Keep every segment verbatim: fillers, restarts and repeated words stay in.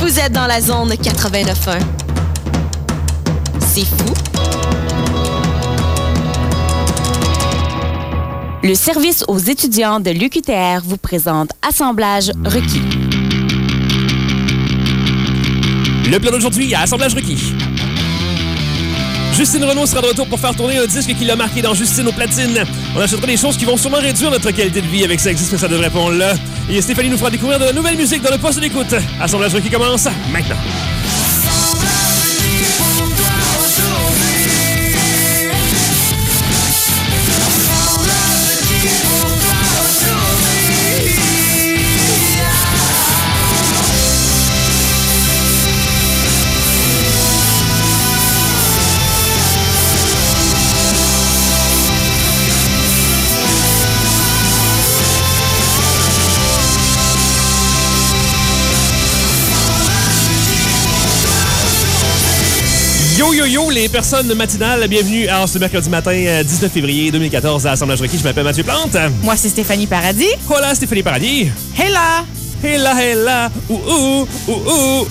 Vous êtes dans la zone quatre-vingt-neuf un. C'est fou. Le service aux étudiants de l'U Q T R vous présente Assemblage requis. Le plan d'aujourd'hui à Assemblage requis. Justine Renaud sera de retour pour faire tourner un disque qui l'a marqué dans Justine aux platines. On achètera des choses qui vont sûrement réduire notre qualité de vie avec Ça existe, mais ça devrait pas, on l'a. Et Stéphanie nous fera découvrir de la nouvelle musique dans le poste d'écoute. Assemblage requis commence maintenant. Yo yo yo les personnes matinales, bienvenue à ce mercredi matin euh, dix-neuf février deux mille quatorze à Assemblage requis. Je m'appelle Mathieu Plante. Moi c'est Stéphanie Paradis. Hola Stéphanie Paradis. Hey là. Hey là, hey là. Ouh ouh ouh ouh.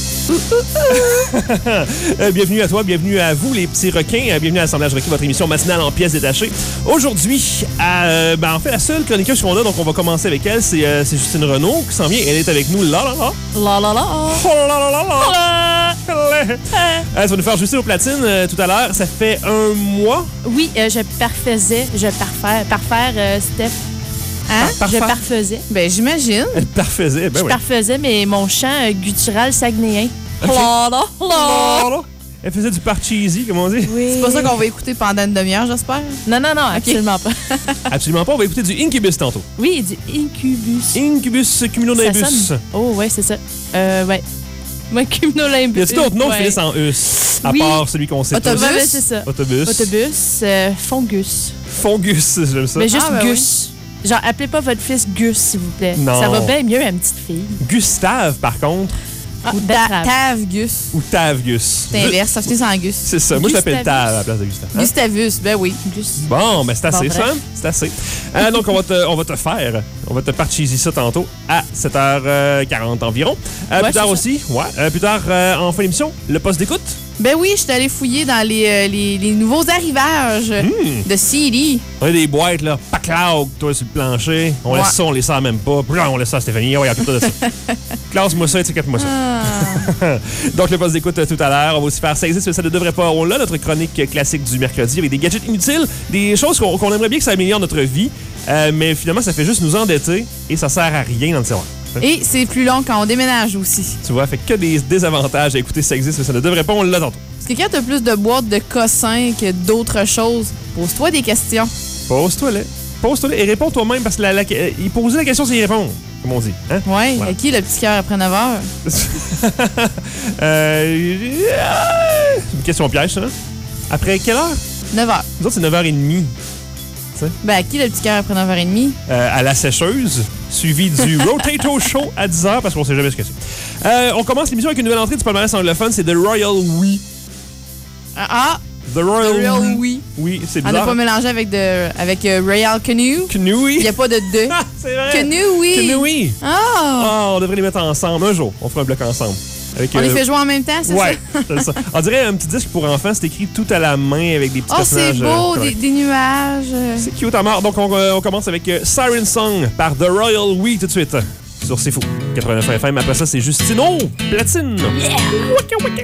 euh, bienvenue à toi, bienvenue à vous les petits requins, euh, bienvenue à Assemblage requis, votre émission matinale en pièces détachées. Aujourd'hui, euh, ben, en fait la seule chroniqueuse qu'on a, donc on va commencer avec elle, c'est, euh, c'est Justine Renaud qui s'en vient, elle est avec nous là là là. La la la. Oh là là là là. Euh, tu vas nous faire Justine aux platines euh, tout à l'heure, ça fait un mois. Oui, euh, je parfaisais, je parfaire, parfaire, euh, Steph. Hein? Par- je parfaire? parfaisais. Ben, j'imagine. Elle parfaisait, ben je oui. parfaisais, mais mon chant euh, guttural saguenéen. Ok. La la la. Elle faisait du parcheesi, comme on dit. Oui. C'est pas ça qu'on va écouter pendant une demi-heure, j'espère. Non, non, non, absolument pas. Absolument pas, on va écouter du Incubus tantôt. Oui, du incubus. Incubus Ça cumulonimbus. sonne. Oh, ouais, c'est ça. Euh, ouais. Moi, cumulonimbus. Y a-t-il d'autres noms qui Ouais. finissent en us, à Oui. part celui qu'on sait Autobus. tous? Ouais, ouais, c'est ça. Autobus. Autobus, euh, fongus. Fongus, j'aime ça. Mais juste Ah, ben Gus. Genre, appelez pas votre fils Gus, s'il vous plaît. Non. Ça va bien mieux à une petite fille. Gustave, par contre, Ah, Ou ta- betterave. Tave Gus. ou Tavgus. C'est inverse, ça finit sans Gus. C'est ça. Moi, je l'appelle Gustavus. Tav à la place de Gustave. Hein? Gustavus, ben oui. Gus. Bon, ben c'est assez, Bon, ça. bref. C'est assez. Euh, donc, on va, te, on va te faire, on va te parcheesi ça tantôt à sept heures quarante environ. Euh, Ouais, plus tard c'est aussi, ouais. Euh, plus tard, euh, en fin d'émission, le poste d'écoute. Ben oui, je suis allée fouiller dans les, euh, les, les nouveaux arrivages Hmm. de C D. On a des boîtes, là, pas cloud, toi, sur le plancher. On Ouais. laisse ça, on les sert même pas. Puis là, on laisse ça à Stéphanie. Ouais, occupe-toi de ça. Classe-moi ça, étiquette-moi ça. Ah. Donc, le poste d'écoute euh, tout à l'heure. On va aussi faire ça existe, mais ça ne devrait pas. On l'a, notre chronique classique du mercredi avec des gadgets inutiles, des choses qu'on, qu'on aimerait bien que ça améliore notre vie, euh, mais finalement, ça fait juste nous endetter et ça sert à rien dans le tiroir. Et c'est plus long quand on déménage aussi. Tu vois, fait que des désavantages à écouter ça existe, mais ça ne devrait pas. On l'a tantôt. Parce que quand t'as plus de boîtes de cossins que d'autres choses, pose-toi des questions. Pose-toi là. Pose-toi là et réponds toi-même parce que la, la, il posait la question, c'est y répondre, comme on dit. Hein? Ouais, Voilà. à qui le petit cœur après neuf heures? euh, c'est une question piège, ça, là. Après quelle heure? neuf heures. Nous autres, c'est neuf heures trente. Ben à qui le petit cœur après neuf heures trente? Euh, à la sécheuse, suivi du Rotato Show à dix heures parce qu'on sait jamais ce que c'est. Euh, on commence l'émission avec une nouvelle entrée du palmarès anglophone, c'est The Royal We. Ah, ah, The Royal, The Royal We. We. Oui, c'est On n'a bizarre. pas mélangé avec, de, avec euh, Royal Canoe. Canoe. Il n'y a pas de de. Ah, c'est vrai. Canoe, oui. Canoe. Ah! Ah, on devrait les mettre ensemble un jour. On fera un bloc ensemble. Avec, On les euh, fait jouer en même temps, c'est ouais, ça? c'est ça. On dirait un petit disque pour enfants, c'est écrit tout à la main avec des petits Oh, c'est personnages. euh, beau, des, corrects. des nuages. euh. C'est cute à mort. Donc, on, euh, on commence avec euh, Siren Song par The Royal We tout de suite. Sur C'est Fou. quatre-vingt-neuf F M. Après ça, c'est Justino Platine. Yeah! Waka, waka.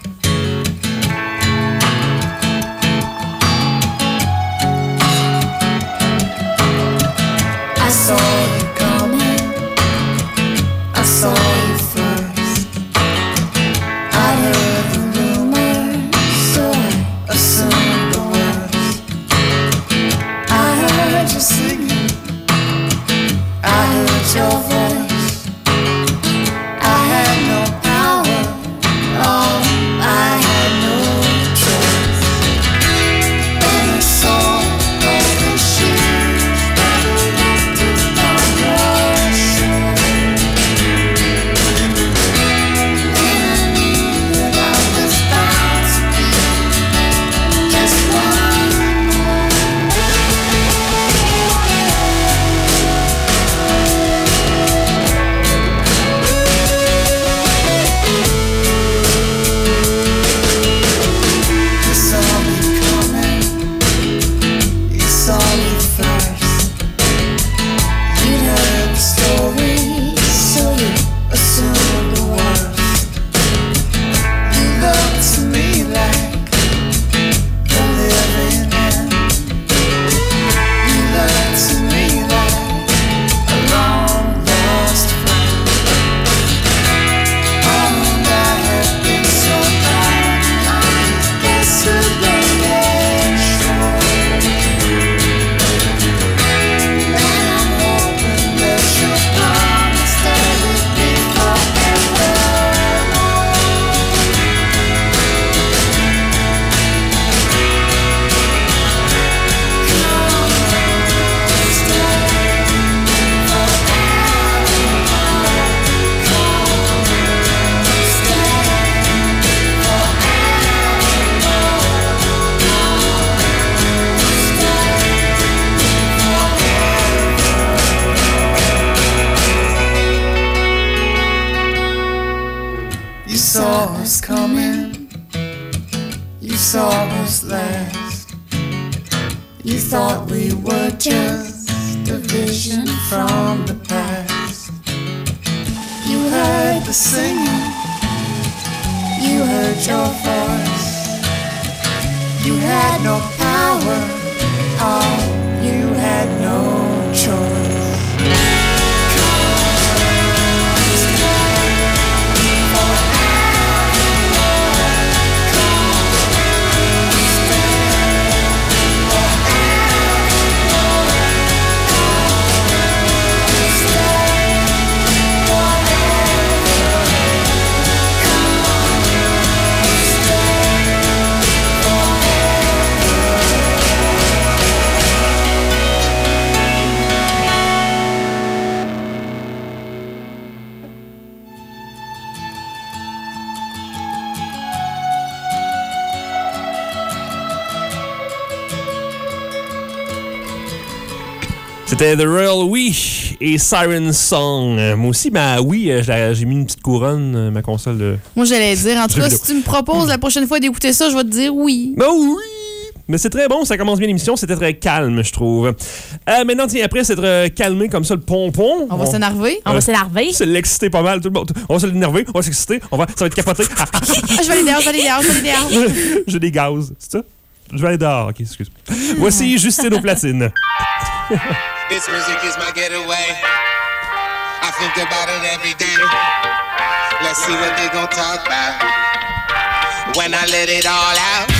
I saw you coming, I saw you first. I heard the rumors, so I assumed the worst. I heard you singing, I heard your voice. I had no power, oh, I had no choice. Then I saw all the shoes that were left upon saw us coming. You saw us last. You thought we were just a vision from the past. You heard the singing. You heard your voice. You had no power. Oh, you had no choice. C'était The Royal We et Siren Song. Euh, moi aussi, ma Wii, euh, j'ai mis une petite couronne, euh, ma console de... Moi, j'allais dire, en tout cas, si tu me proposes la prochaine fois d'écouter ça, je vais te dire oui. Ben oui! Mais c'est très bon, ça commence bien l'émission, c'était très calme, je trouve. Euh, maintenant, tiens, après s'être euh, calmé comme ça le pompon... On va on... s'énerver. On va s'énerver. C'est l'exciter pas mal, tout le monde. On va se l'énerver, on va s'exciter, on va... ça va être capoté. Ah, je vais aller dehors, je vais aller dehors, je vais aller dehors. J'ai des gaz, c'est ça? Je vais aller dehors, ok, excuse. Voici Justine aux platines. This music is my getaway. I think about it every day. Let's see what they gon' talk about when I let it all out.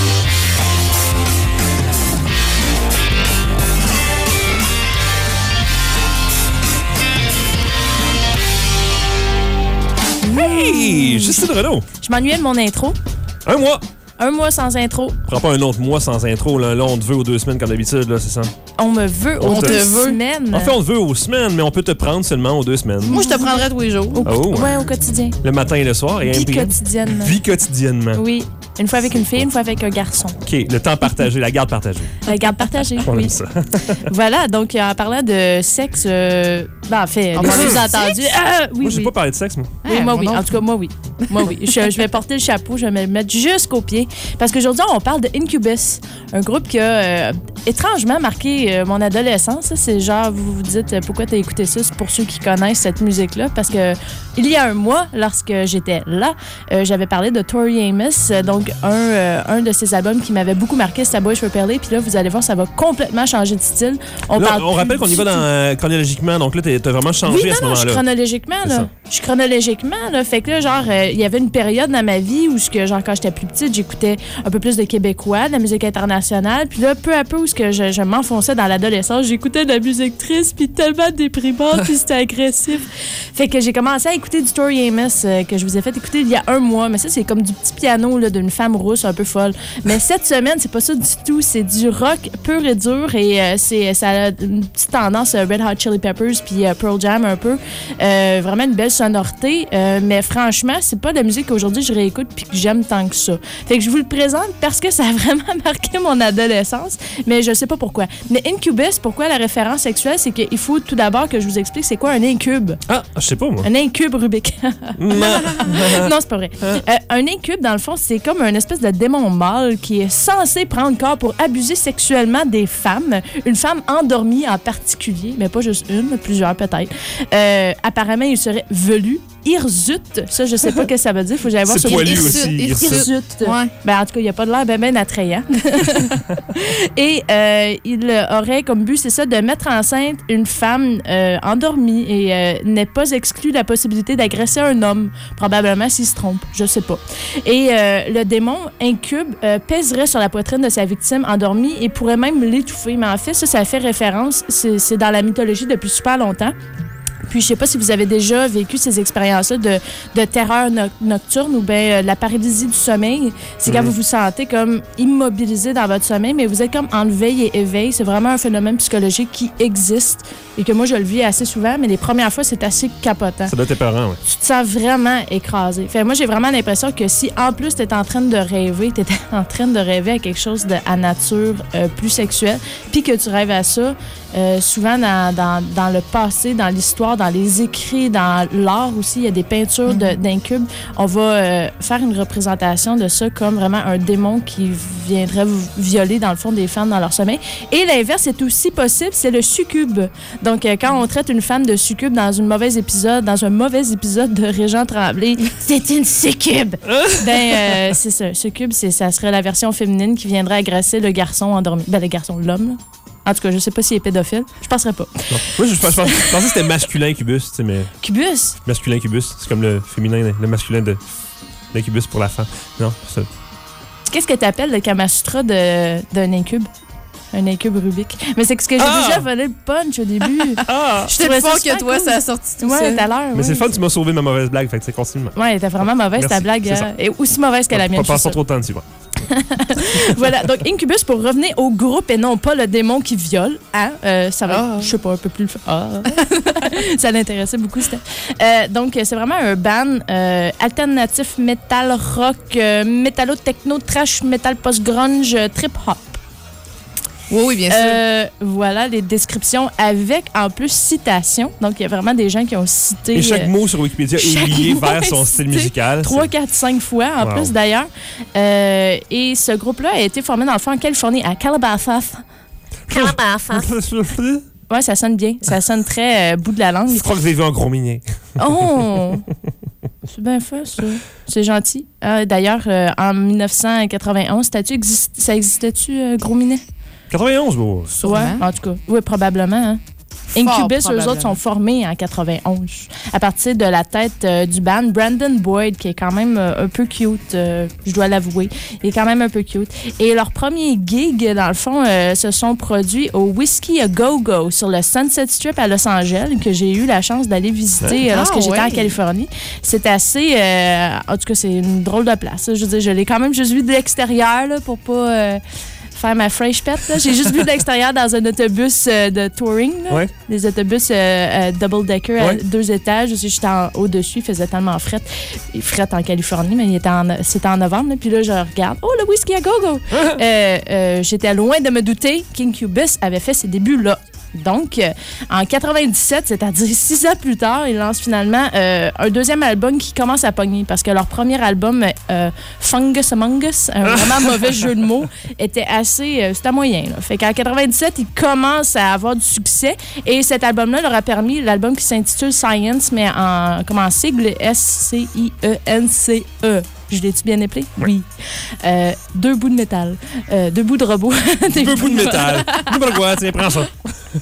Hey! Justine Renaud. Je m'ennuyais de mon intro. Un mois. Un mois sans intro. Prends pas un autre mois sans intro. Là, là on te veut aux deux semaines comme d'habitude, là, c'est ça? On me veut On aux te deux veut. semaines. En fait, on te veut aux semaines, mais on peut te prendre seulement aux deux semaines. Moi, je te prendrais tous les jours. Au, Oh, ouais. ouais, au quotidien. Le matin et le soir. Et Vie M P M. quotidienne. Vie quotidiennement. Oui. Une fois avec une fille, une fois avec un garçon. OK, le temps partagé, la garde partagée. La garde partagée, On oui. aime ça. Voilà, donc en parlant de sexe, euh, ben, en fait, On les parle de sous-entendus. Ah, oui, Moi, j'ai oui. pas parlé de sexe, moi. Oui, Ah, moi mon oui. oncle. En tout cas, moi oui. Moi oui. Je, je vais porter le chapeau, je vais me le mettre jusqu'aux pieds. Parce qu'aujourd'hui, on parle de Incubus, un groupe qui a euh, étrangement marqué euh, mon adolescence. C'est genre, vous vous dites, euh, pourquoi t'as écouté ça? C'est pour ceux qui connaissent cette musique-là. Parce que il y a un mois, lorsque j'étais là, euh, j'avais parlé de Tori Amos. euh, Donc, un, euh, un de ses albums qui m'avait beaucoup marqué, c'était Boys for Pelé. Puis là, vous allez voir, ça va complètement changer de style. On, Là, parle on plus rappelle qu'on y du va dans, tout. euh, chronologiquement. Donc là, t'es- t'as vraiment changé Oui, à ce non, non, je suis moment-là. chronologiquement, C'est là. ça. Je suis chronologiquement, là. Fait que là, genre, euh, il y avait une période dans ma vie où, ce que, genre, quand j'étais plus petite, j'écoutais un peu plus de québécois, de la musique internationale. Puis là, peu à peu, où ce que je, je m'enfonçais dans l'adolescence, j'écoutais de la musique triste, puis tellement déprimante, puis c'était agressif. Fait que j'ai commencé à écouter du Tori Amos, euh, que je vous ai fait écouter il y a un mois. Mais ça, c'est comme du petit piano, là, d'une femme rousse un peu folle. Mais cette semaine, c'est pas ça du tout. C'est du rock pur et dur. Et euh, c'est, ça a une petite tendance euh, Red Hot Chili Peppers puis euh, Pearl Jam un peu. Euh, vraiment une belle sonorité. Euh, mais franchement, c'est pas de la musique qu'aujourd'hui je réécoute puis que j'aime tant que ça. Fait que je vous le présente parce que ça a vraiment marqué mon adolescence. Mais je sais pas pourquoi. Mais Incubus, pourquoi la référence sexuelle? C'est qu'il faut tout d'abord que je vous explique c'est quoi un incube. Ah, je sais pas, moi. Un incube Rubik. Non, c'est pas vrai. Euh, un incube, dans le fond, c'est comme un espèce de démon mâle qui est censé prendre corps pour abuser sexuellement des femmes. Une femme endormie en particulier, mais pas juste une, plusieurs peut-être. Euh, apparemment, il serait velu. Hirsute, ça, je sais pas ce que ça veut dire. Faut que j'aille voir C'est sur poilu Hirsute. aussi, Hirsute. hirsute. Ouais. Ben, en tout cas, il n'y a pas de l'air bien ben attrayant. Et euh, il aurait comme but, c'est ça, de mettre enceinte une femme euh, endormie et euh, n'est pas exclu la possibilité d'agresser un homme, probablement s'il se trompe, je sais pas. Et euh, le démon incube euh, pèserait sur la poitrine de sa victime endormie et pourrait même l'étouffer. Mais en fait, ça, ça fait référence, c'est, c'est dans la mythologie depuis super longtemps. Puis, je sais pas si vous avez déjà vécu ces expériences-là de, de terreur no- nocturne ou bien euh, la paralysie du sommeil. C'est quand vous vous sentez comme immobilisé dans votre sommeil, mais vous êtes comme en veille et éveil. C'est vraiment un phénomène psychologique qui existe et que moi, je le vis assez souvent, mais les premières fois, c'est assez capotant. Ça doit être épeurant, ouais. Tu te sens vraiment écrasé. Fait, moi, j'ai vraiment l'impression que si, en plus, tu es en train de rêver, tu en train de rêver à quelque chose de, à nature euh, plus sexuelle, puis que tu rêves à ça, euh, souvent dans, dans, dans le passé, dans l'histoire l'histoire, dans les écrits, dans l'art aussi. Il y a des peintures de, d'Incube. On va euh, faire une représentation de ça comme vraiment un démon qui viendrait violer, dans le fond, des femmes dans leur sommeil. Et l'inverse est aussi possible, c'est le succube. Donc, euh, quand on traite une femme de succube dans une mauvaise épisode, dans un mauvais épisode de Régent Tremblay, c'est une succube! ben, euh, c'est ça. Succube, c'est, ça serait la version féminine qui viendrait agresser le garçon endormi. Ben, le garçon, l'homme, là. En tout cas, je sais pas s'il est pédophile. Je penserais pas. Non. Moi, je, je, je, je pensais que c'était masculin Incubus, tu sais, mais... Cubus? Masculin Incubus, c'est comme le féminin, le masculin de l'Incubus pour la femme. Non, ça... Qu'est-ce que t'appelles le Kama Sutra de, d'un incube? Un incube Rubik. Mais c'est ce que j'ai ah! déjà volé le punch au début. Ah! Je te fort que toi, cool. Ça a sorti tout ouais, seul. tout à l'heure. Mais ouais. c'est le fun, tu m'as sauvé ma mauvaise blague, fait que c'est continuellement. Ouais, elle était vraiment mauvaise, Merci. ta blague. Euh, et aussi mauvaise que la mienne. Pas passer trop de temps dessus, ouais. Voilà, donc Incubus, pour revenir au groupe et non pas le démon qui viole, hein, euh, ça va, oh. je sais pas, un peu plus... Ah. Ça l'intéressait beaucoup, c'était. Euh, donc, c'est vraiment un band euh, alternatif, metal, rock, euh, métallo, techno, trash, metal, post-grunge, trip-hop. Oui, oui, bien sûr. Euh, voilà les descriptions avec, en plus, citation. Donc, il y a vraiment des gens qui ont cité... Et chaque euh, mot sur Wikipédia est lié vers son style musical. Trois, quatre, cinq fois, en wow. plus, d'ailleurs. Euh, et ce groupe-là a été formé, dans le fond, en Californie, à Calabasas. Calabasas. Ouais, ça sonne bien. Ça sonne très euh, bout de la langue. Je crois que vous avez vu un gros minier. Oh! C'est bien fait, ça. C'est gentil. Euh, d'ailleurs, euh, en dix-neuf cent quatre-vingt-onze, existe, ça existait-tu, euh, Gros Minet? quatre-vingt-onze, bon. Ouais, en tout cas. Oui, probablement. Hein. Incubus, eux autres, sont formés en quatre-vingt-onze. À partir de la tête euh, du band, Brandon Boyd, qui est quand même euh, un peu cute, euh, je dois l'avouer. Il est quand même un peu cute. Et leur premier gig, dans le fond, euh, se sont produits au Whiskey A Go Go sur le Sunset Strip à Los Angeles, que j'ai eu la chance d'aller visiter euh, lorsque ah, j'étais ouais. en Californie. C'est assez... Euh, en tout cas, c'est une drôle de place. Je veux dire, je l'ai quand même juste vu de l'extérieur là, pour pas... Euh, faire ma fresh pet. Là. J'ai juste vu de l'extérieur dans un autobus euh, de touring. Là. Ouais. Des autobus euh, euh, double-decker ouais. à deux étages. J'étais en, au-dessus, il faisait tellement fret. Il fret en Californie, mais il était en, c'était en novembre. Là. Puis là, je regarde. Oh, le Whiskey A Go Go! euh, euh, j'étais loin de me douter qu'Incubus avait fait ses débuts là. Donc, euh, en quatre-vingt-dix-sept, c'est-à-dire six ans plus tard, ils lancent finalement euh, un deuxième album qui commence à pogner parce que leur premier album, euh, Fungus Among Us, un vraiment mauvais jeu de mots, était assez... Euh, c'était moyen. Là. Fait qu'en quatre-vingt-dix-sept, ils commencent à avoir du succès et cet album-là leur a permis, l'album qui s'intitule Science, mais en, comme en sigle, S C I E N C E. Je l'ai-tu bien appelé? Oui. Euh, deux bouts de métal. Euh, deux bouts de robot. Deux bouts de métal. N'importe quoi, tiens, prends ça.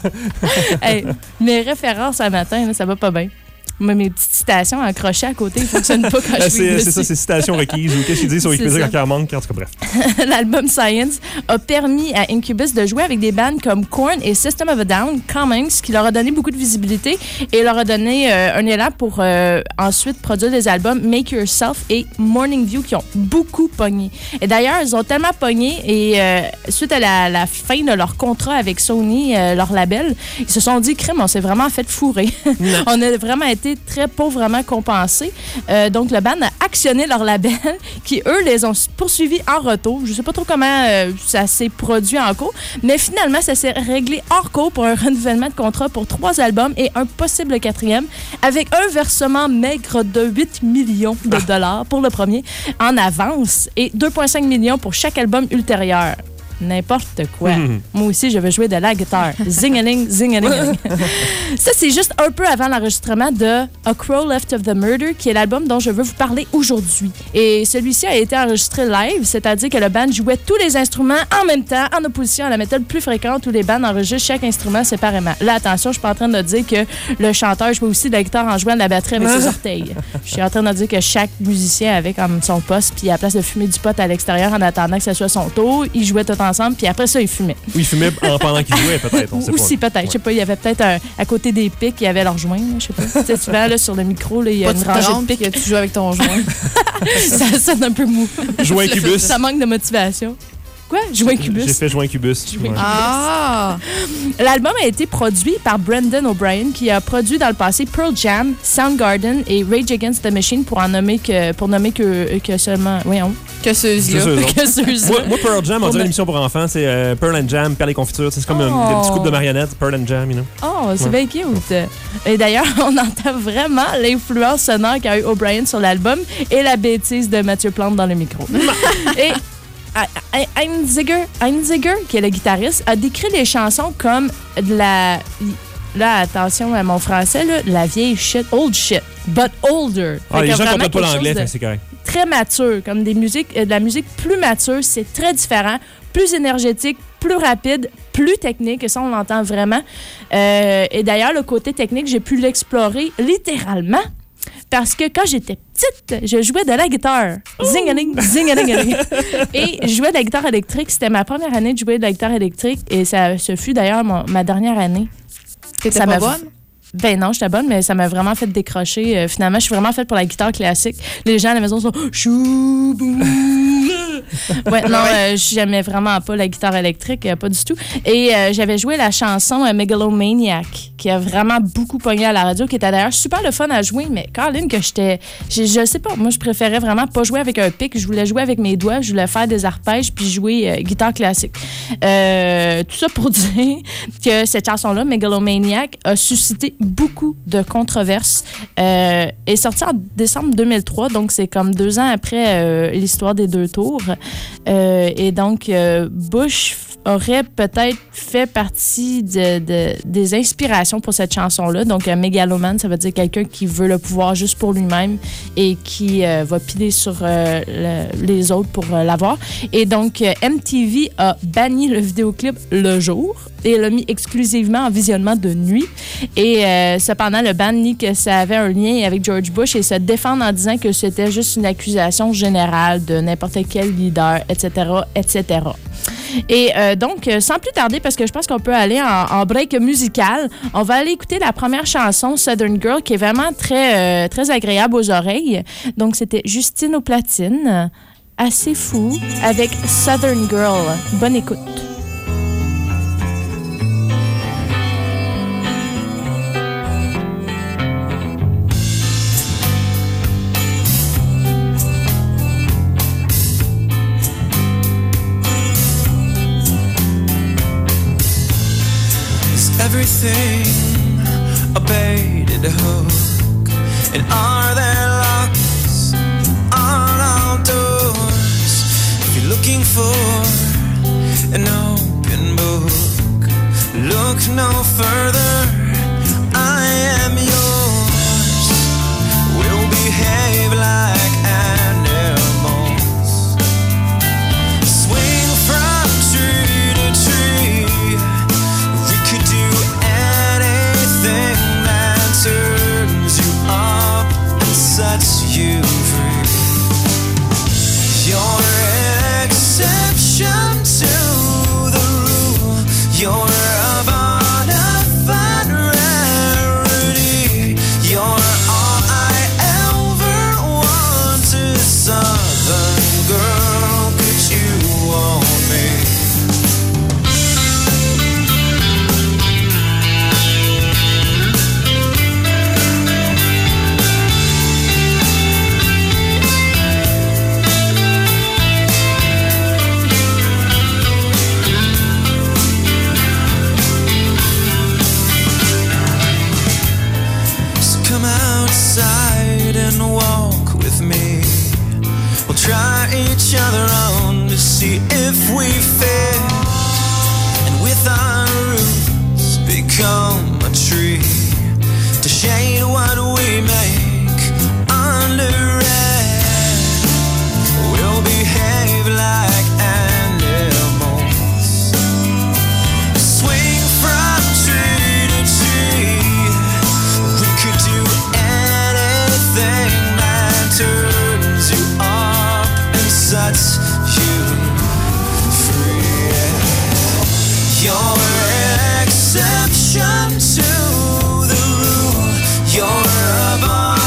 Hey, mes références à matin, là, ça va pas bien. Moi, mes petites citations accrochées à côté, ils ne fonctionnent pas quand je suis C'est, c'est ça, c'est citations requises. Ou qu'est-ce qu'ils disent sur Wikipédia quand il manque? En tout cas, bref. L'album Science a permis à Incubus de jouer avec des bands comme Korn et System of a Down, quand même, ce qui leur a donné beaucoup de visibilité et leur a donné euh, un élan pour euh, ensuite produire des albums Make Yourself et Morning View qui ont beaucoup pogné. Et d'ailleurs, ils ont tellement pogné et euh, suite à la, la fin de leur contrat avec Sony, euh, leur label, ils se sont dit, crème, on s'est vraiment fait fourrer. On a vraiment été très pauvrement compensés. Euh, donc, le band a actionné leur label qui, eux, les ont poursuivis en retour. Je ne sais pas trop comment euh, ça s'est produit en cours, mais finalement, ça s'est réglé hors cours pour un renouvellement de contrat pour trois albums et un possible quatrième avec un versement maigre de huit millions de dollars pour le premier en avance et deux virgule cinq millions pour chaque album ultérieur. N'importe quoi. Mmh. Moi aussi, je veux jouer de la guitare. Zing-a-ling, zing-a-ling. Ça, c'est juste un peu avant l'enregistrement de A Crow Left of the Murder, qui est l'album dont je veux vous parler aujourd'hui. Et celui-ci a été enregistré live, c'est-à-dire que le band jouait tous les instruments en même temps, en opposition à la méthode plus fréquente où les bands enregistrent chaque instrument séparément. Là, attention, je suis pas en train de dire que le chanteur jouait aussi de la guitare en jouant de la batterie avec ses orteils. Je suis en train de dire que chaque musicien avait comme son poste, puis à la place de fumer du pot à l'extérieur en attendant que ce soit son tour, il jouait tout ensemble, puis après ça, il fumait. Oui, il fumait en, pendant qu'il jouait, peut-être. On sait Ou aussi, peut-être. Ouais. Je sais pas, il y avait peut-être un, à côté des pics, il y avait leur joint. Je sais pas. Tu sais, souvent, là, sur le micro, là, il y a pas une rangée de pics. Que tu joues avec ton joint. Ça sonne un peu mou. Joint Incubus. Ça manque de motivation. quoi? Joint Cubus. J'ai fait Joint Cubus. Ouais. Ah! L'album a été produit par Brendan O'Brien, qui a produit dans le passé Pearl Jam, Soundgarden et Rage Against the Machine pour en nommer que, pour nommer que, que seulement... Voyons. Que ceux-là. Que ceux-là. Moi, moi, Pearl Jam, on dirait une émission pour enfants. C'est euh, Pearl and Jam, Perle et confiture. C'est comme oh. un, un petit couple de marionnettes. Pearl and Jam, you know. Oh, c'est ouais. bien cute. Et d'ailleurs, on entend vraiment l'influence sonore qu'a eu O'Brien sur l'album et la bêtise de Mathieu Plante dans le micro. Et Einziger, Einziger, qui est le guitariste, a décrit les chansons comme de la... Là, attention à mon français, là, la vieille shit, old shit, but older. Ah, les gens comprennent pas l'anglais, de c'est correct. Très mature, comme des musiques, de la musique plus mature, c'est très différent, plus énergétique, plus rapide, plus technique, et ça, on l'entend vraiment. Euh, et d'ailleurs, le côté technique, j'ai pu l'explorer littéralement. Parce que quand j'étais petite, je jouais de la guitare. Zing-a-ding, zing-a-ding-a-ding. Et je jouais de la guitare électrique. C'était ma première année de jouer de la guitare électrique. Et ça, ce fut d'ailleurs mon, ma dernière année. T'étais ça pas m'a... bonne? Ben non, j'étais bonne, mais ça m'a vraiment fait décrocher. Euh, finalement, je suis vraiment faite pour la guitare classique. Les gens à la maison sont chou. Ouais, non, euh, j'aimais vraiment pas la guitare électrique, euh, pas du tout. Et euh, j'avais joué la chanson euh, Megalomaniac, qui a vraiment beaucoup pogné à la radio, qui était d'ailleurs super le fun à jouer, mais Caroline, que j'étais... Je, je sais pas, moi, je préférais vraiment pas jouer avec un pic. Je voulais jouer avec mes doigts, je voulais faire des arpèges, puis jouer euh, guitare classique. Euh, tout ça pour dire que cette chanson-là, Megalomaniac, a suscité beaucoup de controverses. Euh, est sortie en décembre deux mille trois, donc c'est comme deux ans après euh, l'histoire des deux tours. Euh, et donc, euh, Bush aurait peut-être fait partie de, de, des inspirations pour cette chanson-là. Donc, un mégalomane, ça veut dire quelqu'un qui veut le pouvoir juste pour lui-même et qui euh, va piler sur euh, le, les autres pour euh, l'avoir. Et donc, euh, M T V a banni le vidéoclip le jour et l'a mis exclusivement en visionnement de nuit. Et euh, cependant, le ban nie que ça avait un lien avec George Bush et se défend en disant que c'était juste une accusation générale de n'importe quel leader, et cetera, et cetera. Et euh, donc, sans plus tarder, parce que je pense qu'on peut aller en, en break musical, on va aller écouter la première chanson, Southern Girl, qui est vraiment très, euh, très agréable aux oreilles. Donc, c'était Justine aux platines, assez fou, avec Southern Girl. Bonne écoute. Everything a baited hook, and are there locks on all doors? If you're looking for an open book, look no further. I am yours. We'll behave like animals, swing from tree to tree. We could do anything that turns you up and sets you free. You're an exception to the rule. You're a bona fide rarity. You're all I ever wanted, Southern girl. Could you want me? Come outside and walk with me. We'll try each other on to see if we fit, and with our roots become a tree to shade what we make under it. We'll behave like animals, swing from tree to tree. We could do anything that turns you up and sets you free. You're an exception to the rule. You're a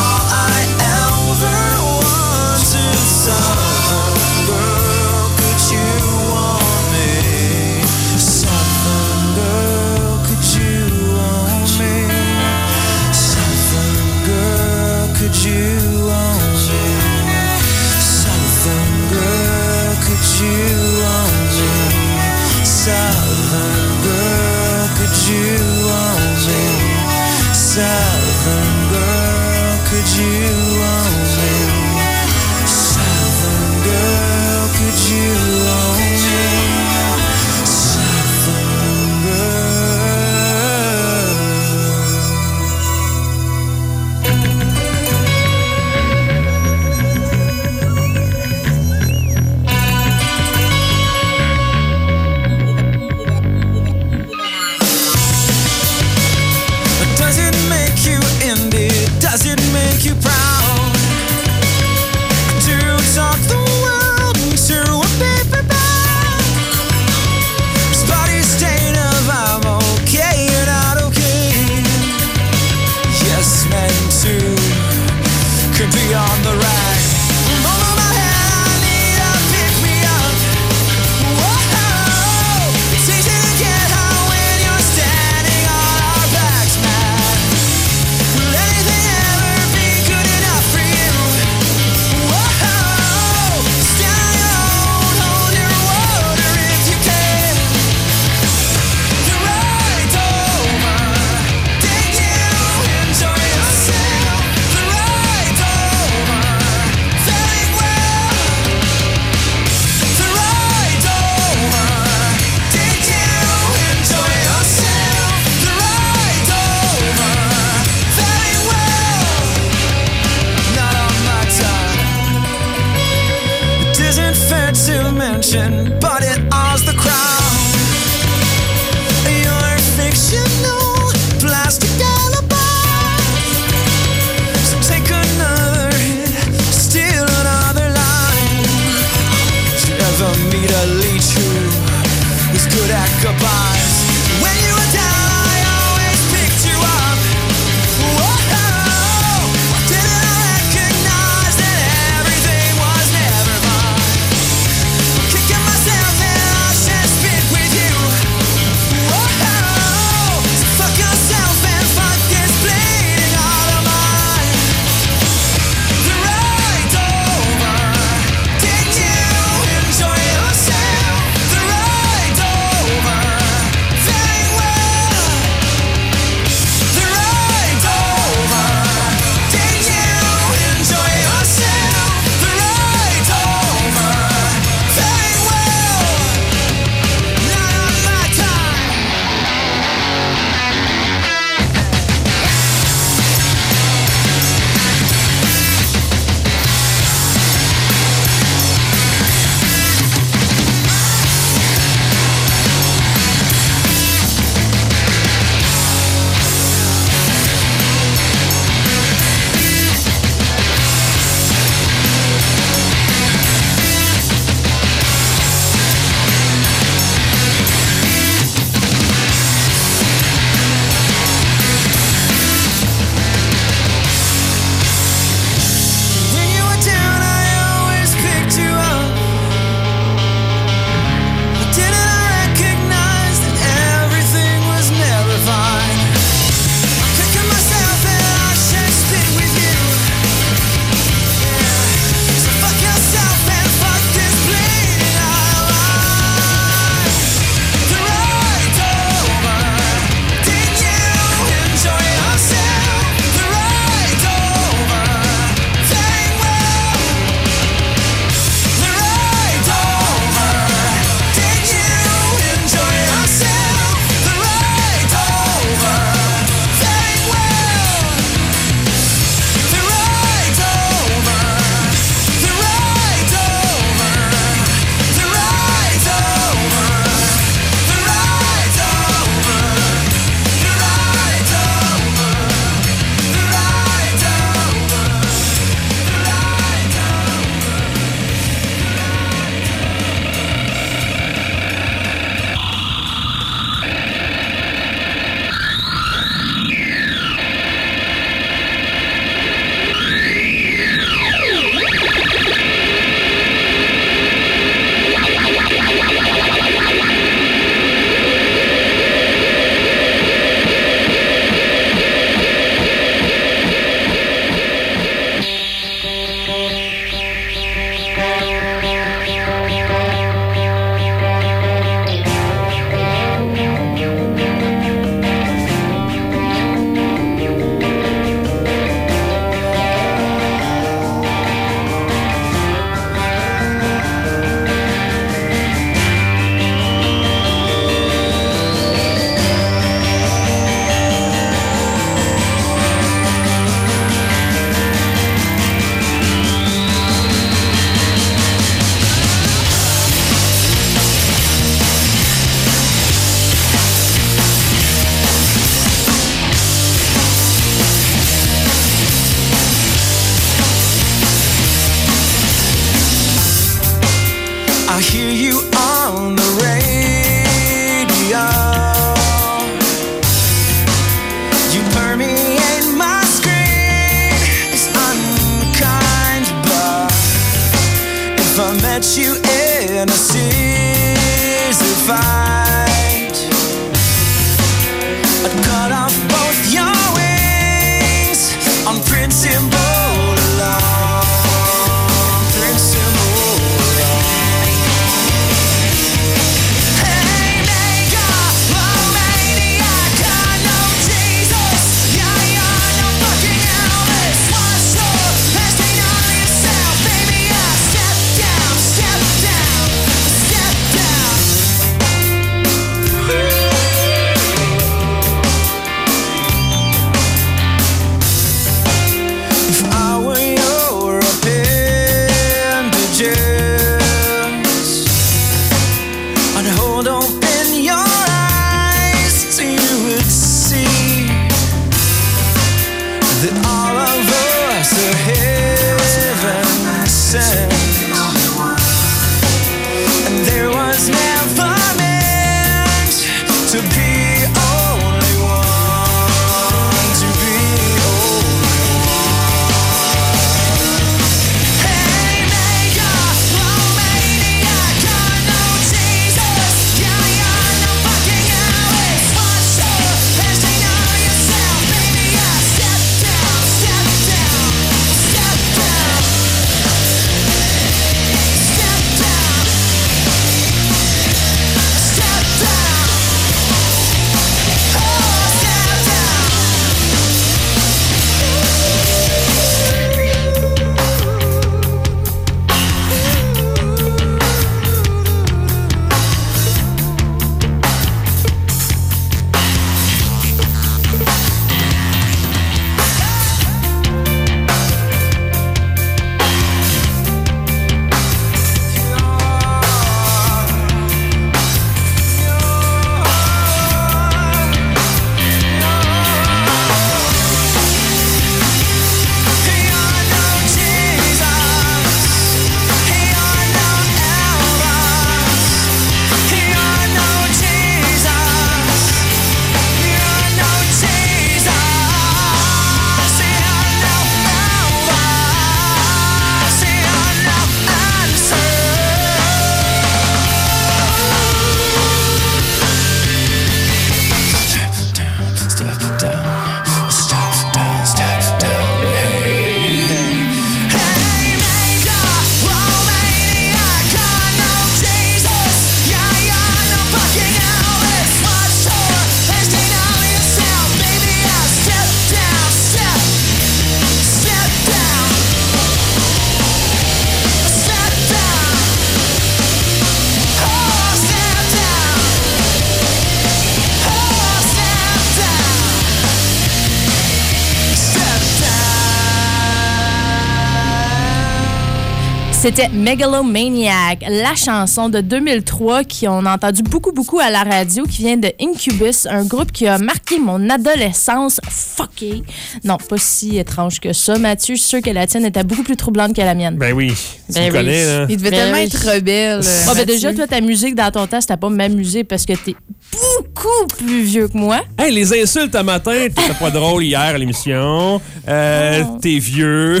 C'était Megalomaniac, la chanson de deux mille trois qu'on a entendu beaucoup, beaucoup à la radio, qui vient de Incubus, un groupe qui a marqué mon adolescence fuckée. Non, pas si étrange que ça, Mathieu. Je suis sûre que la tienne était beaucoup plus troublante que la mienne. Ben oui, tu Ben me oui. connais, là. Il devait Ben tellement oui. être rebelle. euh, Ah, ben Mathieu. déjà, toi, ta musique dans ton temps, c'était pas m'amuser parce que t'es beaucoup plus vieux que moi. Hey, les insultes à matin, t'étais pas drôle hier à l'émission. Euh, Oh. T'es vieux.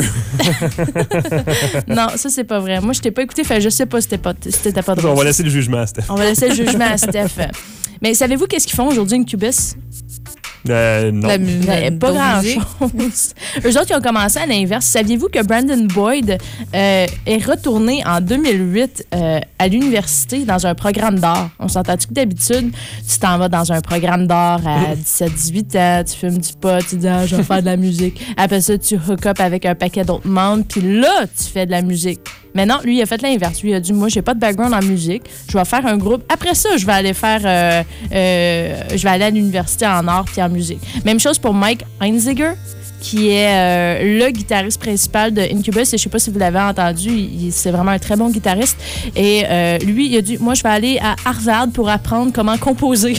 Non, ça, c'est pas vrai. Moi, je t'ai pas écouté, fait je sais pas si t'étais pas, si t'étais pas drôle. On va laisser le jugement, Steph. On va laisser le jugement à Steph. Mais savez-vous qu'est-ce qu'ils font aujourd'hui, Incubus? Euh, non. La mu- Ben, la- pas d'autres musiques. grand-chose. Eux autres, ils ont commencé à l'inverse. Saviez-vous que Brandon Boyd euh, est retourné en deux mille huit euh, à l'université dans un programme d'art? On s'entend-tu que d'habitude, tu t'en vas dans un programme d'art à dix-sept dix-huit ans, tu fumes du pot, tu dis ah, je vais faire de la musique. Après ça, tu hook up avec un paquet d'autres membres, puis là, tu fais de la musique. Mais non, lui, il a fait l'inverse. Lui, il a dit, moi, j'ai pas de background en musique. Je vais faire un groupe. Après ça, je vais aller faire... Euh, euh, je vais aller à l'université en art puis en musique. Même chose pour Mike Einziger, qui est euh, le guitariste principal de Incubus. Et je sais pas si vous l'avez entendu, il- c'est vraiment un très bon guitariste. Et euh, lui, il a dit, moi, je vais aller à Harvard pour apprendre comment composer.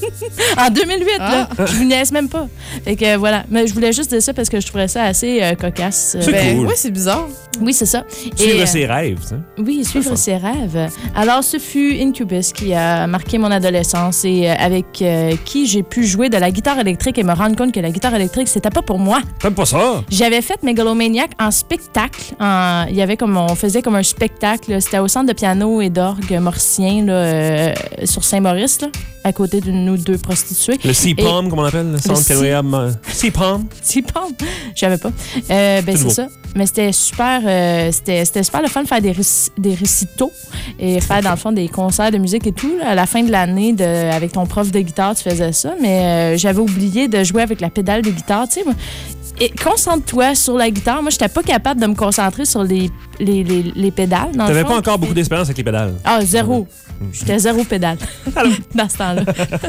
En deux mille huit, Ah. là. Je vous niaise même pas. Fait que voilà. Mais je voulais juste dire ça parce que je trouvais ça assez euh, cocasse. C'est Ben, cool. ouais, c'est bizarre. Oui, c'est ça. Suivre Et, euh, ses rêves, ça. oui, suivre fun. ses rêves. Alors, ce fut Incubus qui a marqué mon adolescence et euh, avec euh, qui j'ai pu jouer de la guitare électrique et me rendre compte que la guitare électrique, c'était pas pour moi. T'aimes pas ça? J'avais fait Megalomaniac en spectacle. En- Il y avait comme on faisait comme un spectacle. là. C'était au centre de piano et d'orgue mauricien là, euh, sur Saint-Maurice, là, à côté d'une ou deux prostituées. Le C-Palm, comme on appelle, le centre C- pianoïable. C-Palm. C'est pas. J'avais pas. Euh, ben, C'est c'est beau. ça. Mais c'était super. euh, c'était, c'était super le fun de faire des, réci- des récitaux et faire, dans le fond, des concerts de musique et tout. là. À la fin de l'année, de, avec ton prof de guitare, tu faisais ça. Mais euh, j'avais oublié de jouer avec la pédale de guitare. Tu sais, moi. Et concentre-toi sur la guitare. Moi, j'étais pas capable de me concentrer sur les, les, les, les pédales. Dans le T'avais fond. pas encore beaucoup d'expérience avec les pédales. Ah, zéro. J'étais zéro pédale dans ce temps-là.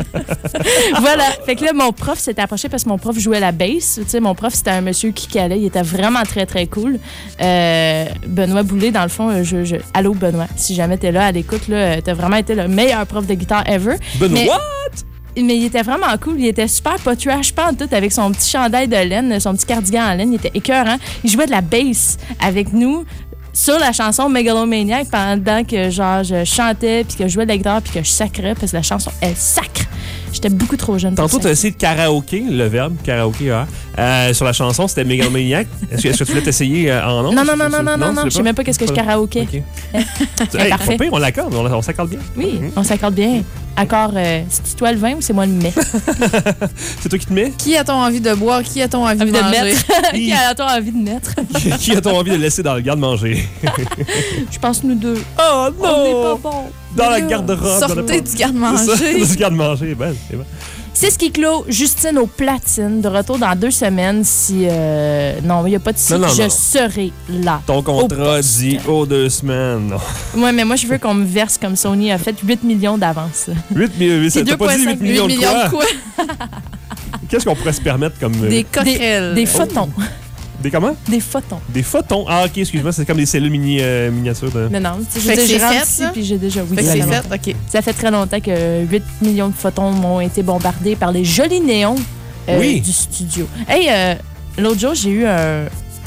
Voilà. Fait que là, mon prof s'était approché parce que mon prof jouait la bass. Tu sais, mon prof, c'était un monsieur qui calait. Il était vraiment très, très cool. Euh, Benoît Boulay, dans le fond, je, je... allô, Benoît. Si jamais t'es là à l'écoute, là, t'as vraiment été le meilleur prof de guitare ever. Benoît? Mais- Mais il était vraiment cool. Il était super pas trash, pas en tout, avec son petit chandail de laine, son petit cardigan en laine. Il était écœurant. Il jouait de la bass avec nous sur la chanson Megalomaniac pendant que genre je chantais, puis que je jouais de la guitare, puis que je sacrais, parce que la chanson, elle sacre. J'étais beaucoup trop jeune pour Tantôt, ça. tu as essayé de karaoké, le verbe karaoké, hein, euh, sur la chanson, c'était Megalomaniac. Est-ce que, est-ce que tu voulais t'essayer euh, en nom? Non, non, non, non, non, non, non. Je sais même pas qu'est-ce que je karaoké. OK. C'est Hey, parfait. pas pire, on l'accorde, on, on s'accorde bien. Oui, Mhm. on s'accorde bien. Accord, euh, c'est toi le vin ou c'est moi le mets? C'est toi qui te mets? Qui a-t-on envie de boire? Qui a-t-on envie, Envie de de manger? mettre. Qui a-t-on envie de mettre? Qui a-t-on envie de laisser dans le garde-manger? Je pense nous deux. Oh On n'est pas non! bon. Dans la garde-robe. Sortez du C'est ça, garde-manger. du garde-manger. Ben, c'est bon. C'est ce qui clôt Justine aux platines, de retour dans deux semaines. Si. euh, non, il n'y a pas de si. Non, non, je non. serai là. Ton contrat poste. dit aux deux semaines. Non. Ouais, mais moi, je veux qu'on me verse comme Sony a fait huit millions d'avance. huit millions. C'est T'as pas dit deux huit millions de millions de quoi? quoi? Qu'est-ce qu'on pourrait se permettre comme. euh, Des coquerelles. Des photons. Des comment? Des photons. Des photons. Ah, ok, excuse-moi, c'est comme des cellules mini, euh, miniatures. De... Non, non. tu sais, Je Fait veux que dire, c'est je rentre fait, ici, ça? puis j'ai déjà. Oui, Fait que ça c'est fait fait, OK. Ça fait très longtemps que huit millions de photons ont été bombardés par les jolis néons euh, Oui. du studio. Hey, euh, l'autre jour, j'ai eu un,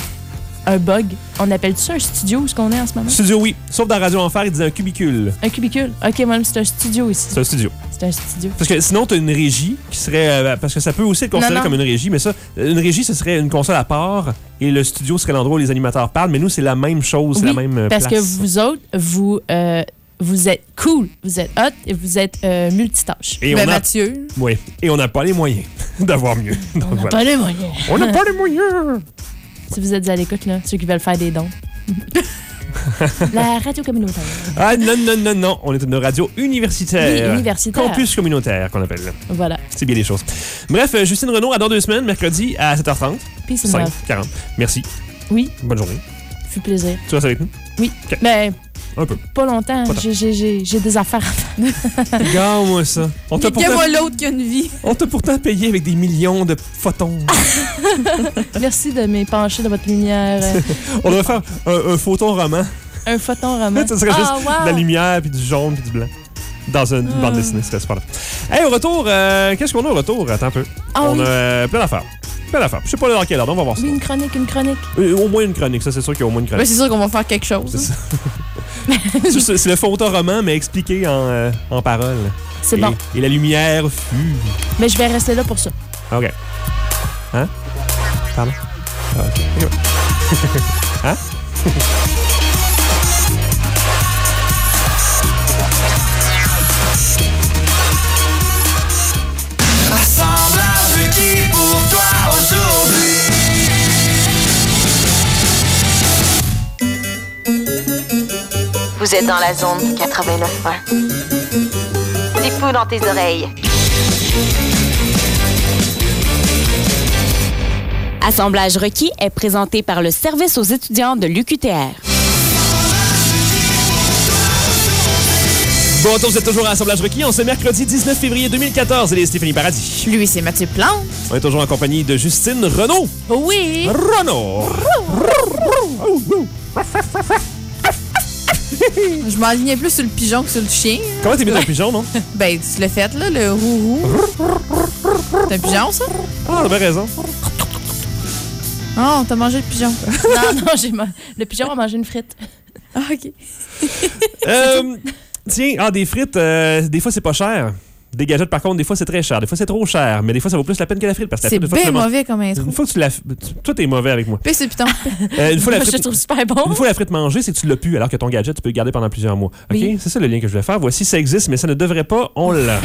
un bug. On appelle ça un studio où ce qu'on est en ce moment? Studio, oui. Sauf dans Radio Enfer, ils disaient un cubicule. Un cubicule. OK, moi, c'est un studio ici. C'est un studio. C'est un studio. Parce que sinon, tu as une régie qui serait. euh, parce que ça peut aussi être considéré Non, non. comme une régie, mais ça, une régie, ce serait une console à part et le studio serait l'endroit où les animateurs parlent. Mais nous, c'est la même chose, c'est Oui, la même euh, parce place. que vous autres, vous, euh, vous êtes cool, vous êtes hot et vous êtes euh, multitâches. Et Ben, on a, Mathieu. oui, et on n'a pas les moyens d'avoir mieux. Donc, On n'a voilà. pas les moyens. On n'a pas les moyens. Si vous êtes à l'écoute, là, ceux qui veulent faire des dons. La radio communautaire. Ah non, non, non, non. On est une radio universitaire. Oui, universitaire. Campus communautaire, qu'on appelle. Voilà. C'est bien les choses. Bref, euh, Justine Renaud, à dans deux semaines, mercredi à sept heures trente. Peace and cinq love. quarante. Merci. Oui, Bonne journée. fut plaisir. Tu restes avec nous? Oui. OK. Mais Un peu. pas longtemps. Pas tant. J'ai- J'ai j'ai- j'ai des affaires à faire. Regarde-moi ça. On t'a pourtant, Niquez-moi l'autre qui a une vie. on t'a pourtant payé avec des millions de photons. Merci de m'épancher de votre lumière. euh, On devrait faire un, un photon roman. Un photoroman. Ça serait juste Ah, wow. de la lumière, puis du jaune, puis du blanc. Dans une Ah. bande dessinée, ce serait super. Hey, au retour, euh, qu'est-ce qu'on a au retour? Attends un peu. Ah on oui. a euh, plein d'affaires. Plein d'affaires. Je sais pas dans quelle ordre, on va voir ça. Oui, une chronique, une chronique. Euh, au moins une chronique, ça, c'est sûr qu'il y a au moins une Ben, chronique. c'est sûr qu'on va faire quelque chose. C'est ça. c'est, c'est le photoroman, mais expliqué en, euh, en paroles. C'est Et- bon. Et la lumière fut. Mais je vais rester là pour ça. OK. Hein? Pardon? Ah, OK. Hein? Assemblage requis pour toi aujourd'hui. Vous êtes dans la zone quatre-vingt-neuf un. C'est fou dans tes oreilles. Assemblage requis est présenté par le service aux étudiants de l'U Q T R. Bon, vous êtes toujours à Assemblage requis. On se mercredi dix-neuf février deux mille quatorze. Et les Stéphanie Paradis. Lui, c'est Mathieu Plante. On est toujours en compagnie de Justine Renaud. Oui. Renaud. Je m'alignais plus sur le pigeon que sur le chien. Comment t'es mis ton pigeon, non? Ben, tu l'as fait, là, le roux-roux. C'est un pigeon, ça? Ah, t'as bien raison. Oh, t'as mangé le pigeon. Non, non, j'ai ma- le pigeon a mangé une frite. Ah, OK. Euh, tiens, ah, des frites, euh, des fois, c'est pas cher. Des gadgets, par contre, des fois, c'est très cher. Des fois, c'est trop cher. Mais des fois, ça vaut plus la peine que la frite. Parce que la C'est frite, une fois que bien tu l'as- mauvais comme intro. Une fois que tu l'as. tu- Toi, t'es mauvais avec moi. Puis c'est putain. Euh, une, fois la Moi, je frite, le trouve super bon. une fois la frite mangée, c'est que tu l'as pu, alors que ton gadget, tu peux le garder pendant plusieurs mois. OK? Oui. C'est ça le lien que je voulais faire. Voici, ça existe, mais ça ne devrait pas. On l'a.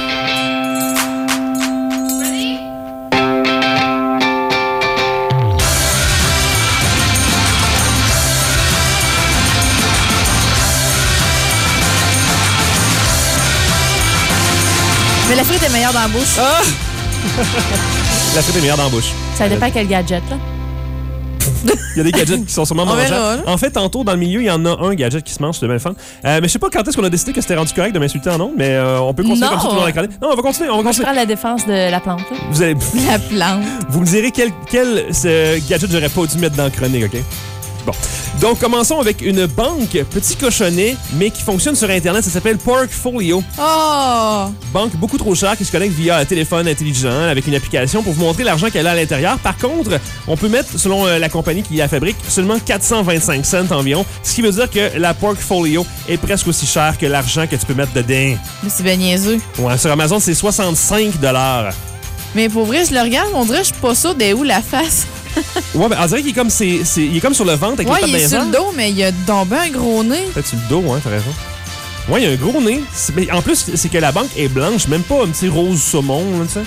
Mais la frite est meilleure dans la bouche. Ah! La frite est meilleure dans la bouche. Ça dépend quel gadget, là. Il y a des gadgets qui sont sûrement On mangeables. verra, là. En fait, tantôt, dans le milieu, il y en a un gadget qui se mange, c'est bien le fun. Euh, mais je sais pas quand est-ce qu'on a décidé que c'était rendu correct de m'insulter en nom, mais euh, on peut continuer Non. comme ça tout le long de la chronique. Non, on va continuer, on va Moi, je continuer. prends la défense de la plante. là. Vous, allez, La plante. vous me direz quel, quel ce gadget j'aurais pas dû mettre dans la chronique, OK? Bon. Donc, commençons avec une banque, petit cochonnet, mais qui fonctionne sur Internet. Ça s'appelle Porkfolio. Oh! Banque beaucoup trop chère qui se connecte via un téléphone intelligent avec une application pour vous montrer l'argent qu'elle a à l'intérieur. Par contre, on peut mettre, selon euh, la compagnie qui la fabrique, seulement quatre cent vingt-cinq cents environ, ce qui veut dire que la Porkfolio est presque aussi chère que l'argent que tu peux mettre dedans. Mais c'est bien niaiseux. Ouais, sur Amazon, c'est soixante-cinq dollars. Mais pour vrai, je le regarde, on dirait que je suis pas sûre de où la face. Ouais, ben, on dirait qu'il est comme, c'est, c'est- il est comme sur le ventre avec Ouais, les il pattes est sur dans le les airs. dos, mais il a tombé un gros nez. Peut-être sur le dos, hein, t'as raison. Ouais, il y a un gros nez. C'est- mais en plus, c'est que la banque est blanche, même pas un petit rose saumon, là, tu sais.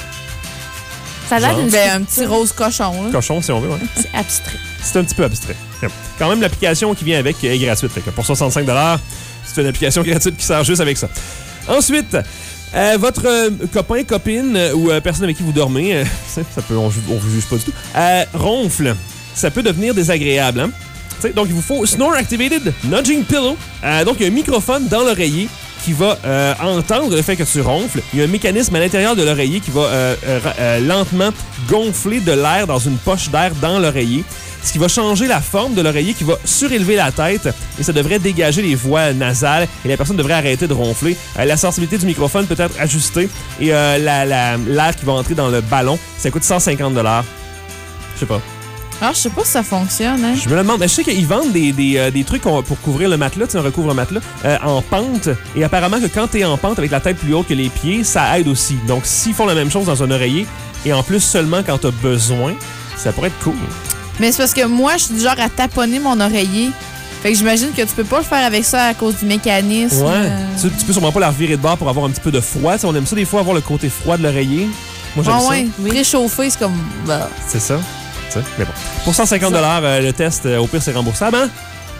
Ça a l'air Genre. d'une Ben, un petit rose cochon, là. Cochon, si on veut, ouais. C'est abstrait. C'est un petit peu abstrait. Yep. Quand même, l'application qui vient avec est gratuite. Fait que pour soixante-cinq dollars, c'est une application gratuite qui sert juste avec ça. Ensuite, euh, votre euh, copain, copine euh, ou euh, personne avec qui vous dormez, euh, ça peut, on, ju- on vous juge pas du tout, euh, ronfle. Ça peut devenir désagréable. Hein? T'sais, donc, il vous faut Snore Activated Nudging Pillow. Euh, donc, il y a un microphone dans l'oreiller qui va euh, entendre le fait que tu ronfles. Il y a un mécanisme à l'intérieur de l'oreiller qui va euh, euh, euh, lentement gonfler de l'air dans une poche d'air dans l'oreiller, ce qui va changer la forme de l'oreiller, qui va surélever la tête et ça devrait dégager les voix nasales et la personne devrait arrêter de ronfler. Euh, la sensibilité du microphone peut être ajustée et euh, la- la- l'air qui va entrer dans le ballon, ça coûte cent cinquante dollars. Je sais pas. Ah, je sais pas si ça fonctionne, hein. Je me le demande. Mais je sais qu'ils vendent des, des, euh, des trucs qu'on- pour couvrir le matelas, tu sais, un recouvre-matelas, euh, en pente. Et apparemment que quand t'es en pente avec la tête plus haute que les pieds, ça aide aussi. Donc, s'ils font la même chose dans un oreiller, et en plus seulement quand t'as besoin, ça pourrait être cool. Mais c'est parce que moi, je suis du genre à taponner mon oreiller. Fait que j'imagine que tu peux pas le faire avec ça à cause du mécanisme. Ouais. euh. Tu, tu peux sûrement pas la revirer de bord pour avoir un petit peu de froid. Tu sais, on aime ça des fois, avoir le côté froid de l'oreiller. Moi, j'aime Ah ça. ouais, réchauffer, c'est comme... Bah. C'est ça. Tu sais, mais bon. Pour cent cinquante dollars, euh, le test, euh, au pire, c'est remboursable, hein?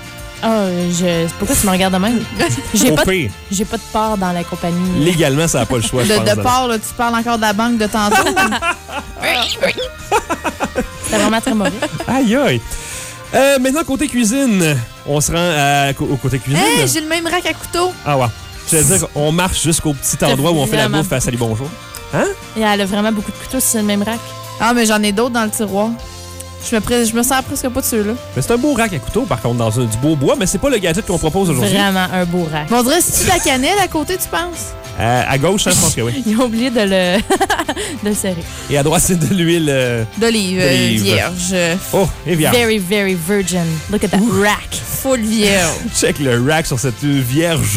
Ah, je... pourquoi tu me regardes de même? J'ai Au pas, de... pire. J'ai pas de part dans la compagnie. Légalement, ça n'a pas le choix, je De, pense. de part, là, tu parles encore de la banque de tantôt. C'est vraiment très mauvais. Aïe, aïe. Euh, maintenant, côté cuisine, on se rend à- au côté cuisine. Hey, j'ai le même rack à couteau. Ah ouais. Je veux dire, on marche jusqu'au petit endroit où on fait la Vraiment bouffe à Salut Bonjour. Hein? Et elle a vraiment beaucoup de couteaux sur le même rack. Ah, mais j'en ai d'autres dans le tiroir. Je me, pré- je me sers presque pas de ceux-là. Mais c'est un beau rack à couteau, par contre, dans un, du beau bois, mais c'est pas le gadget qu'on propose aujourd'hui. Vraiment un beau rack. Mais on dirait, c'est-tu de la cannelle à côté, tu penses? Euh, à gauche, hein, je pense que oui. Ils ont oublié de le, de le serrer. Et à droite, c'est de l'huile... euh, D'olive, euh, D'olive. vierge. Oh, et vierge. Very, very virgin. Look at that rack. Full vierge. Check le rack sur cette vierge.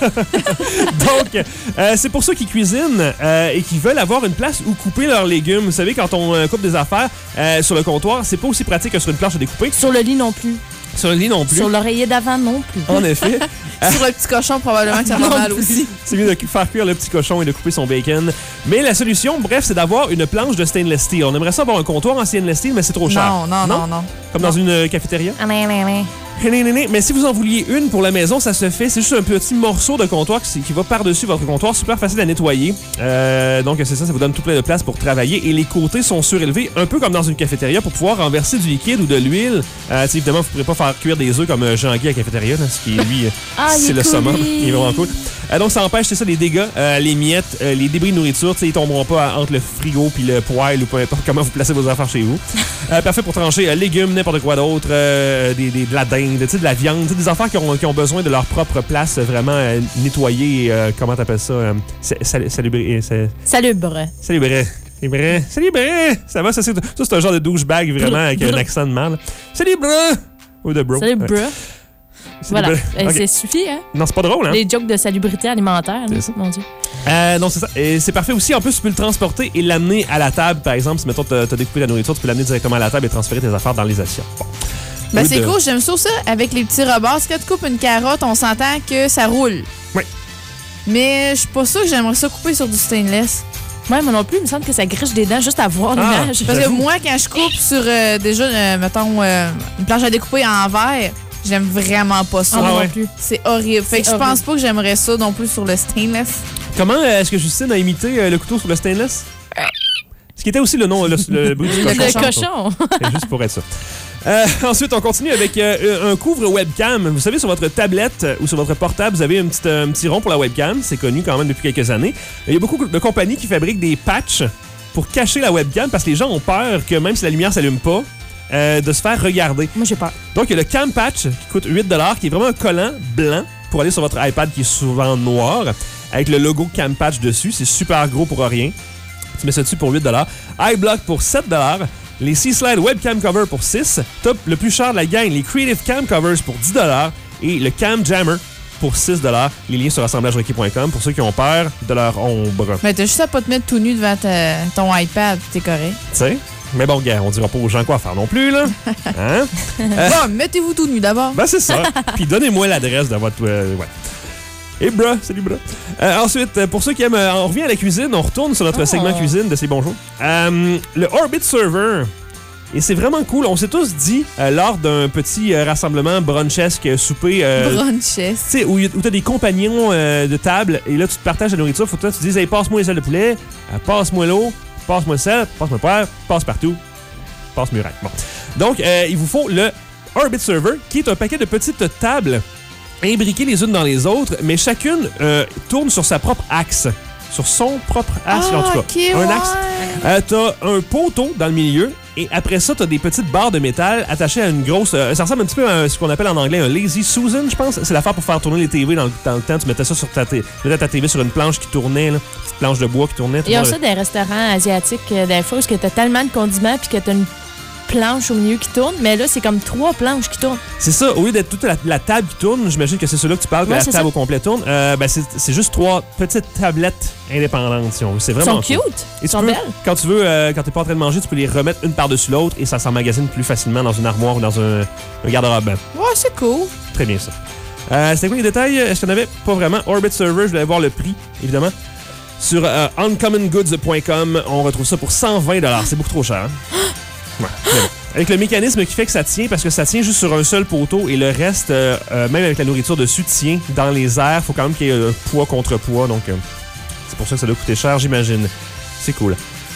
Donc, euh, c'est pour ceux qui cuisinent euh, et qui veulent avoir une place où couper leurs légumes. Vous savez, quand on euh, coupe des affaires euh, sur le comptoir, c'est pas aussi pratique que sur une planche à découper. Sur le lit non plus. Sur le lit non plus. Sur l'oreiller d'avant non plus. En effet. Sur le petit cochon, probablement que ça va Non mal plus. aussi. C'est mieux de faire cuire le petit cochon et de couper son bacon. Mais la solution, bref, c'est d'avoir une planche de stainless steel. On aimerait ça avoir un comptoir en stainless steel, mais c'est trop cher. Non, non, non, non. Comme dans une euh, cafétéria. Allez, allez, allez. Mais si vous en vouliez une pour la maison, ça se fait. C'est juste un petit morceau de comptoir qui, qui va par-dessus votre comptoir. Super facile à nettoyer. Euh, donc, c'est ça, ça vous donne tout plein de place pour travailler. Et les côtés sont surélevés, un peu comme dans une cafétéria, pour pouvoir renverser du liquide ou de l'huile. Euh, évidemment, vous ne pourrez pas faire cuire des œufs comme euh, Jean-Guy à la cafétéria, là, ce qui, lui, euh, Ah, il c'est est le cool, summum. lui. Il est vraiment cool. Euh, donc, ça empêche, c'est ça, les dégâts, euh, les miettes, euh, les débris de nourriture. Ils ne tomberont pas à- entre le frigo puis le poêle ou peu importe comment vous placez vos affaires chez vous. Euh, parfait pour trancher euh, légumes, n'importe quoi d'autre, euh, des, des, de la dinde, tu sais, de la viande, tu sais, des affaires qui ont, qui ont besoin de leur propre place euh, vraiment euh, nettoyées. Euh, comment t'appelles ça? Euh, sa- sal- salubri- euh, sa- Salubre. Salubre. Salubre. Salubre. Ça va, ça c'est, ça, c'est un genre de douchebag vraiment avec un accent de mal. Salubre. Ou de bro. Salubre. Ouais. Voilà. Salubre. Eh, Ok. C'est suffit, hein? Non, c'est pas drôle, hein? Les jokes de salubrité alimentaire, là, C'est ça. mon Dieu. Euh, non, c'est ça. Et c'est parfait aussi. En plus, tu peux le transporter et l'amener à la table. Par exemple, si, mettons, t'as, t'as découpé la nourriture, tu peux l'amener directement à la table et transférer tes affaires dans les assiettes. Bon. Ben, Au c'est de- cool, j'aime ça, ça avec les petits rebords. Si quand tu coupes une carotte, on s'entend que ça roule. Oui. Mais je suis pas sûre que j'aimerais ça couper sur du stainless. Ouais, moi non plus, il me semble que ça griche des dents juste à voir Ah. l'image. Parce que J'avoue. moi, quand je coupe sur euh, déjà, euh, mettons, euh, une planche à découper en verre, j'aime vraiment pas ça. Ah, moi ouais. non plus. C'est horrible. Fait que C'est je pense horrible. pas que j'aimerais ça non plus sur le stainless. Comment euh, est-ce que Justine a imité euh, le couteau sur le stainless? Ce qui était aussi le nom, le, le bruit du Le cochon. Le cochon. C'est juste pour être ça. Euh, ensuite, on continue avec euh, un couvre webcam. Vous savez, sur votre tablette euh, ou sur votre portable, vous avez un petit, un petit rond pour la webcam. C'est connu quand même depuis quelques années. Il y a beaucoup de compagnies qui fabriquent des patchs pour cacher la webcam parce que les gens ont peur que même si la lumière s'allume pas, euh, de se faire regarder. Moi, j'ai peur. Donc, il y a le Cam Patch qui coûte huit dollars, qui est vraiment un collant blanc pour aller sur votre iPad qui est souvent noir, avec le logo Cam Patch dessus. C'est super gros pour rien. Tu mets ça dessus pour huit dollars. iBlock pour sept dollars. Les C-Slide Webcam Cover pour six dollars. Top, le plus cher de la gang, les Creative Cam Covers pour dix dollars. Et le Cam Jammer pour six dollars. Les liens sur assemblage requis point com pour ceux qui ont peur de leur ombre. Mais t'as juste à pas te mettre tout nu devant ta- ton iPad, puis t'es correct. Tu sais? Mais bon, gars, on dira pas aux gens quoi faire non plus, là. Hein? Bon, mettez-vous tout nu d'abord. Ben, c'est ça. Puis donnez-moi l'adresse de votre... euh, ouais. Et bra, salut bra. Euh, ensuite, euh, pour ceux qui aiment... euh, on revient à la cuisine, on retourne sur notre Oh. segment cuisine de C'est Bonjour. Euh, le Orbit Server. Et c'est vraiment cool. On s'est tous dit, euh, lors d'un petit euh, rassemblement brunchesque euh, souper... euh, Brunches. tu sais, où, y- où t'as des compagnons euh, de table et là, tu te partages la nourriture. Faut que toi, tu dises, hey, passe-moi les ailes de poulet, euh, passe-moi l'eau, passe-moi le sel, passe-moi le poivre, passe partout, passe muraille. Bon. Donc, euh, il vous faut le Orbit Server, qui est un paquet de petites tables imbriquées les unes dans les autres, mais chacune euh, tourne sur sa propre axe. Sur son propre axe, Ah, en tout cas. ok, un ouais. axe. Euh, t'as un poteau dans le milieu et après ça, t'as des petites barres de métal attachées à une grosse... euh, ça ressemble un petit peu à ce qu'on appelle en anglais un Lazy Susan, je pense. C'est l'affaire pour faire tourner les T V dans le, dans le temps. Tu mettais ça sur ta, t- tu mettais ta T V sur une planche qui tournait, là. Petite planche de bois qui tournait. Tout le Ils ont monde- ça des restaurants asiatiques, euh, des fois, où tu as tellement de condiments puis que tu as une planche au milieu qui tourne, mais là, c'est comme trois planches qui tournent. C'est ça, au lieu d'être toute la, la table qui tourne, j'imagine que c'est celui-là que tu parles, que Ouais, la c'est table ça. au complet tourne. Euh, ben c'est, c'est juste trois petites tablettes indépendantes, si on veut. C'est Ils vraiment sont cool. cute. Et Ils tu sont peux, belles. quand tu veux, euh, quand t'es pas en train de manger, tu peux les remettre une par-dessus l'autre et ça s'emmagasine plus facilement dans une armoire ou dans un, un garde-robe. Ouais, c'est cool. Très bien ça. Euh, c'était quoi les détails? Est-ce qu'il y en avait? Pas vraiment. Orbit Server, je voulais voir le prix, évidemment. Sur euh, uncommon goods point com, on retrouve ça pour cent vingt dollars. C'est beaucoup trop cher. Hein? Ouais, mais bon. Avec le mécanisme qui fait que ça tient, parce que ça tient juste sur un seul poteau et le reste, euh, euh, même avec la nourriture dessus, tient dans les airs. Il faut quand même qu'il y ait euh, poids contre poids. Donc, euh, c'est pour ça que ça doit coûter cher, j'imagine. C'est cool.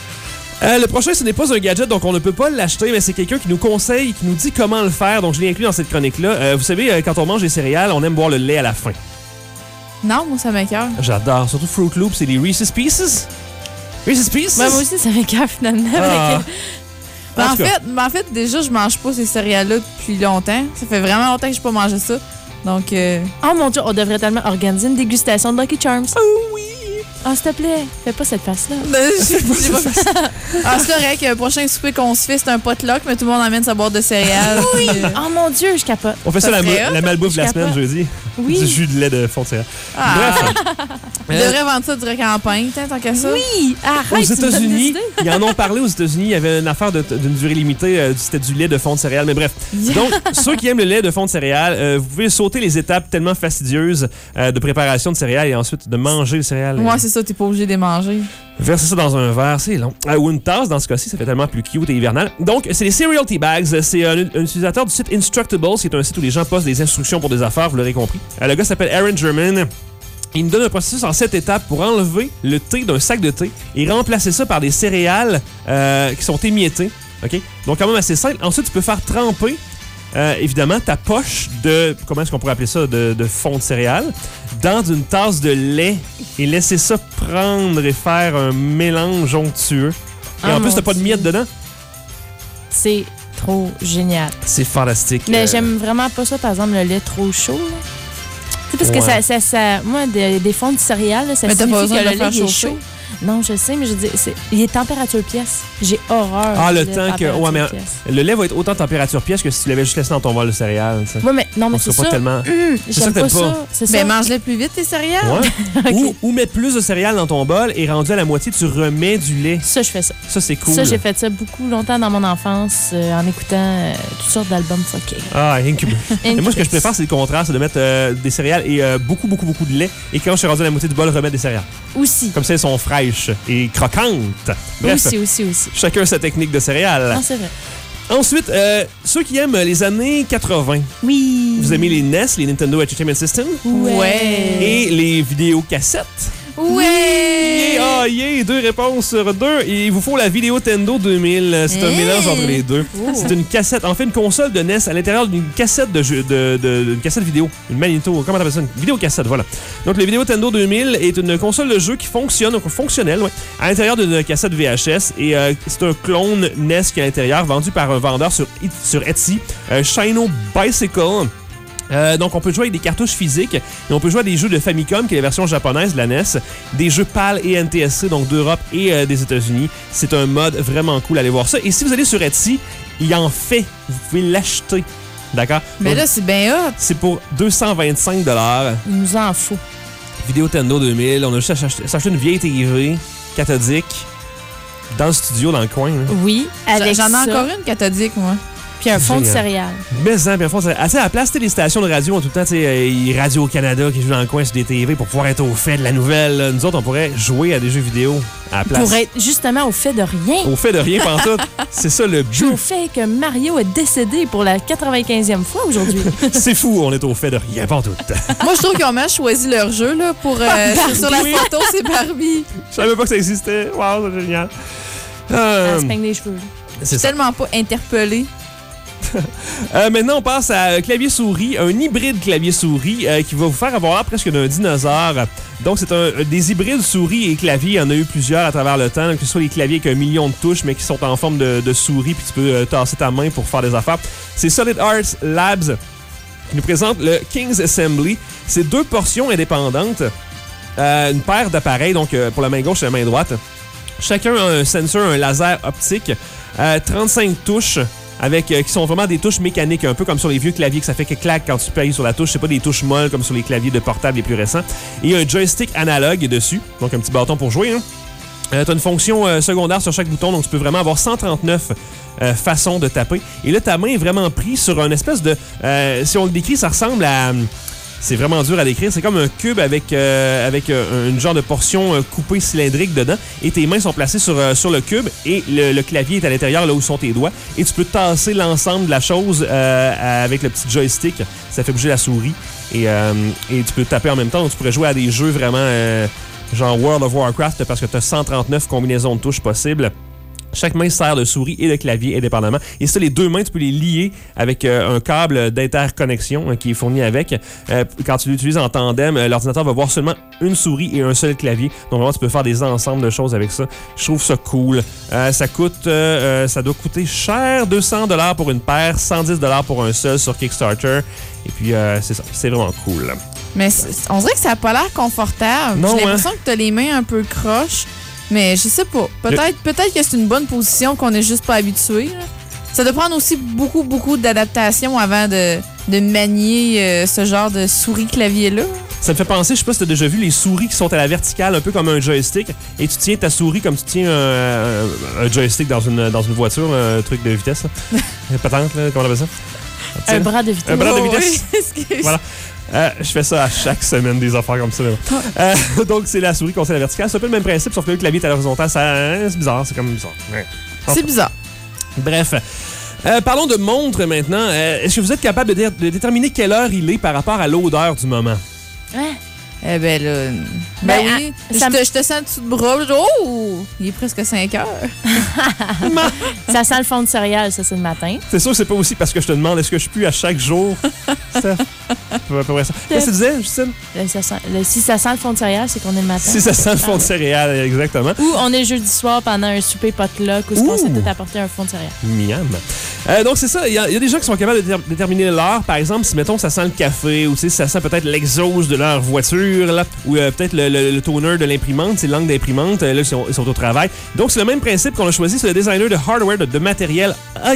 Euh, le prochain, ce n'est pas un gadget, donc on ne peut pas l'acheter, mais c'est quelqu'un qui nous conseille, qui nous dit comment le faire. Donc, je l'ai inclus dans cette chronique-là. Euh, vous savez, euh, quand on mange des céréales, on aime boire le lait à la fin. Non, moi, ça m'écoeure. J'adore. Surtout Fruit Loops et les Reese's Pieces. Reese's Pieces? Ouais, moi aussi, ça m'écoeure finalement. Ah. Avec, Ben, En en, tout cas. fait, ben, en fait, déjà, je mange pas ces céréales-là depuis longtemps. Ça fait vraiment longtemps que j'ai pas mangé ça. Donc, euh... Oh mon Dieu, on devrait tellement organiser une dégustation de Lucky Charms. Oh oui! Ah, s'il te plaît, fais pas cette face-là. j'ai pas- j'ai pas- ah, c'est correct. Le prochain souper qu'on se fait, c'est un potluck, mais tout le monde amène sa boîte de céréales. Oui! puis, euh, Oh mon Dieu, je capote. On fait ça, Ça la, serait ma- hot, la malbouffe de la je semaine, capote. jeudi. Oui. Du jus de lait de fond de céréales. Ah. Bref. Il devrait vendre ça direct en pain, hein, tant qu'à ça. Oui! Arrête, Aux tu me donnes des États-Unis, idées. ils en ont parlé aux États-Unis. Il y avait une affaire de- d'une durée limitée. euh, C'était du lait de fond de céréales. Mais bref. Donc, ceux qui aiment le lait de fond de céréales, euh, vous pouvez sauter les étapes tellement fastidieuses euh, de préparation de céréales et ensuite de manger les céréales. Ouais, c'est ça, t'es pas obligé de les manger. Verser ça dans un verre, c'est long. Euh, ou une tasse, dans ce cas-ci, ça fait tellement plus cute et hivernal. Donc, c'est les Cereal Tea Bags. C'est un, un utilisateur du site Instructables, qui est un site où les gens postent des instructions pour des affaires, vous l'aurez compris. Euh, le gars s'appelle Aaron German. Il nous donne un processus en sept étapes pour enlever le thé d'un sac de thé et remplacer ça par des céréales euh, qui sont émiettées. OK? Donc, quand même assez simple. Ensuite, tu peux faire tremper, euh, évidemment, ta poche de, comment est-ce qu'on pourrait appeler ça, de, de fond de céréales, dans une tasse de lait et laisser ça prendre et faire un mélange onctueux. Et Ah, en plus, mon t'as pas de Dieu. miettes dedans. C'est trop génial. C'est fantastique. Mais Euh, j'aime vraiment pas ça, par exemple, le lait trop chaud. là. Tu sais, parce que Ouais. ça, ça, ça, moi, des, des fonds de céréales, là, ça Mais t'as pas signifie besoin que de le le faire lait il est chauffer. chaud. Non, je sais, mais je dis, c'est, il est température pièce. J'ai horreur. Ah, du le lait temps que. température Ouais, mais pièce. le lait va être autant température pièce que si tu l'avais juste laissé dans ton bol de céréales. tu sais. Ouais, mais non, mais On c'est sera ça. pas tellement. Hum, C'est ça j'aime que pas t'aimes pas. ça. C'est Mais ça. mange-les plus vite, tes céréales. Ouais. ou, ou mettre plus de céréales dans ton bol et rendu à la moitié, tu remets du lait. Ça, je fais ça. Ça, c'est cool. Ça, j'ai fait ça beaucoup longtemps dans mon enfance euh, en écoutant euh, toutes sortes d'albums fuckés. Ah, Incubus. Et moi, ce que je préfère, c'est le contraire, c'est de mettre euh, des céréales et euh, beaucoup, beaucoup, beaucoup de lait. Et quand je suis rendu à la moitié du bol, remettre des céréales. Aussi. Comme ça, elles sont fraîches et croquantes. Bref, Aussi, aussi, aussi. chacun sa technique de céréales. Non, c'est vrai. Ensuite, euh, ceux qui aiment les années quatre-vingts, Oui. vous aimez les N E S, les Nintendo Entertainment System, Ouais. et les vidéocassettes. Ouais. Ah, yeah, deux réponses sur deux. Et il vous faut la Vidéo Tendo deux mille. C'est un Hey. mélange entre les deux. C'est une cassette, en fait, une console de N E S à l'intérieur d'une cassette de jeu, de, de, d'une cassette vidéo. Une magnéto, comment t'appelles ça? Une vidéocassette, voilà. Donc, le Vidéo Tendo deux mille est une console de jeu qui fonctionne, donc fonctionnelle, ouais, à l'intérieur d'une cassette V H S. Et euh, c'est un clone N E S qui est à l'intérieur, vendu par un vendeur sur, sur Etsy, euh, Shino Bicycle. Euh, donc, on peut jouer avec des cartouches physiques et on peut jouer à des jeux de Famicom, qui est la version japonaise de la N E S, des jeux PAL et N T S C, donc d'Europe et euh, des États-Unis. C'est un mode vraiment cool, allez voir ça. Et si vous allez sur Etsy, il en fait. Vous pouvez l'acheter. D'accord? Mais Donc, là, c'est bien hot. c'est pour deux cent vingt-cinq dollars. Il nous en faut. Vidéo Tendo deux mille. On a juste acheté, s'acheter une vieille T V cathodique dans le studio, dans le coin. Là. Oui, avec J'en ai ça, encore une cathodique, moi. puis un fond de Génial. céréales. Mais en bien fond, c'est assez à la place, tu sais, les stations de radio ont tout le temps, tu sais, euh, Radio-Canada qui joue dans le coin sur des T V pour pouvoir être au fait de la nouvelle. là. Nous autres, on pourrait jouer à des jeux vidéo à la place. Pour être justement au fait de rien. Au fait de rien pantoute. C'est ça le Je suis au but. fait que Mario est décédé pour la quatre-vingt-quinzième fois aujourd'hui. C'est fou, on est au fait de rien pantoute. Moi, je trouve qu'ils ont mal choisi leur jeu, là, pour... euh, sur la Oui. photo, c'est Barbie. Je savais pas que ça existait. Wow, c'est génial. Elle Euh, se peigne les cheveux. c'est ça. Tellement pas interpellée. Euh, maintenant, on passe à euh, clavier-souris, un hybride clavier-souris euh, qui va vous faire avoir l'air presque d'un dinosaure. Donc, c'est un, des hybrides souris et clavier. Il y en a eu plusieurs à travers le temps, que ce soit les claviers avec un million de touches, mais qui sont en forme de, de souris, puis tu peux euh, tasser ta main pour faire des affaires. C'est Solid Arts Labs qui nous présente le King's Assembly. C'est deux portions indépendantes, euh, une paire d'appareils, donc euh, pour la main gauche et la main droite. Chacun a un sensor, un laser optique, euh, trente-cinq touches, avec euh, qui sont vraiment des touches mécaniques, un peu comme sur les vieux claviers, que ça fait que clac quand tu payes sur la touche. C'est pas des touches molles comme sur les claviers de portable les plus récents. Et il y a un joystick analogue dessus, donc un petit bâton pour jouer. Hein. Euh, tu as une fonction euh, secondaire sur chaque bouton, donc tu peux vraiment avoir cent trente-neuf euh, façons de taper. Et là, ta main est vraiment prise sur un espèce de... Euh, si on le décrit, ça ressemble à... C'est vraiment dur à décrire. C'est comme un cube avec, euh, avec euh, une genre de portion euh, coupée cylindrique dedans. Et tes mains sont placées sur, euh, sur le cube et le, le clavier est à l'intérieur, là où sont tes doigts. Et tu peux tasser l'ensemble de la chose euh, avec le petit joystick. Ça fait bouger la souris. Et, euh, et tu peux taper en même temps. Donc, tu pourrais jouer à des jeux vraiment euh, genre World of Warcraft parce que tu as cent trente-neuf combinaisons de touches possibles. Chaque main sert de souris et de clavier indépendamment. Et ça, les deux mains, tu peux les lier avec euh, un câble d'interconnexion hein, qui est fourni avec. Euh, quand tu l'utilises en tandem, euh, l'ordinateur va voir seulement une souris et un seul clavier. Donc vraiment, tu peux faire des ensembles de choses avec ça. Je trouve ça cool. Euh, ça coûte, euh, ça doit coûter cher, deux cents dollars pour une paire, cent dix dollars pour un seul sur Kickstarter. Et puis, euh, c'est ça, c'est vraiment cool. Mais on dirait que ça n'a pas l'air confortable. Non, J'ai l'impression hein? que tu as les mains un peu croches. Mais je sais pas. Peut-être Le... peut-être que c'est une bonne position qu'on n'est juste pas habitué. Là. Ça doit prendre aussi beaucoup, beaucoup d'adaptation avant de, de manier euh, ce genre de souris-clavier-là. Ça me fait penser, je sais pas si tu as déjà vu les souris qui sont à la verticale, un peu comme un joystick, et tu tiens ta souris comme tu tiens un, un joystick dans une, dans une voiture, un truc de vitesse. Patente, là, comment on appelle ça? Un bras de vitesse. Un bras de Oh, vitesse. oui. Voilà. Euh, je fais ça à chaque semaine, des affaires comme ça. Euh, donc, c'est la souris qu'on sait à la verticale. C'est un peu le même principe, sauf que le clavier est à l'horizontale. Ça, c'est bizarre, c'est comme bizarre. Ouais. C'est bizarre. Bref. Euh, parlons de montre maintenant. Euh, est-ce que vous êtes capable de, dé- de déterminer quelle heure il est par rapport à l'odeur du moment? Ouais. Eh ben là. Ben, Ben, oui. ah, Je ça te, je te sens dessous de bras. Je dis, oh! Il est presque cinq heures. Ça sent le fond de céréales, ça, c'est le matin. C'est sûr, c'est pas aussi parce que je te demande est-ce que je pue à chaque jour. Ça, à peu près ça. Qu'est-ce que tu disais, Justine? Le- ça sent- le- si ça sent le fond de céréales, c'est qu'on est le matin. Si ça sent le fond de céréales, exactement. Ou on est jeudi soir pendant un souper potluck où on s'est tout apporté un fond de céréales. Miam. Euh, donc, c'est ça. Il y, a- il y a des gens qui sont capables de dé- déterminer l'heure. Par exemple, si, mettons, ça sent le café ou tu sais, si ça sent peut-être l'exhaust de leur voiture là, ou euh, peut-être le, le- le toner de l'imprimante, c'est l'angle d'imprimante. euh, Là, ils sont, ils sont au travail. Donc, c'est le même principe qu'on a choisi. C'est le designer de hardware, de, de matériel,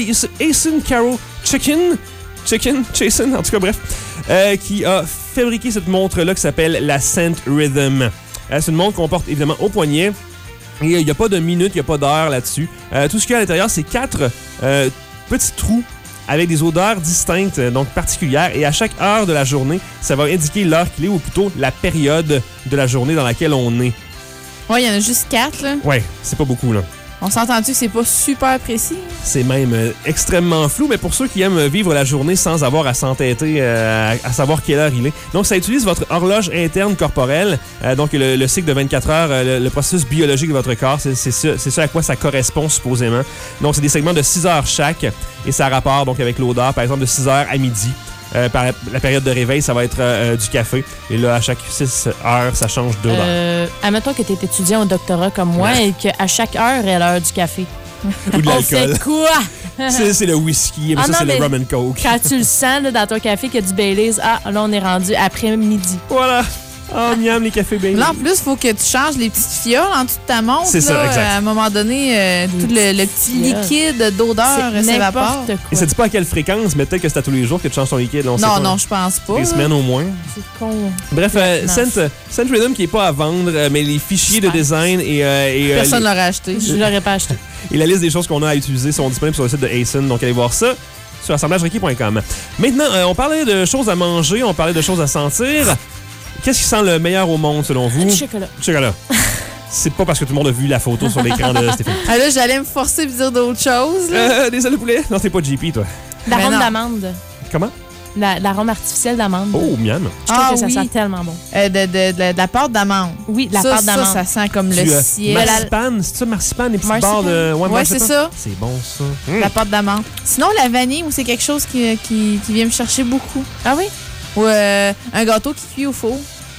Asen Caro Chicken. Chicken, Jason, en tout cas, bref, euh, qui a fabriqué cette montre-là qui s'appelle la Scent Rhythm. Euh, c'est une montre qu'on porte évidemment au poignet. Et il n'y a pas de minute, il n'y a pas d'heure là-dessus. Euh, tout ce qu'il y a à l'intérieur, c'est quatre euh, petits trous avec des odeurs distinctes, donc particulières. Et à chaque heure de la journée, ça va indiquer l'heure qu'il est, ou plutôt la période de la journée dans laquelle on est. Ouais, il y en a juste quatre, là. Ouais, c'est pas beaucoup, là. On s'entend-tu que c'est pas super précis? C'est même euh, extrêmement flou, mais pour ceux qui aiment vivre la journée sans avoir à s'entêter euh, à, à savoir quelle heure il est. Donc, ça utilise votre horloge interne corporelle, euh, donc le, le cycle de vingt-quatre heures, euh, le, le processus biologique de votre corps, c'est, c'est, ça, c'est ça à quoi ça correspond supposément. Donc, c'est des segments de six heures chaque, et ça a rapport donc avec l'odeur, par exemple de six heures à midi. Euh, par la période de réveil, ça va être euh, du café. Et là, à chaque six heures, ça change d'odeur. Euh, admettons que tu es étudiant au doctorat comme moi Ouais. et qu'à chaque heure est l'heure du café. Ou de On l'alcool. fait quoi? c'est, c'est le whisky, mais Ah ça, non, c'est mais le rum and coke. Quand tu le sens là, dans ton café qu'il y a du Baileys, ah, là, on est rendu après-midi. Voilà. Oh, miam, les cafés Baileys. Là, en plus, il faut que tu changes les petites fioles en dessous de ta montre. C'est ça, là. exact. À un moment donné, euh, tout le, le petit fioles. liquide d'odeur C'est s'évapore. n'importe quoi. Et ça dit pas à quelle fréquence, mais peut-être que c'est à tous les jours que tu changes ton liquide. On sait Non, pas. non, je pense pas. Des là. semaines au moins. C'est con. Bref, euh, Non. Scent, Scent Rhythm qui n'est pas à vendre, euh, mais les fichiers de Super. design et, euh, et, euh, Personne les- ne l'aurait acheté. Je l'aurais pas acheté. et la liste des choses qu'on a à utiliser sont disponibles sur le site de Asen. Donc, allez voir ça sur assemblage requis point com. Maintenant, euh, on parlait de choses à manger, on parlait de choses à sentir. Qu'est-ce qui sent le meilleur au monde, selon vous? Du chocolat. Du chocolat. C'est pas parce que tout le monde a vu la photo sur l'écran de Stéphane. Ah là, j'allais me forcer à dire d'autres choses. Là. Euh, des ailes de poulet? Non, t'es pas J P, toi. L'arôme non. d'amande. Comment? La- L'arôme artificiel d'amande. Oh, miam. Je trouve Ah que ça oui. sent tellement bon. Euh, de, de, de, de la pâte d'amande. Oui, de la ça, pâte d'amande. Ça, ça sent comme Du, le euh, ciel. marzipan, c'est ça, marzipan, les petites Marzipan. barres de... Ouais, marzipan. c'est ça. C'est bon, ça. Hum. La pâte d'amande. Sinon, la vanille, c'est quelque chose qui, qui, qui vient me chercher beaucoup. Ah oui? Ou euh, un gâteau qui cuit au four.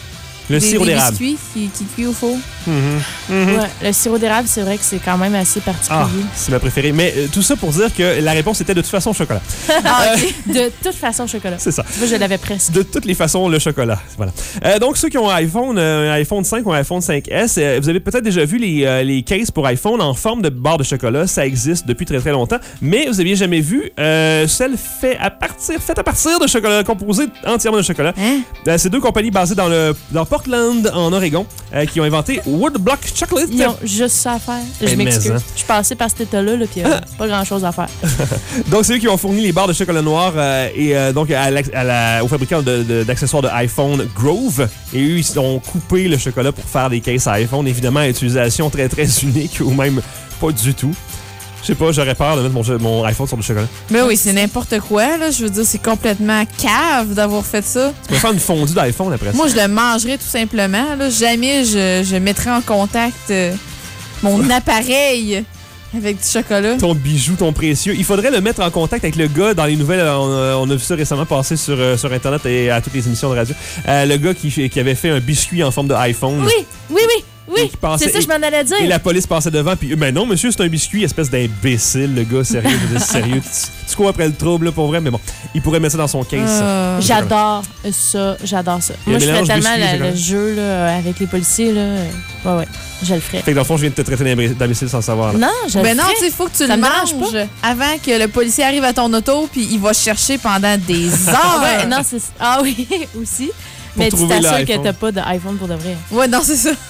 Le des, sirop des d'érable. biscuits qui, qui cuit au four. Mhm. Mhm. Ouais, le sirop d'érable, c'est vrai que c'est quand même assez Ah, particulier. c'est ma préférée. Mais euh, tout ça pour dire que la réponse était de toute façon chocolat. Ah, ok. De toute façon, chocolat. C'est ça. Tu vois, je l'avais presque. De toutes les façons, le chocolat. Voilà. Euh, donc, ceux qui ont un iPhone, euh, un iPhone cinq ou un iPhone cinq S, euh, vous avez peut-être déjà vu les, euh, les cases pour iPhone en forme de barre de chocolat. Ça existe depuis très très longtemps. Mais vous aviez jamais vu euh, celle faite à partir, faite à partir de chocolat, composée entièrement de chocolat. Hein? Euh, c'est deux compagnies basées dans, le, dans Portland, en Oregon, euh, qui ont inventé Woodblock Chocolate. Ils ont juste ça à faire. Je Eh, m'excuse. mais, hein. Je suis passée par cet état-là, là, puis euh, pas grand-chose à faire. Donc, c'est eux qui ont fourni les barres de chocolat noir euh, et euh, donc à la, à la, au fabricant de, de, d'accessoires de iPhone Grove. Et eux, ils ont coupé le chocolat pour faire des cases à iPhone. Évidemment, à utilisation très, très unique ou même pas du tout. Je sais pas, j'aurais peur de mettre mon, mon iPhone sur du chocolat. Mais oui, c'est n'importe quoi. Là. Je veux dire, c'est complètement cave d'avoir fait ça. Tu peux faire une fondue d'iPhone après ça. Moi, je le mangerais tout simplement. Là. Jamais je, je mettrais en contact euh, mon appareil Avec du chocolat. Ton bijou, ton précieux. Il faudrait le mettre en contact avec le gars dans les nouvelles. On a, on a vu ça récemment passer sur, euh, sur Internet et à toutes les émissions de radio. Euh, le gars qui, qui avait fait un biscuit en forme de iPhone. Oui, oui, oui. Oui, passait, c'est ça, je m'en allais dire. Et la police passait devant, puis, ben non, monsieur, c'est un biscuit, espèce d'imbécile, le gars, sérieux, je veux dire, sérieux. Tu, tu cours après le trouble, là, pour vrai, mais bon, il pourrait mettre ça dans son case. Euh, j'adore ça, j'adore ça. Il y a Moi, je ferais tellement biscuit, le, le jeu là, avec les policiers, là. Ouais, ouais, je le ferais. Fait que dans le fond, je viens de te traiter d'imbécile sans le savoir. Là. Non, je le Ben non, ferais. tu sais, il faut que tu Ça le me dérange manges pas. avant que le policier arrive à ton auto, puis il va chercher pendant des heures. Ouais, non, c'est ah oui, aussi. Mais tu trouver t'assures que l'iPhone. t'as pas d'iPhone pour de vrai. Ouais, non, c'est ça.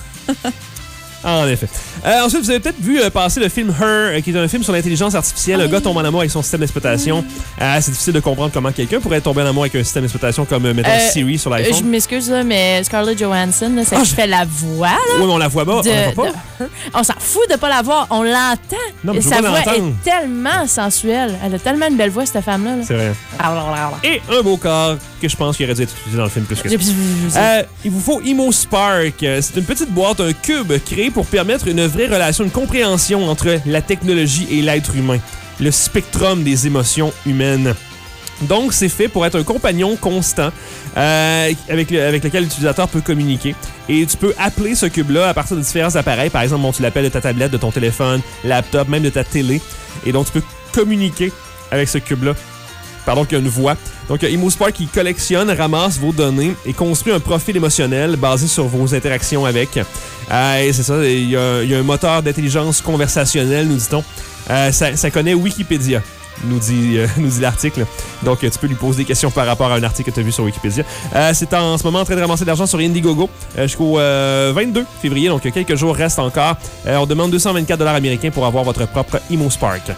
En effet. Euh, ensuite, vous avez peut-être vu euh, passer le film Her, euh, qui est un film sur l'intelligence artificielle. Ah, le gars oui. tombe en amour avec son système d'exploitation. Euh, c'est difficile de comprendre comment quelqu'un pourrait tomber en amour avec un système d'exploitation comme, euh, mettons, Euh, Siri sur Je l'iPhone. m'excuse, là, mais Scarlett Johansson, là, celle Ah, qui je- fait la voix, là, Oui, mais on la voit pas. de, on la voit pas. de Her. On s'en fout de pas la voir, on l'entend. Non, mais Et je veux sa pas voix l'entendre. est tellement sensuelle. Elle a tellement une belle voix, cette femme-là. là. C'est vrai. Et un beau corps que je pense qu'il aurait dû être utilisé dans le film plus que ça. Euh, il vous faut Emo Spark. Euh, C'est une petite boîte, un cube créé pour permettre une vraie relation, une compréhension entre la technologie et l'être humain. Le spectrum des émotions humaines. Donc, c'est fait pour être un compagnon constant euh, avec, le- avec lequel l'utilisateur peut communiquer. Et tu peux appeler ce cube-là à partir de différents appareils. Par exemple, bon, tu l'appelles de ta tablette, de ton téléphone, laptop, même de ta télé. Et donc, tu peux communiquer avec ce cube-là. Pardon, qui a une voix. Donc, EmoSpark qui collectionne, ramasse vos données et construit un profil émotionnel basé sur vos interactions avec. Euh, et c'est ça, il y, a, il y a un moteur d'intelligence conversationnelle, nous dit-on. Euh, ça, ça connaît Wikipédia, nous dit, euh, nous dit l'article. Donc, euh, tu peux lui poser des questions par rapport à un article que tu as vu sur Wikipédia. Euh, c'est en ce moment en train de ramasser de l'argent sur Indiegogo euh, jusqu'au euh, vingt-deux février. Donc, quelques jours restent encore. Euh, on demande deux cent vingt-quatre dollars américains pour avoir votre propre EmoSpark.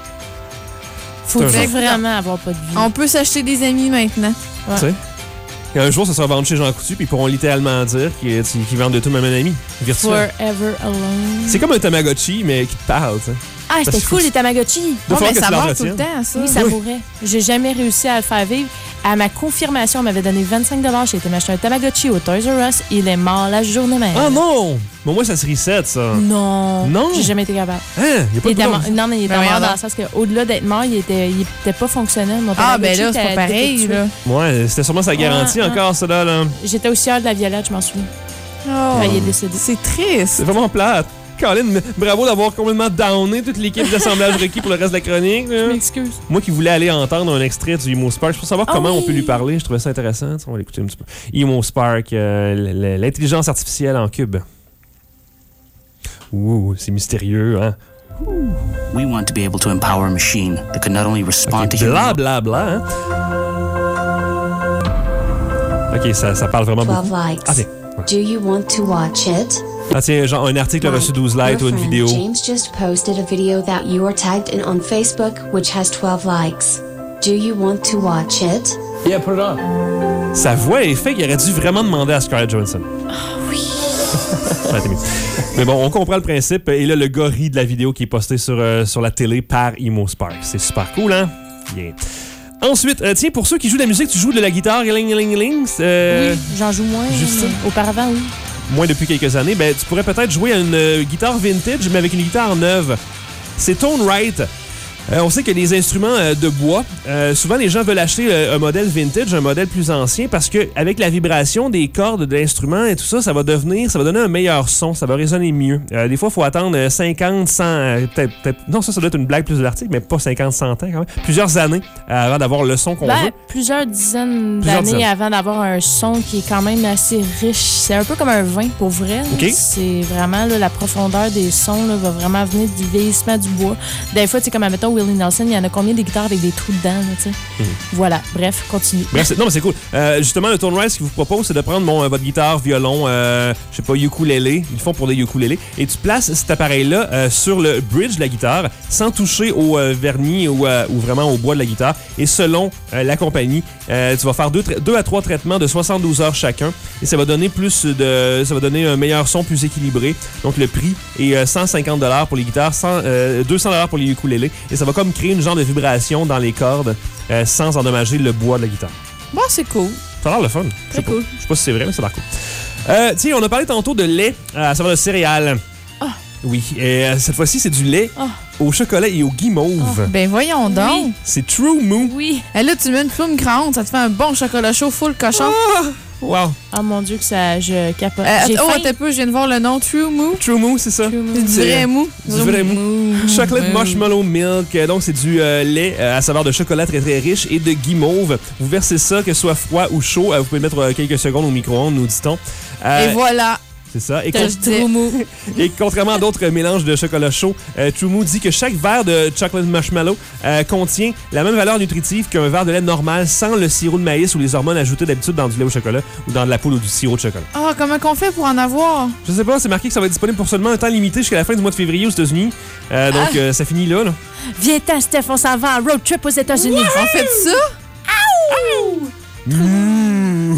Faut C'est un faut vraiment avoir pas de vie. On peut s'acheter des amis maintenant. Ouais. Tu sais? Et un jour, ça sera vendu chez Jean Coutu, puis ils pourront littéralement dire qu'ils qu'ils vendent de tout, même un ami virtuel. Forever alone. C'est comme un Tamagotchi, mais qui te parle, tu sais. Ah, c'était Parce que cool, faut- les Tamagotchi. Il va Ouais, falloir mais que ça tu meurt tout le l'entretiennes. temps, ça. Oui, ça Oui. mourrait. J'ai jamais réussi à le faire vivre. À ma confirmation, on m'avait donné vingt-cinq dollars. J'ai été m'acheter un Tamagotchi au Toys R Us. Il est mort la journée même. Ah non! Bon, moi, ça se reset, ça. Non. Non? J'ai jamais été capable. Hein? Il y a pas Il de était boulot. mort- non, mais il était Ben mort voyons dans donc. le sens qu'au-delà d'être mort, il était, il était pas fonctionnel. Mon Ah, ben Tamagotchi là, c'est était pas pareil, défectueux. là. Ouais, c'était sûrement sa garantie Ouais, encore, ça, là. là. J'étais aussi heure de la Violette, je m'en souviens. Oh, Quand il est décédé. c'est triste. C'est vraiment plate. Colin, m- bravo d'avoir complètement downé toute l'équipe d'assemblage requis pour le reste de la chronique. là. Je m'excuse. Moi qui voulais aller entendre un extrait du Emo Spark, pour savoir Ah comment oui. on peut lui parler, je trouvais ça intéressant. On va l'écouter un petit peu. Emo Spark, euh, l- l- l'intelligence artificielle en cube. Ouh, c'est mystérieux, hein? We want to be able to empower a machine that could not only respond Ok, to human bla bla bla, hein? Ok, ça, ça parle vraiment beaucoup. twelve likes. Ah, tiens. Do you want to watch it? Ah, tiens, genre un article a reçu douze likes ou Your une friend vidéo. James just posted a video that you are tagged in on Facebook, which has twelve likes. Do you want to watch it? Yeah, put it on. Sa voix est faite qu'il aurait dû vraiment demander à Scarlett Johansson. Ah oui! Mais bon, on comprend le principe. Et là, le gars rit de la vidéo qui est postée sur, euh, sur la télé par Emo Spark. C'est super cool, hein? Bien. Ensuite, euh, tiens, pour ceux qui jouent de la musique, tu joues de la guitare, ling, ling, ling, euh, Oui, j'en joue moins. Justin? mais Auparavant, oui. moins depuis quelques années, ben, tu pourrais peut-être jouer à une euh, guitare vintage, mais avec une guitare neuve. C'est Tone Right. Euh, on sait que les instruments euh, de bois, euh, souvent les gens veulent acheter euh, un modèle vintage, un modèle plus ancien, parce que avec la vibration des cordes de l'instrument et tout ça, ça va devenir, ça va donner un meilleur son, ça va résonner mieux. Euh, des fois, il faut attendre euh, cinquante, cent, euh, peut-être, peut-être, non, ça, ça doit être une blague plus de l'article, mais pas cinquante, cent ans quand même. Plusieurs années euh, avant d'avoir le son qu'on Ben, veut. plusieurs dizaines Plusieurs d'années dizaines. avant d'avoir un son qui est quand même assez riche. C'est un peu comme un vin, pour vrai. là. OK. C'est vraiment là, la profondeur des sons là, va vraiment venir du vieillissement du bois. Des fois, tu sais, comme admettons Willie Nelson, il y en a combien des guitares avec des trous dedans, là, tu sais. Mhm. Voilà, bref, continue. Bref, c'est- non, mais c'est cool. Euh, justement, le Tone Rise, ce qu'il vous propose, c'est de prendre mon, euh, votre guitare, violon, euh, je sais pas, ukulélé. Ils le font pour des ukulélés. Et tu places cet appareil-là euh, sur le bridge de la guitare, sans toucher au euh, vernis ou, euh, ou vraiment au bois de la guitare. Et selon euh, la compagnie, euh, tu vas faire deux, tra- deux à trois traitements de soixante-douze heures chacun. Et ça va donner plus de, ça va donner un meilleur son, plus équilibré. Donc le prix est euh, cent cinquante dollars pour les guitares, cent, euh, deux cents dollars pour les ukulélés. Et ça va comme créer une genre de vibration dans les cordes euh, sans endommager le bois de la guitare. Bon, c'est cool. Ça a l'air le fun. Je sais Très pas. cool. Je sais pas si c'est vrai, mais ça a l'air cool. Euh, tiens, on a parlé tantôt de lait, euh, à savoir de céréales. Oui, et euh, cette fois-ci, c'est du lait oh. au chocolat et au guimauve. Oh. Ben voyons donc. Oui. C'est True Moo. Oui. Et là, tu mets une plume micro-ondes, ça te fait un bon chocolat chaud full cochon. Oh. Wow. Oh mon Dieu, que ça, je capote. Euh, J'ai oh, faim. attends un peu, je viens de voir le nom. True Moo. True Moo, c'est ça. C'est du vrai mou. Du vrai mou. Chocolate marshmallow milk. Donc, c'est du euh, lait euh, à saveur de chocolat très, très riche et de guimauve. Vous versez ça, que ce soit froid ou chaud. Euh, vous pouvez le mettre euh, quelques secondes au micro-ondes, nous dit-on. Euh, et voilà. C'est ça. Et, con- et contrairement à d'autres mélanges de chocolat chaud, euh, True Moo dit que chaque verre de chocolate marshmallow euh, contient la même valeur nutritive qu'un verre de lait normal sans le sirop de maïs ou les hormones ajoutées d'habitude dans du lait au chocolat ou dans de la poudre ou du sirop de chocolat. Ah, oh, comment qu'on fait pour en avoir? Je sais pas, c'est marqué que ça va être disponible pour seulement un temps limité jusqu'à la fin du mois de février aux États-Unis. Euh, donc, ah. euh, ça finit là. là. Viens-t'en, Steph, on s'en va en road trip aux États-Unis. On fait ça? Ouh! Mmh.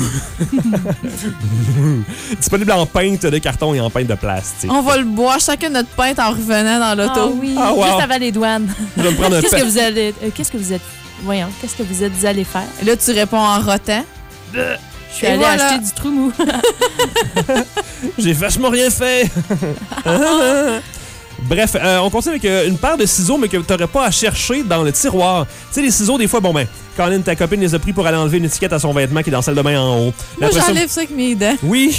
Disponible en pinte de carton et en pinte de plastique. On va le boire chacun notre pinte en revenant dans l'auto. Ah oui, ah, wow. Juste avant les douanes. Je vais me prendre un Qu'est-ce pa- que vous allez, euh, qu'est-ce que vous êtes, voyons, qu'est-ce que vous êtes allé faire? Et là, tu réponds en rotant. Je suis allée voilà. acheter du True Moo. J'ai vachement rien fait. Bref, euh, on continue avec euh, une paire de ciseaux, mais que tu n'aurais pas à chercher dans le tiroir. Tu sais, les ciseaux, des fois, bon ben, Colin, ta copine les a pris pour aller enlever une étiquette à son vêtement qui est dans la salle de bain en haut. Moi, Après j'enlève ça... ça avec mes dents. Oui.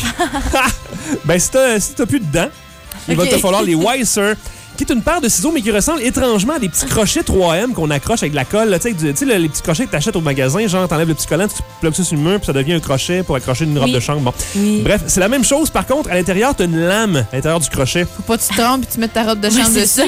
Ben, si t'as, si t'as plus de dents, il okay. va te falloir les Weiser, qui est une paire de ciseaux, mais qui ressemble étrangement à des petits crochets trois M qu'on accroche avec de la colle. Tu sais, les petits crochets que tu achètes au magasin, genre, t'enlèves le petit collant, tu plugues ça sur le mur, puis ça devient un crochet pour accrocher une robe oui. de chambre. Bon. Oui. Bref, c'est la même chose. Par contre, à l'intérieur, t'as une lame à l'intérieur du crochet. Faut pas que tu te trompes et tu mettes ta robe de chambre oui, dessus.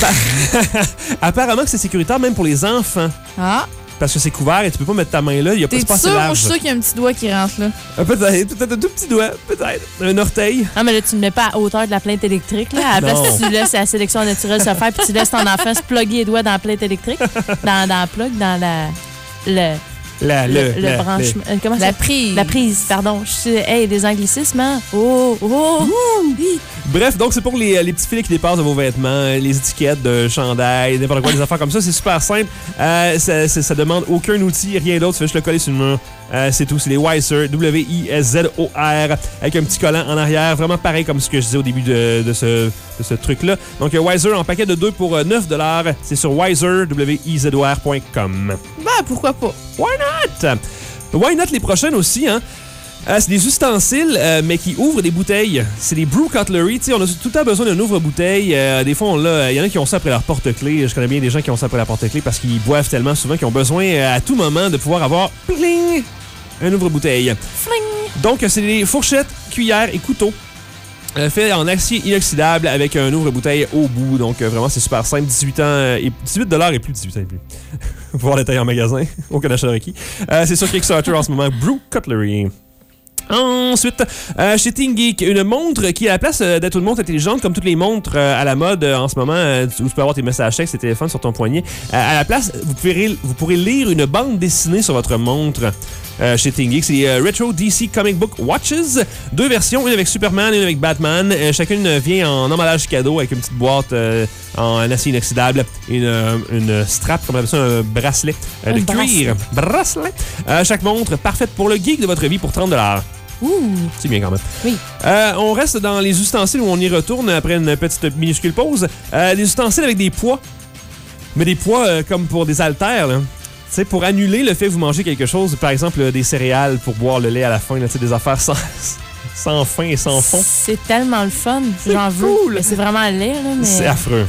Appa- Apparemment que c'est sécuritaire même pour les enfants. Ah. Parce que c'est couvert et tu peux pas mettre ta main là. Il y a pas de espace large. Moi, je suis sûre qu'il y a un petit doigt qui rentre là. Euh, peut-être, peut-être un tout petit doigt, peut-être. Un orteil. Ah, mais là, tu ne mets pas à hauteur de la plainte électrique. Là. À la place, tu laisses la sélection naturelle se faire puis tu laisses ton enfant se plugger les doigts dans la plainte électrique. Dans, dans la plug, dans la... Le... La, le, le, la, le branchement. Le... Comment la ça? prise. La prise, pardon. Je sais, hey, des anglicismes, hein? Oh, oh, oui. Bref, donc c'est pour les, les petits filets qui dépassent de vos vêtements, les étiquettes de chandail, n'importe quoi, des affaires comme ça. C'est super simple. Euh, ça, ça, ça demande aucun outil, rien d'autre. Tu fais juste le coller sur le mur. Euh, c'est tout. C'est les Weiser, W I S Z O R, avec un petit collant en arrière. Vraiment pareil comme ce que je disais au début de, de ce, de ce truc-là. Donc, Weiser en paquet de deux pour neuf dollars. C'est sur weiser, W I Z O R point com. Ben, pourquoi pas? Why not? Why not les prochaines aussi, hein? Euh, c'est des ustensiles, euh, mais qui ouvrent des bouteilles. C'est des brew cutlery. T'sais, on a tout le temps besoin d'un ouvre-bouteille. Euh, des fois, on l'a. Il y en a qui ont ça après leur porte-clés. Je connais bien des gens qui ont ça après leur porte-clés parce qu'ils boivent tellement souvent qu'ils ont besoin euh, à tout moment de pouvoir avoir pling, un ouvre-bouteille. Fling. Donc, c'est des fourchettes, cuillères et couteaux. Euh, fait en acier inoxydable avec un ouvre-bouteille au bout. Donc, euh, vraiment, c'est super simple. dix-huit ans euh, et dix-huit dollars et plus. dix-huit ans et plus. Voir les tailles en magasin. Aucun achat requis. Euh, c'est sur Kickstarter en ce moment. Brew Cutlery. Ensuite, euh, chez TeamGeek, une montre qui, à la place euh, d'être une montre intelligente, comme toutes les montres euh, à la mode euh, en ce moment, euh, où tu peux avoir tes messages textes et téléphones sur ton poignet, euh, à la place, vous pourrez, vous pourrez lire une bande dessinée sur votre montre. Euh, chez TeamGeek, c'est euh, Retro D C Comic Book Watches. Deux versions, une avec Superman et une avec Batman. Euh, chacune vient en emballage cadeau avec une petite boîte euh, en acier inoxydable et une, euh, une strap, comme on appelle ça, un bracelet euh, de un cuir. Bracelet. Euh, chaque montre parfaite pour le geek de votre vie pour trente dollars. Ouh. C'est bien quand même. Oui. Euh, on reste dans les ustensiles où on y retourne après une petite minuscule pause. Euh, des ustensiles avec des poids. Mais des poids euh, comme pour des haltères, là. Tu sais, pour annuler le fait que vous mangez quelque chose, par exemple euh, des céréales pour boire le lait à la fin, là, des affaires sans, sans fin et sans fond. C'est tellement le fun. J'en veux. Cool. Mais c'est vraiment laid, là. Mais... C'est affreux.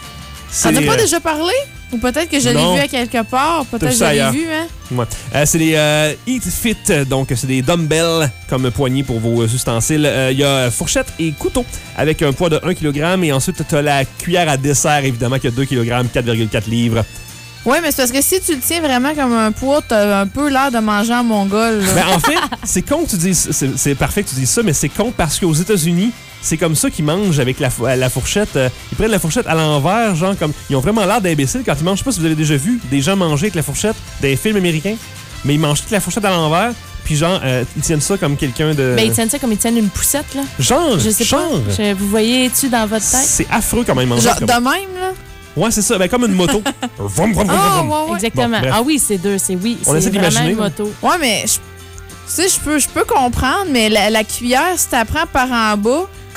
On n'a pas euh... déjà parlé? Ou peut-être que je l'ai vu à quelque part. Peut-être que je l'ai vu, hein? Ouais. Euh, c'est des euh, Eat Fit, donc c'est des dumbbells comme poignée pour vos ustensiles. Il euh, y a fourchette et couteau avec un poids de un kilogramme. Et ensuite, tu as la cuillère à dessert, évidemment, qui a deux kilogrammes, quatre virgule quatre livres. Oui, mais c'est parce que si tu le tiens vraiment comme un poids, t'as un peu l'air de manger en mongol. Ben, en fait, c'est con que tu dises... C'est, c'est parfait que tu dises ça, mais c'est con parce qu'aux États-Unis, c'est comme ça qu'ils mangent avec la, la fourchette. Euh, ils prennent la fourchette à l'envers, genre comme... Ils ont vraiment l'air d'imbéciles quand ils mangent. Je sais pas si vous avez déjà vu des gens manger avec la fourchette dans des films américains, mais ils mangent toute la fourchette à l'envers, puis genre, euh, ils tiennent ça comme quelqu'un de... Ben, ils tiennent ça comme ils tiennent une poussette, là. Genre, Je sais genre. pas. Je, vous voyez-tu dans votre tête? C'est affreux quand même. Genre comme... de même, là? Ouais, c'est ça. Ben, comme une moto. Vroom, vroom, vroom, Ah, vroom. ouais, ouais. Exactement. Bon, ah oui, c'est deux. C'est oui. On c'est essaie vraiment d'imaginer. une moto. Ouais, mais je- tu sais, je peux, je peux comprendre, mais la, la cuillère, si tu prends par en bas,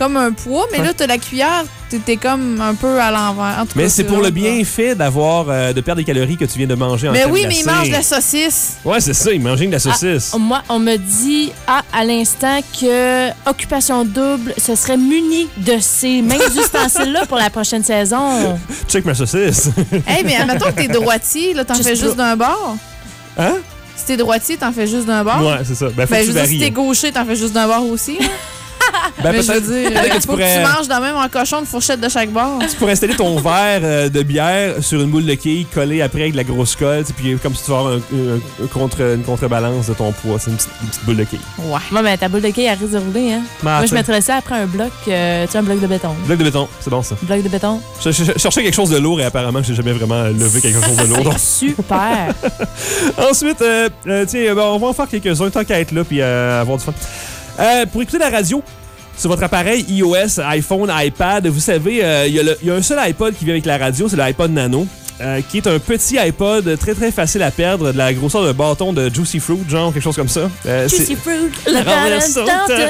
comme un poids, mais Ouais. là, t'as la cuillère, t'es, t'es comme un peu à l'envers. En tout Mais cas, c'est pour le vraiment bienfait d'avoir euh, de perdre des calories que tu viens de manger en Mais temps oui, mais il glacé. mange de la saucisse. Ouais, c'est ça, il mange de la saucisse. Ah, moi, on me dit ah, à l'instant que Occupation Double se serait muni de ces mêmes ustensiles-là pour la prochaine saison. Check ma saucisse. Hey, mais admettons que t'es droitier, là, t'en Just fais juste do- d'un bord. Hein? Si t'es droitier, t'en fais juste d'un bord. Ouais, c'est ça. Ben, faut Ben, que je tu veux dire, si varies. t'es gaucher, t'en fais juste d'un bord aussi. là. Ben, mais je veux dire, peut-être que tu faut pourrais, que tu manges dans même en cochon une fourchette de chaque bord. tu pourrais installer ton verre euh, de bière sur une boule de quille collée après avec de la grosse colle, tu sais, puis comme si tu vas avoir un, un- un contre, une contrebalance de ton poids. C'est une petite, une petite boule de quille. Ouais. Moi, ben, ta boule de quille, elle risque de rouler, hein? Mais Moi, je attends. mettrais ça après un bloc, euh, tu sais, un bloc de béton. Bloc de béton, c'est bon ça. Bloc de béton. Je, je- je cherchais quelque chose de lourd et apparemment que j'ai jamais vraiment levé quelque chose de lourd. Donc, Super. ensuite, euh, euh, tiens, ben, on va en faire quelques-uns tant qu'à être là puis euh, avoir du fun. Euh, pour écouter la radio sur votre appareil iOS, iPhone, iPad, vous savez, euh, il y, a le- il y a un seul iPod qui vient avec la radio, c'est l'iPod Nano. Euh, qui est un petit iPod très très facile à perdre, de la grosseur d'un bâton de Juicy Fruit, genre quelque chose comme ça. Euh, c'est- Juicy fruit, la renversante.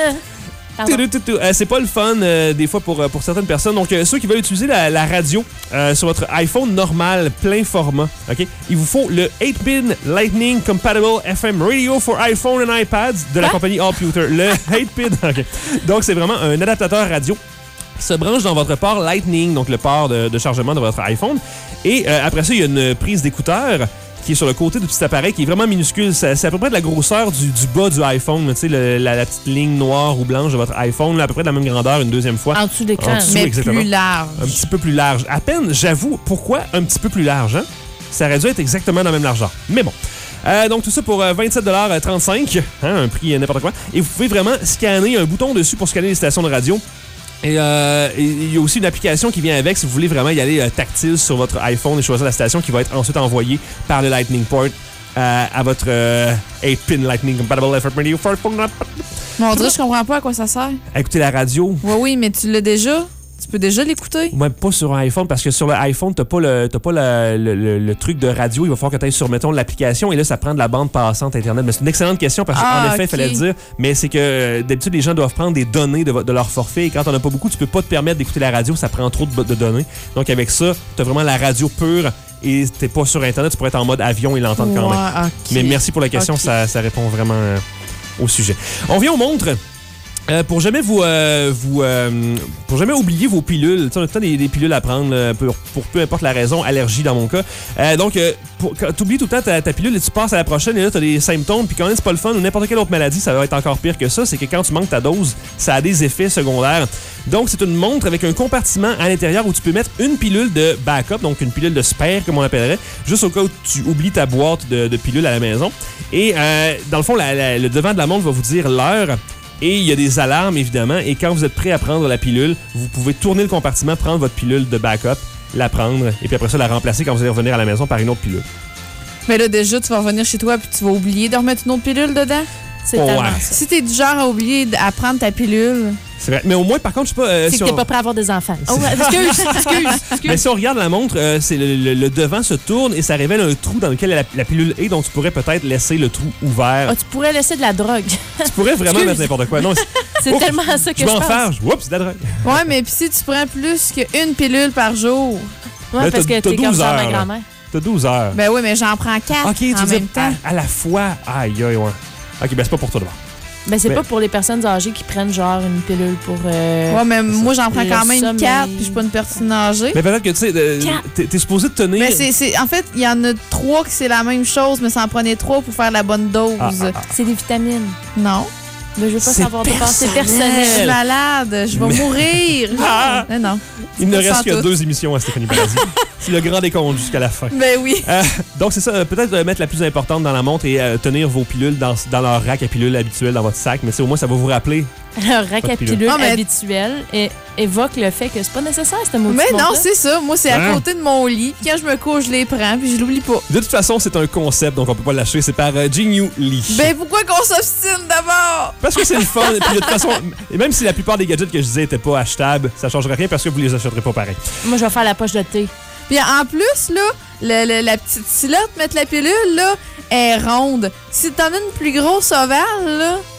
Pardon. Tout, tout, tout. Euh, c'est pas le fun euh, des fois pour, euh, pour certaines personnes. Donc, euh, ceux qui veulent utiliser la, la radio euh, sur votre iPhone normal, plein format, ok, il vous faut le eight-pin Lightning Compatible F M Radio for iPhone and iPads de la Quoi? compagnie Allputer. Le eight-pin, ok. Donc, c'est vraiment un adaptateur radio qui se branche dans votre port Lightning, donc le port de, de chargement de votre iPhone. Et euh, après ça, il y a une prise d'écouteur qui est sur le côté du petit appareil, qui est vraiment minuscule. C'est c'est à peu près de la grosseur du, du bas du iPhone, tu sais, le- la, la petite ligne noire ou blanche de votre iPhone, là, à peu près de la même grandeur une deuxième fois. En dessous de l'écran. En dessous, Mais exactement. plus large. Un petit peu plus large. À peine, j'avoue, pourquoi un petit peu plus large, hein? Ça aurait dû être exactement dans la même largeur. Mais bon. Euh, donc, tout ça pour euh, vingt-sept trente-cinq, hein, un prix euh, n'importe quoi. Et vous pouvez vraiment scanner, un bouton dessus pour scanner les stations de radio. Et euh, et il y a aussi une application qui vient avec si vous voulez vraiment y aller euh, tactile sur votre iPhone et choisir la station qui va être ensuite envoyée par le Lightning Port euh, à votre euh, eight-pin Lightning Compatible F M Radio for iPhone. Mais on dirait que je comprends pas à quoi ça sert. Écoutez la radio. Oui, oui, mais tu l'as déjà. Tu peux déjà l'écouter. Même pas sur un iPhone, parce que sur le iPhone, t'as pas le, t'as pas le, le, le- le truc de radio. Il va falloir que tu ailles sur, mettons, l'application et là, ça prend de la bande passante Internet. Mais c'est une excellente question parce qu'en Ah, effet, il ok. fallait le dire. Mais c'est que euh, d'habitude, les gens doivent prendre des données de, vo- de leur forfait et quand on n'a pas beaucoup, tu peux pas te permettre d'écouter la radio. Ça prend trop de, de données. Donc, avec ça, t'as vraiment la radio pure et t'es pas sur Internet. Tu pourrais être en mode avion et l'entendre quand même. Ouais, ok. Mais merci pour la question, Ok. ça, ça répond vraiment euh, au sujet. On vient aux montres. Euh, pour jamais vous, euh, vous euh, pour jamais oublier vos pilules. Tu sais, on a tout le temps des, des pilules à prendre là, pour, pour peu importe la raison, allergie dans mon cas. Euh, donc, euh, pour- quand t'oublies tout le temps ta, ta pilule et tu passes à la prochaine et là, t'as des symptômes. Puis quand c'est pas le fun ou n'importe quelle autre maladie, ça va être encore pire que ça. C'est que quand tu manques ta dose, ça a des effets secondaires. Donc, c'est une montre avec un compartiment à l'intérieur où tu peux mettre une pilule de backup, donc une pilule de spare, comme on l'appellerait, juste au cas où tu oublies ta boîte de, de pilules à la maison. Et euh, dans le fond, la- la- le devant de la montre va vous dire l'heure. Et il y a des alarmes, évidemment. Et quand vous êtes prêt à prendre la pilule, vous pouvez tourner le compartiment, prendre votre pilule de backup, la prendre, et puis après ça, la remplacer quand vous allez revenir à la maison par une autre pilule. Mais là, déjà, tu vas revenir chez toi puis tu vas oublier de remettre une autre pilule dedans. C'est Ouais. tellement ça. Si t'es du genre à oublier d- à prendre ta pilule, C'est vrai. Mais au moins, par contre, je sais pas... euh, C'est si que t'es on- pas prêt à avoir des enfants. Oh, excuse, excuse, excuse. Mais si on regarde la montre, euh, c'est le, le- le devant se tourne et ça révèle un trou dans lequel la, la pilule est, donc tu pourrais peut-être laisser le trou ouvert. Ah, tu pourrais laisser de la drogue. Tu pourrais vraiment Excuse. mettre n'importe quoi. Non, C'est Oups, tellement ça que je je m'en pense. fâche. Oups, c'est de la drogue. ouais, mais puis si tu prends plus qu'une pilule par jour, Ouais, Là, parce t'as- que t'as t'es comme douze ça, ma heures, là. grand-mère. T'as douze heures. ben oui, mais j'en prends quatre OK, tu en veux dire même temps. à, à la fois. Aïe, aïe, ouais. OK, ben c'est pas pour toi d'abord. Ben, c'est Mais- pas pour les personnes âgées qui prennent genre une pilule pour. euh, Ouais, mais moi, j'en prends Le quand même sommeil. quatre puis je suis pas une personne âgée. Mais peut-être que, tu sais, euh, Quatre. t'es t'es supposé te tenir... Mais c'est, c'est- en fait, il y en a trois que c'est la même chose, mais ça en prenait trois pour faire la bonne dose. Ah, ah, ah. C'est des vitamines. Non. Mais je veux pas C'est savoir de pensée Je suis personnelle. malade, je vais Mais- mourir. Ah! Non, non. Il ne pas reste sans que tout. deux émissions à Stéphanie Paradis. C'est le grand décompte jusqu'à la fin. Ben oui. Euh, donc, c'est ça. euh, Peut-être euh, mettre la plus importante dans la montre et euh, tenir vos pilules dans, dans leur rack à pilules habituel dans votre sac. Mais c'est au moins, ça va vous rappeler. Le rack à pilule. pilule Ah, mais- habituel et évoque le fait que c'est pas nécessaire, cette maudite Mais non, montre-là. c'est ça. Moi, c'est à Hein? côté de mon lit. Puis quand je me couche, je les prends, puis je l'oublie pas. De toute façon, c'est un concept, donc on peut pas le lâcher. C'est par euh, Jingyu Lee. Ben pourquoi qu'on s'obstine d'abord? Parce que c'est le fun. Puis de toute façon, et même si la plupart des gadgets que je disais étaient pas achetables, ça changerait rien parce que vous les achèterez pas pareil. Moi, je vais faire la poche de thé. Puis en plus, là, le- le- la petite silotte, mettre la pilule, là, est ronde. Si t'en as une plus grosse ovale, là,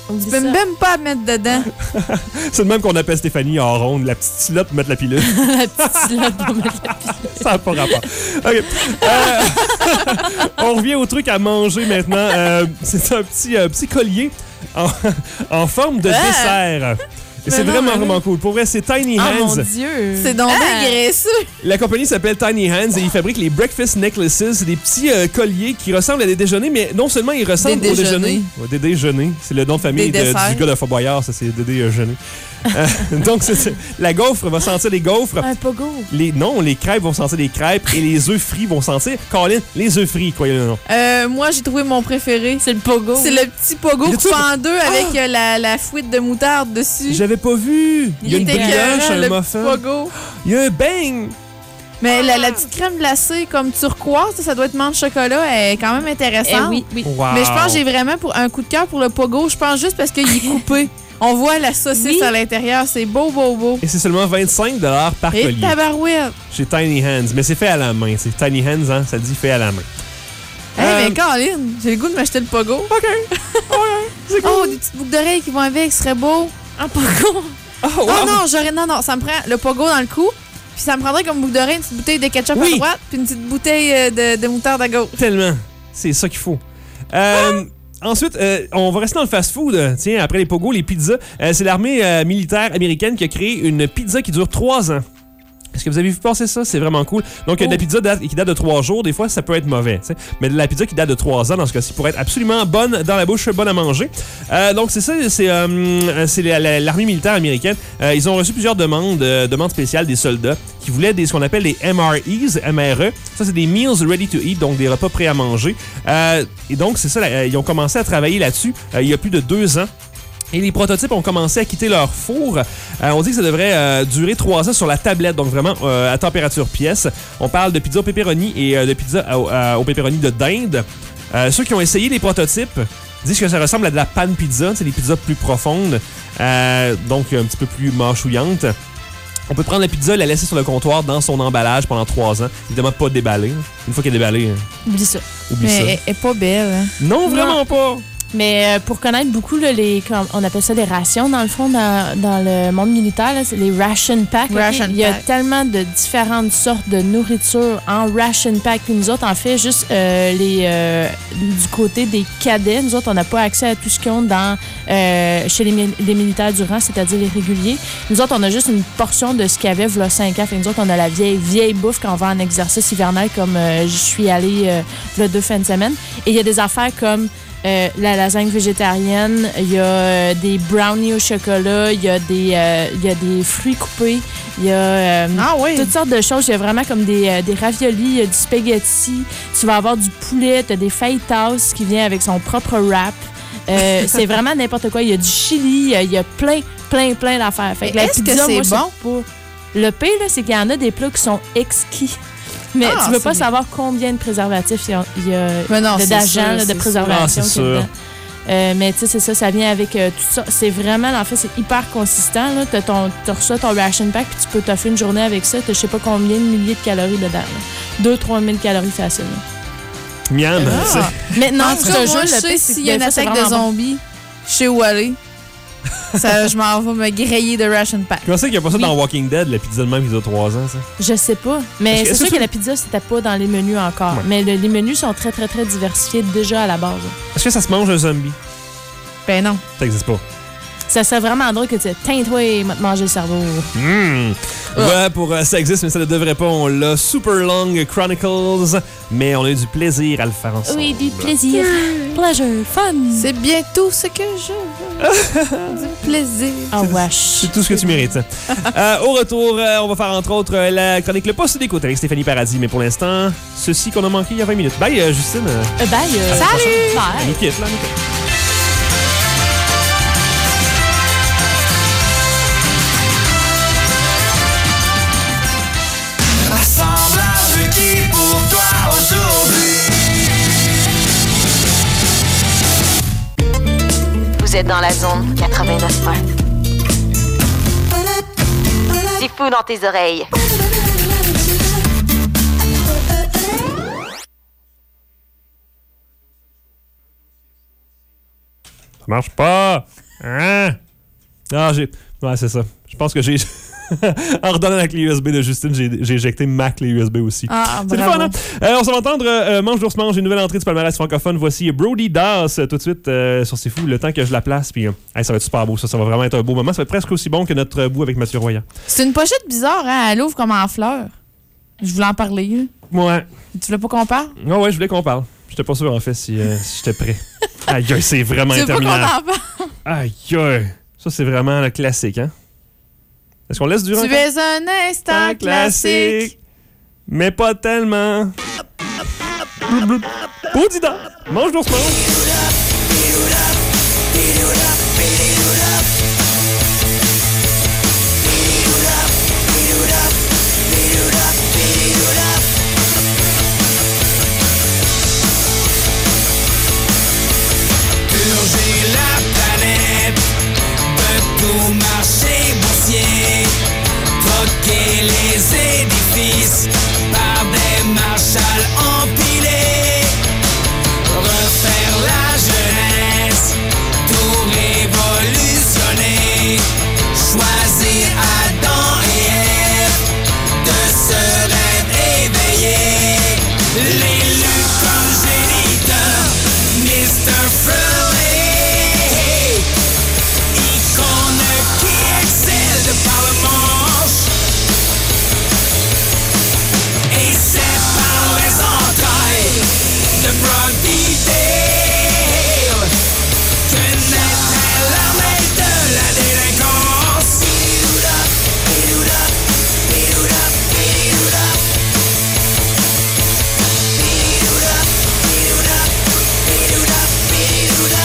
Tu peux même pas mettre dedans. C'est le même qu'on appelle Stéphanie en ronde, la petite slot pour mettre la pilule. La petite slot pour mettre la pilule. Ça n'a pas rapport. OK. Euh, on revient au truc à manger maintenant. Euh, c'est un petit, euh, petit collier en, en forme de ah! dessert. Et c'est non, vraiment, vraiment cool. Pour vrai, c'est Tiny Hands. Oh mon Dieu! C'est donc ah! bien graisseux. La compagnie s'appelle Tiny Hands et ils fabriquent les Breakfast Necklaces. C'est des petits euh, colliers qui ressemblent à des déjeuners, mais non seulement ils ressemblent des au déjeuner. Ouais, des déjeuners. C'est le nom de famille de, du gars de Fort Boyard, ça, c'est Dédé Déjeuner. Euh, donc, c'est, c'est, la gaufre va sentir les gaufres. Un pogo. Les, non, les crêpes vont sentir les crêpes et les œufs frits vont sentir, Colin, les œufs frits, quoi, le nom. Euh, moi, j'ai trouvé mon préféré. C'est le pogo. C'est le petit pogo coupé en deux ah! avec euh, la, la fouette de moutarde dessus. J'avais pas vu. Il y a une brioche, un le muffin. Pogo. Il y a un bang. Mais ah! la, la petite crème glacée comme turquoise, ça, ça doit être menthe chocolat, elle est quand même intéressante. Eh oui, oui. Wow. Mais je pense que j'ai vraiment pour un coup de cœur pour le pogo. Je pense juste parce qu'il est coupé. On voit la saucisse oui. à l'intérieur. C'est beau, beau, beau. Et c'est seulement vingt-cinq dollars par Et collier. tabarouette. Chez Tiny Hands. Mais c'est fait à la main. C'est Tiny Hands, hein? Ça dit fait à la main. Hé, hey, euh... mais Colin, j'ai le goût de m'acheter le pogo. OK. OK. C'est cool. Oh, des petites boucles d'oreilles qui vont avec, ce serait beau. Un pogo. Oh, wow. oh non, j'aurais. Non, non, ça me prend le pogo dans le cou. Puis ça me prendrait comme boucle d'oreille une petite bouteille de ketchup oui. à droite, puis une petite bouteille de, de moutarde à gauche. Tellement. C'est ça qu'il faut. Euh. Ah! Ensuite, euh, on va rester dans le fast-food. Tiens, après les pogos, les pizzas. Euh, c'est l'armée euh, militaire américaine qui a créé une pizza qui dure trois ans. Est-ce que vous avez vu passer ça? C'est vraiment cool. Donc, oh. de la pizza date, qui date de trois jours, des fois, ça peut être mauvais. T'sais. Mais de la pizza qui date de trois ans, dans ce cas-ci, pour être absolument bonne dans la bouche, bonne à manger. Euh, donc, c'est ça, c'est, euh, c'est la, la, l'armée militaire américaine. Euh, ils ont reçu plusieurs demandes, euh, demandes spéciales des soldats qui voulaient des, ce qu'on appelle des M R Es, M R E. Ça, c'est des Meals Ready to Eat, donc des repas prêts à manger. Euh, et donc, c'est ça, là, ils ont commencé à travailler là-dessus euh, il y a plus de deux ans. Et les prototypes ont commencé à quitter leur four. Euh, on dit que ça devrait euh, durer trois ans sur la tablette, donc vraiment euh, à température pièce. On parle de pizza au pepperoni et euh, de pizza au, euh, au pepperoni de dinde. Euh, ceux qui ont essayé les prototypes disent que ça ressemble à de la pan pizza, c'est des pizzas plus profondes, euh, donc un petit peu plus mâchouillantes. On peut prendre la pizza et la laisser sur le comptoir dans son emballage pendant trois ans. Évidemment, pas déballer. Une fois qu'elle est déballée, oublie ça. Oublie Mais ça. elle est pas belle. Hein? Non, vraiment non. pas. Mais euh, pour connaître beaucoup, là, les, on appelle ça des rations, dans le fond, dans, dans le monde militaire, là, c'est les ration packs. Ration okay? Il y a pack. tellement de différentes sortes de nourriture en ration pack. Puis nous autres, en fait, juste euh, les, euh, du côté des cadets, nous autres, on n'a pas accès à tout ce qu'ils ont dans, euh, chez les, les militaires du rang, c'est-à-dire les réguliers. Nous autres, on a juste une portion de ce qu'il y avait, v'là cinq ans. Fait nous autres, on a la vieille, vieille bouffe quand on va en exercice hivernal, comme euh, je suis allée euh, v'là deux fins de semaine. Et il y a des affaires comme Euh, la lasagne végétarienne, il y a euh, des brownies au chocolat, il y a des euh, il y a des fruits coupés, il y a euh, ah oui. toutes sortes de choses. Il y a vraiment comme des, euh, des raviolis, il y a du spaghetti, tu vas avoir du poulet, tu as des fajitas qui vient avec son propre wrap. Euh, c'est vraiment n'importe quoi. Il y a du chili, il y a plein, plein, plein d'affaires. Fait que la est-ce pizza, que c'est moi, bon? C'est le pire, là, c'est qu'il y en a des plats qui sont exquis. Mais ah, tu veux pas bien. savoir combien de préservatifs il y a, il y a non, de, d'agents, là, de préservation. Ah, euh, mais tu sais, c'est ça, ça vient avec euh, tout ça. C'est vraiment, en fait, c'est hyper consistant. Tu as reçu ton ration pack, puis tu peux t'offrir une journée avec ça. Tu as je sais pas combien de milliers de calories dedans. deux à trois mille calories facile. Miam. Ah. Maintenant, tu te jure, je sais s'il y a une attaque de zombies, je sais où aller. Ça, je m'en vais me griller de ration pack. Tu pensais qu'il n'y a pas ça oui. dans Walking Dead, la pizza de même qui dure trois ans, ça? Je sais pas. Mais que, c'est sûr que, que la pizza, c'était pas dans les menus encore. Ouais. Mais le, les menus sont très, très, très diversifiés déjà à la base. Est-ce que ça se mange un zombie? Ben non. Ça n'existe pas. Ça serait vraiment drôle que tu teins-toi et te manger le cerveau. Mmh. Oh. Ouais, pour euh, ça existe, mais ça ne devrait pas. On l'a Super Long Chronicles, mais on a eu du plaisir à le faire ensemble. Oui, du plaisir. Pleasure, fun. C'est bien tout ce que je veux. Du plaisir. Oh, wesh. C'est tout ce que tu mérites. euh, au retour, euh, on va faire entre autres euh, la chronique Le Poste d'écoute avec Stéphanie Paradis, mais pour l'instant, ceci qu'on a manqué il y a vingt minutes. Bye, euh, Justine. Euh, bye. Euh, Salut. Bye. Nous quitte, là, nous quitte. Vous êtes dans la zone quatre-vingt-neuf point un. C'est fou dans tes oreilles. marche pas. Hein? Ah, j'ai... Ouais, c'est ça. Je pense que j'ai... en redonnant la clé U S B de Justine, j'ai, j'ai éjecté ma clé U S B aussi. Ah, c'est bravo. le fun, hein? Euh, on s'en va entendre euh, Mange d'ours mange, une nouvelle entrée du palmarès francophone. Voici Brody Das euh, tout de suite euh, sur C'est Fou, le temps que je la place. Puis, euh, hey, ça va être super beau, ça. Ça va vraiment être un beau moment. Ça va être presque aussi bon que notre bout avec Mathieu Royan. C'est une pochette bizarre, hein? Elle ouvre comme en fleurs. Je voulais en parler. Là. Ouais. Tu voulais pas qu'on parle? Ouais, ouais, je voulais qu'on parle. J'étais pas sûr, en fait, si, euh, si j'étais prêt. Aïe, aïe, c'est vraiment tu veux interminable. pas qu'on en parle? Aïe, aïe. Ça, c'est vraiment le classique, hein? Est-ce qu'on laisse durer? Tu es un instant classique. Mais pas tellement. Boudida! Mange d'ours mange! Purger la planète de tout marché boursier, troquer les édifices par des Marshall empilés, refaire la jeunesse, tout révolutionner, choisir Adam et Ève, de ce rêve éveillé, l'élu comme géniteur, mister Furley, icône qui excelle par le manche, et c'est par les entrailles de Brody Dale que naîtrait l'armée de la délinquance. Bidouda, bidouda, bidouda, bidouda. Bidouda, bidouda, bidouda, bidouda.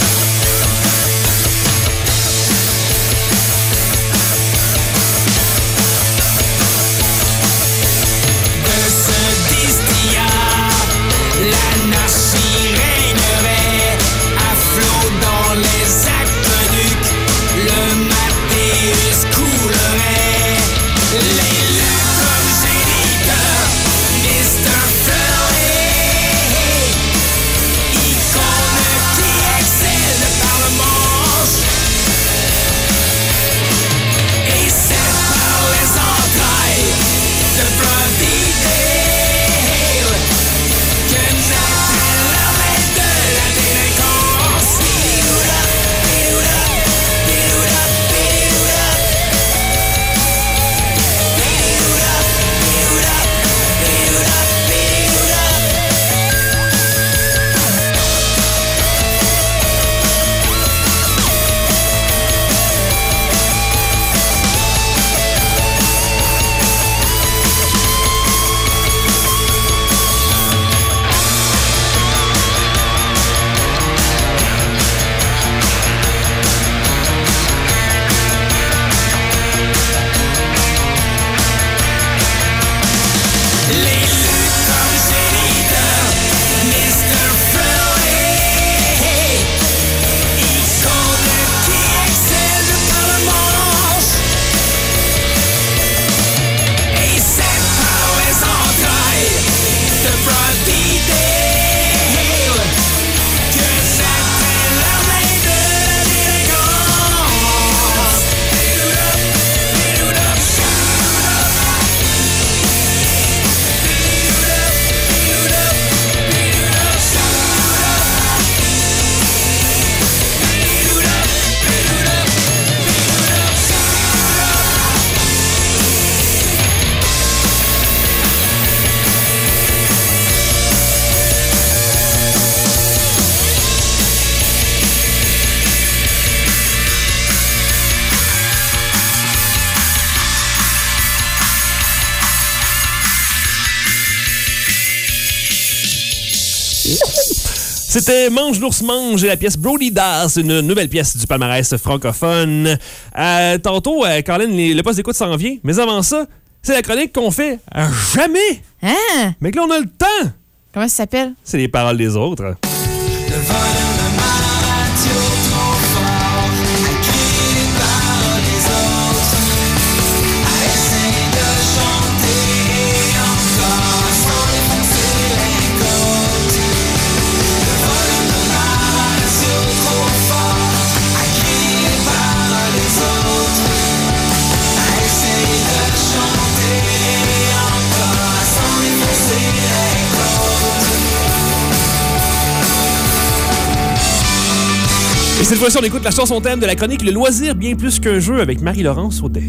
De ce distillat, l'anarchie régnerait à flot dans les aqueducs, le Mathéus coulerait, l'élu comme géniteur, mister Furley, icône qui excelle par le manche, et c'est par les entrailles de Brody Dale que naîtrait l'armée de la délinquance. Bidouda, bidouda, bidouda, bidouda. Bidouda, bidouda, bidouda, bidouda. L'élu comme géniteur, mister Furley, icône qui excelle par le manche, et c'est par les entrailles de Brody Dale que naîtrait l'armée de la délinquance. Bidouda, bidouda, C'était Mange l'ours mange et la pièce Brody Das, une nouvelle pièce du palmarès francophone. Euh, tantôt, euh, Colin, les- le poste d'écoute s'en vient, mais avant ça, c'est la chronique qu'on fait à jamais. Hein? Mais que là, on a le temps. Comment ça s'appelle? C'est les paroles des autres. Le volume de ma radio trop fort, à crier les paroles des autres, à essayer de chanter encore sans défoncer les côtes. Le volume de ma radio trop fort, Et cette fois-ci, on écoute la chanson thème de la chronique Le loisir bien plus qu'un jeu avec Marie-Laurence Audet.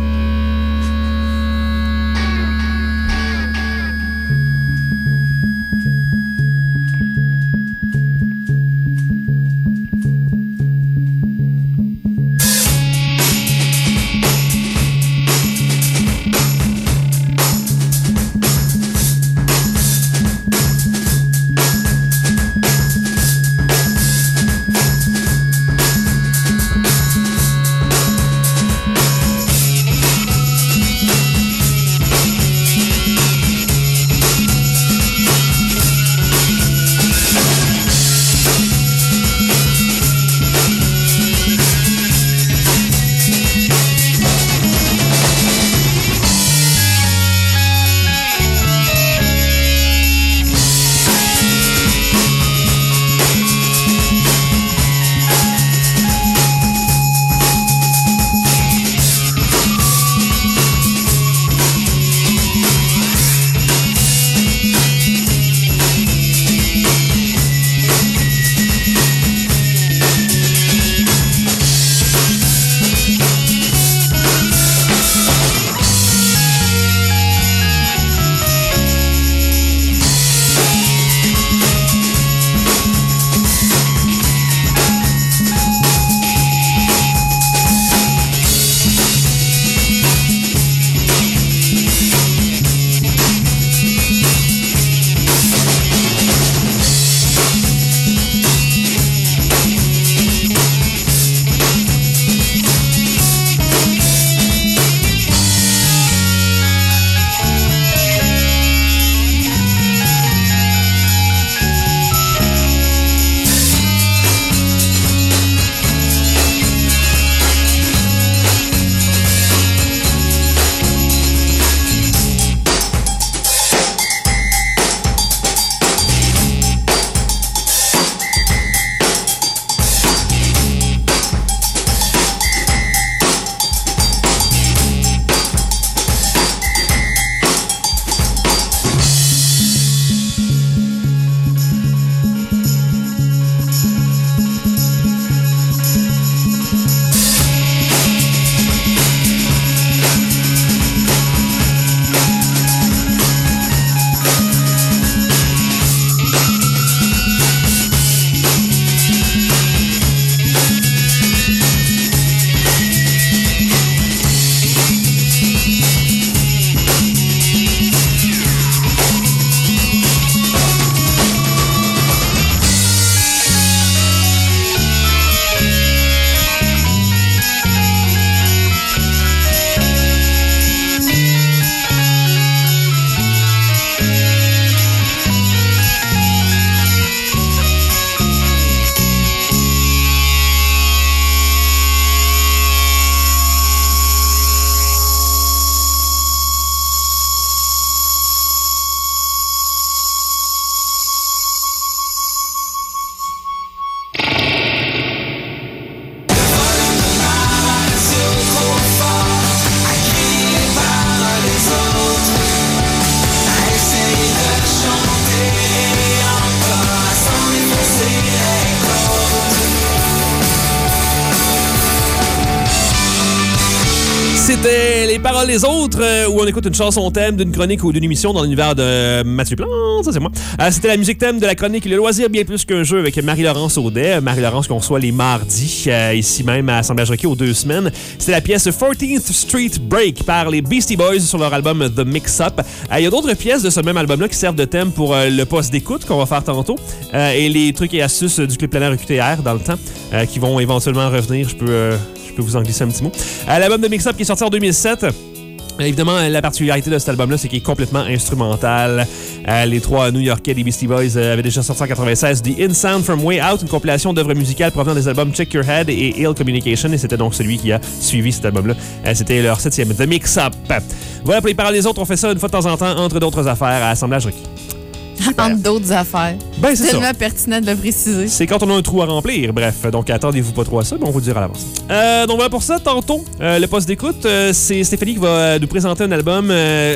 C'était Les paroles des autres, euh, où on écoute une chanson thème d'une chronique ou d'une émission dans l'univers de Mathieu Plante, ça c'est moi. Euh, c'était la musique thème de la chronique Le loisir bien plus qu'un jeu avec Marie-Laurence Audet. Marie-Laurence qu'on reçoit les mardis, euh, ici même à Assemblage Rocky aux deux semaines. C'était la pièce fourteenth Street Break par les Beastie Boys sur leur album The Mix-Up. Il euh, y a d'autres pièces de ce même album-là qui servent de thème pour euh, le poste d'écoute qu'on va faire tantôt euh, et les trucs et astuces du clip plein air E Q T R dans le temps euh, qui vont éventuellement revenir. Je peux... Euh, Je peux vous en glisser un petit mot. Euh, l'album de Mix-Up qui est sorti en deux mille sept. Euh, évidemment, la particularité de cet album-là, c'est qu'il est complètement instrumental. Euh, les trois New-Yorkais des Beastie Boys euh, avaient déjà sorti en quatre-vingt-seize The In Sound From Way Out, une compilation d'œuvres musicales provenant des albums Check Your Head et Ill Communication. Et c'était donc celui qui a suivi cet album-là. Euh, c'était leur septième, The Mix-Up. Voilà, pour les paroles des autres, on fait ça une fois de temps en temps, entre d'autres affaires, à Assemblage Rocky. Entre d'autres affaires. Ben, c'est tellement ça. pertinent de le préciser. C'est quand on a un trou à remplir. Bref, donc attendez-vous pas trop à ça, mais on vous le dira à l'avance. Euh, donc voilà pour ça. Tantôt, euh, le poste d'écoute, euh, c'est Stéphanie qui va nous présenter un album euh,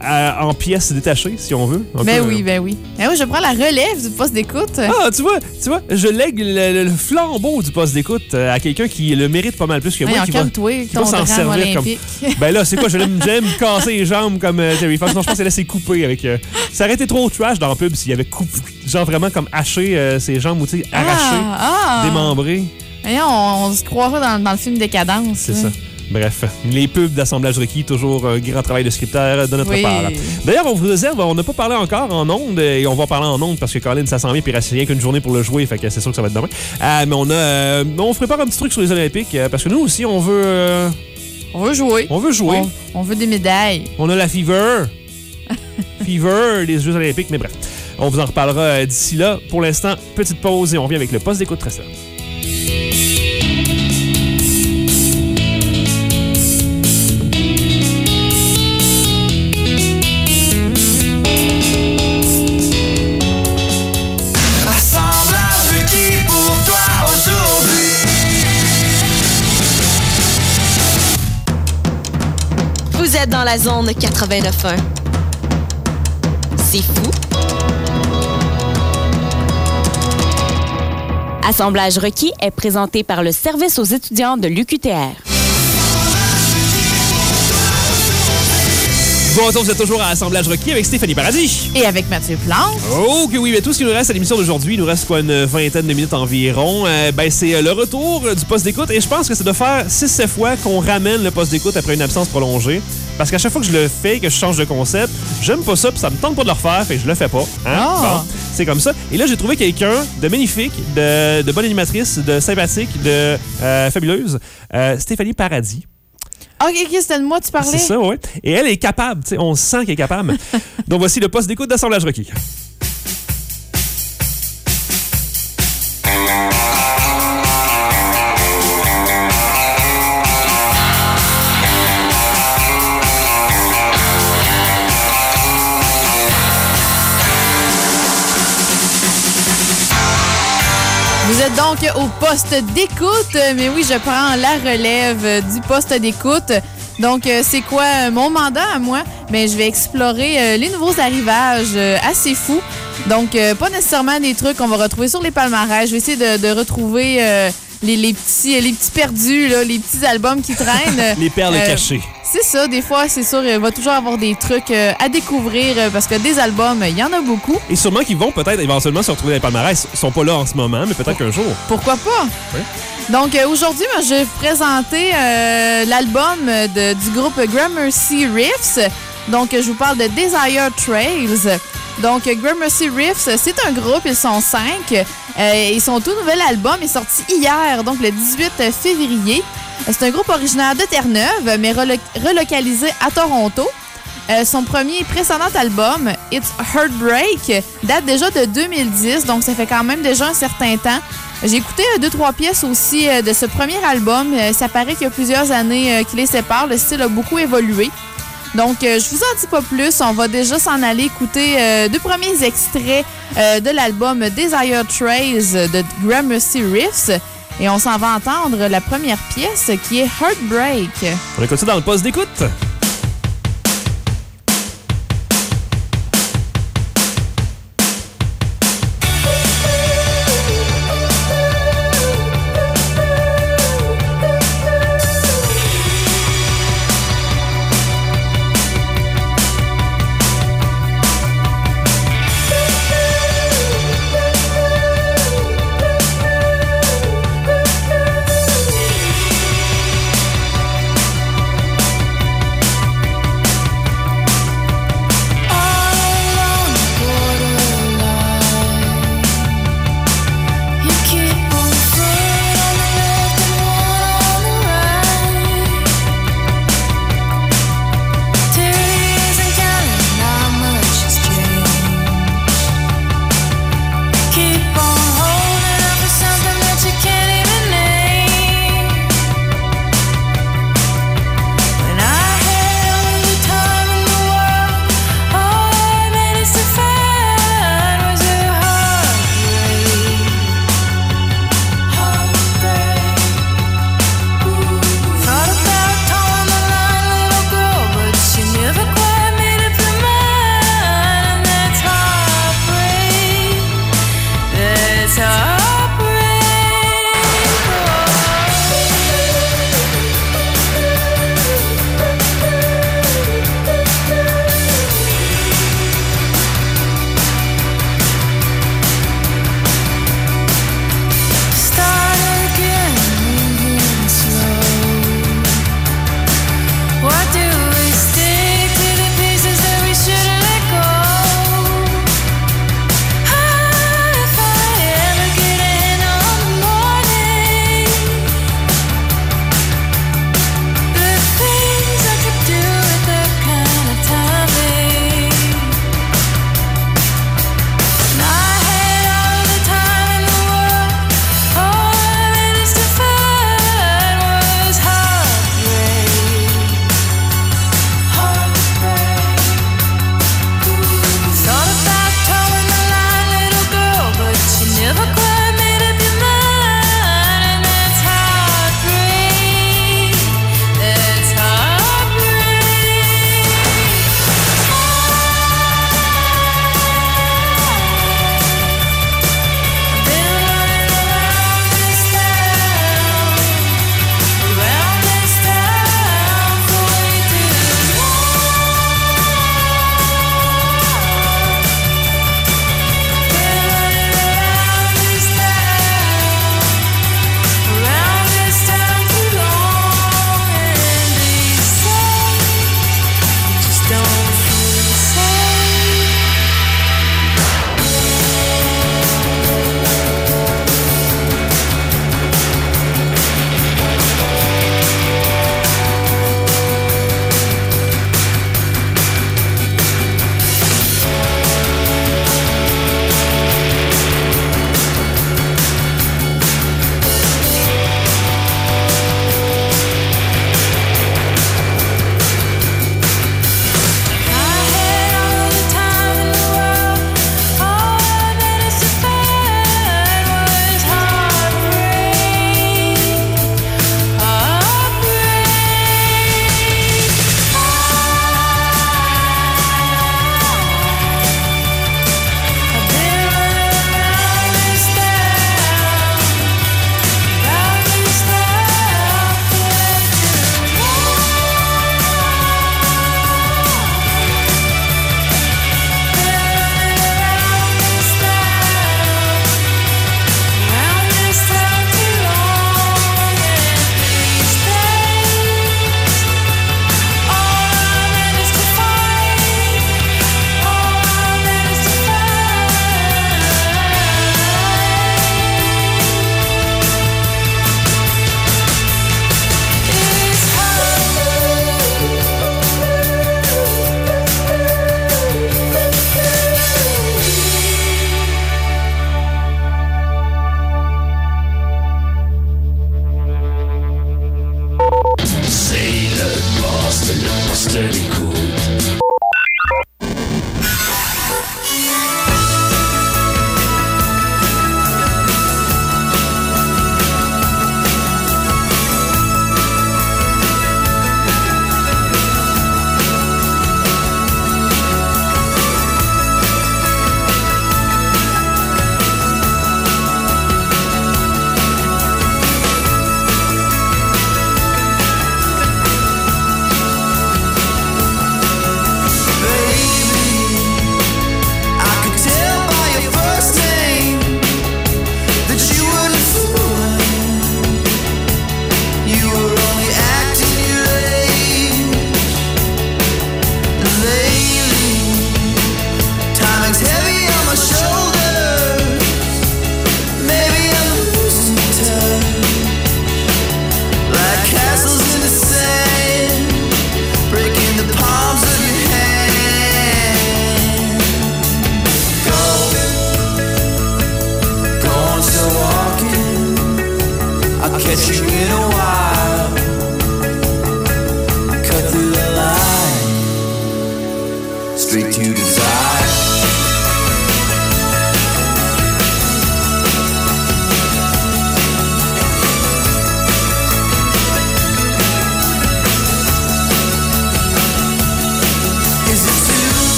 à- en pièces détachées, si on veut. Un Ben peu, oui, euh, ben oui. Ben oui, je prends la relève du poste d'écoute. Ah, tu vois, tu vois, je lègue le, le flambeau du poste d'écoute euh, à quelqu'un qui le mérite pas mal plus que moi. Voyons, qui va, calme-toi, qui va ton s'en drame servir comme. olympique. Ben là, c'est quoi? Je vais me j'allais me casser les jambes comme euh, Jerry Fox. Non, je pense qu'elle s'est coupée avec. Euh, ça aurait été trop trash dans le pub s'il avait coupé, genre vraiment comme haché euh, ses jambes ou tu sais, arraché, Ah, ah. démembré. Voyons, on, on se croirait dans, dans le film Décadence. C'est là. ça. Bref, les pubs d'assemblage requis, toujours un grand travail de scripteur de notre Oui. part. D'ailleurs, on vous réserve, on n'a pas parlé encore en ondes, et on va parler en ondes parce que Colin, ça s'en vient, puis il reste rien qu'une journée pour le jouer, fait que c'est sûr que ça va être demain. Euh, mais on a, euh, on prépare un petit truc sur les Olympiques, euh, parce que nous aussi, on veut... euh, On veut jouer. on veut jouer. On, on veut des médailles. On a la fever. Fever des Jeux Olympiques, mais bref. On vous en reparlera euh, d'ici là. Pour l'instant, petite pause et on revient avec le poste d'écoute très simple. Assemblage requis pour toi aujourd'hui. Vous êtes dans la zone quatre-vingt-neuf un. C'est fou. Assemblage requis est présenté par le service aux étudiants de l'U Q T R. Bonjour, vous êtes toujours à Assemblage requis avec Stéphanie Paradis. Et avec Mathieu Plante. Oh que oui, mais tout ce qui nous reste à l'émission d'aujourd'hui, il nous reste quoi, une vingtaine de minutes environ. Euh, ben c'est euh, le retour euh, du poste d'écoute et je pense que ça doit faire six sept fois qu'on ramène le poste d'écoute après une absence prolongée. Parce qu'à chaque fois que je le fais, que je change de concept, j'aime pas ça puis ça me tente pas de le refaire, fait que je le fais pas. Hein? Ah. Bon, c'est comme ça. Et là, j'ai trouvé quelqu'un de magnifique, de, de bonne animatrice, de sympathique, de euh, fabuleuse, euh, Stéphanie Paradis. OK, OK, c'était de moi que tu parlais. C'est ça, oui. Et elle est capable, tu sais, on sent qu'elle est capable. Donc voici le poste d'écoute d'Assemblage requis. Vous êtes donc au poste d'écoute, mais oui, je prends la relève du poste d'écoute. Donc, euh, c'est quoi euh, mon mandat à moi? Bien, je vais explorer euh, les nouveaux arrivages euh, assez fous. Donc, euh, pas nécessairement des trucs qu'on va retrouver sur les palmarès. Je vais essayer de, de retrouver euh, les, les, petits, les petits perdus, là, les petits albums qui traînent. Les perles Euh, cachées. C'est ça, des fois, c'est sûr, il va toujours avoir des trucs euh, à découvrir euh, parce que des albums, il y en a beaucoup. Et sûrement qu'ils vont peut-être éventuellement se retrouver dans les palmarès. Ils sont pas là en ce moment, mais peut-être qu'un jour. Pourquoi pas? Oui. Donc, euh, aujourd'hui, moi, je vais vous présenter euh, l'album de- du groupe Gramercy Riffs. Donc, euh, je vous parle de Desire Trails. Donc, euh, Gramercy Riffs, c'est un groupe, ils sont cinq. Euh, ils sont tout nouvel album est sorti hier, donc le dix-huit février. Euh, C'est un groupe originaire de Terre-Neuve, mais relo- relocalisé à Toronto. Euh, son premier précédent album, It's Heartbreak, date déjà de deux mille dix, donc ça fait quand même déjà un certain temps. J'ai écouté euh, deux, trois pièces aussi euh, de ce premier album. Euh, ça paraît qu'il y a plusieurs années euh, qui les séparent. Le style a beaucoup évolué. Donc, euh, je vous en dis pas plus. On va déjà s'en aller écouter euh, deux premiers extraits euh, de l'album Desire Trails de Gramercy Riffs. Et on s'en va entendre la première pièce qui est Heartbreak. On écoute ça dans le poste d'écoute.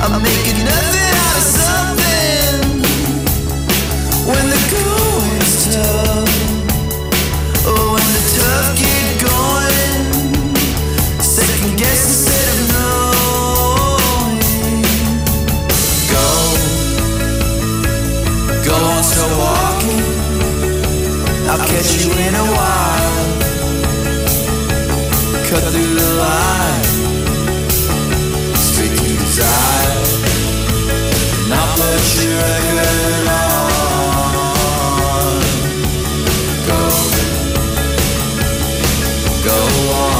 I'm making nothing out of something when the going's tough. Oh, when the tough get going, second guess instead of knowing. Go, go on, start walking. I'll catch you in a while. Cut through the line, straight to desire. Not put your record on. Go, go on.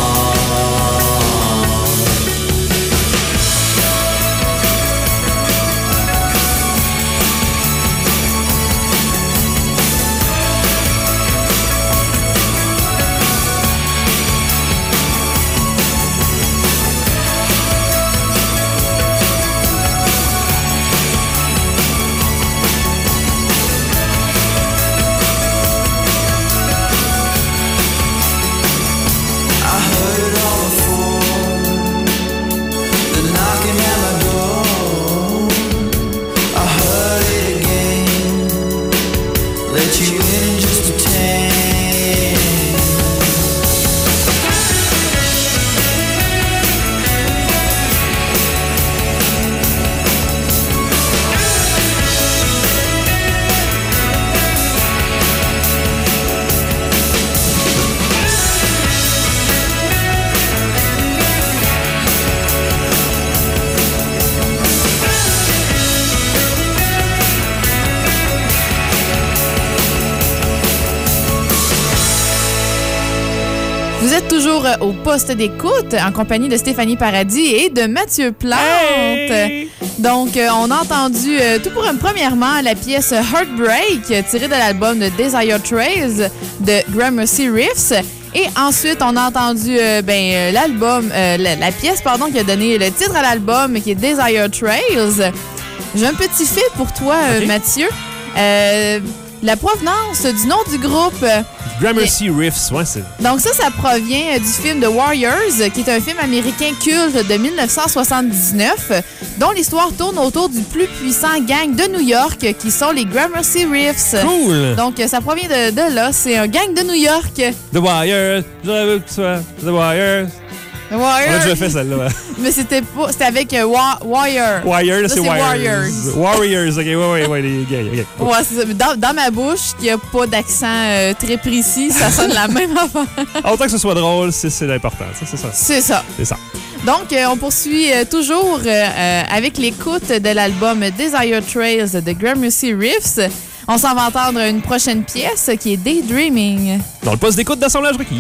Vous êtes toujours au poste d'écoute en compagnie de Stéphanie Paradis et de Mathieu Plante. Hey! Donc, euh, on a entendu euh, tout pour un, premièrement la pièce Heartbreak tirée de l'album de Desire Trails de Gramercy Riffs. Et ensuite, on a entendu euh, ben, euh, l'album, euh, la, la pièce pardon, qui a donné le titre à l'album qui est Desire Trails. J'ai un petit fait pour toi, euh, okay. Mathieu. Euh, la provenance du nom du groupe... Gramercy Riffs, ouais, c'est... Donc ça, ça provient du film The Warriors, qui est un film américain culte de dix-neuf cent soixante-dix-neuf, dont l'histoire tourne autour du plus puissant gang de New York, qui sont les Gramercy Riffs. Cool! Donc ça provient de, de là, c'est un gang de New York. The Warriors, j'aurais voulu que ce soit The Warriors. The Warriors. On a déjà fait celle-là, ouais. Mais c'était pas, c'était avec euh, wa- Warrior. Warrior, là, c'est, c'est Warriors. Warriors, ok, ouais, ouais, ouais, les gars, ok. Ouais, c'est ça. Dans, dans ma bouche, qui a pas d'accent euh, très précis, ça sonne la même affaire. Autant que ce soit drôle, c'est, c'est l'important, ça, c'est ça. C'est ça. C'est ça. Donc, euh, on poursuit euh, toujours euh, euh, avec l'écoute de l'album Desire Trails de Gramercy Riffs. On s'en va entendre une prochaine pièce qui est Daydreaming. Dans le poste d'écoute d'Assemblage Requis.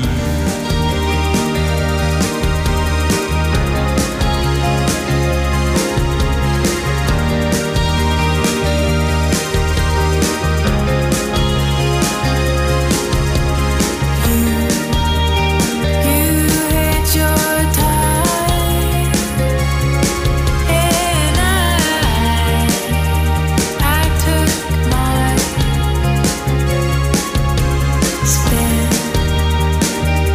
Spin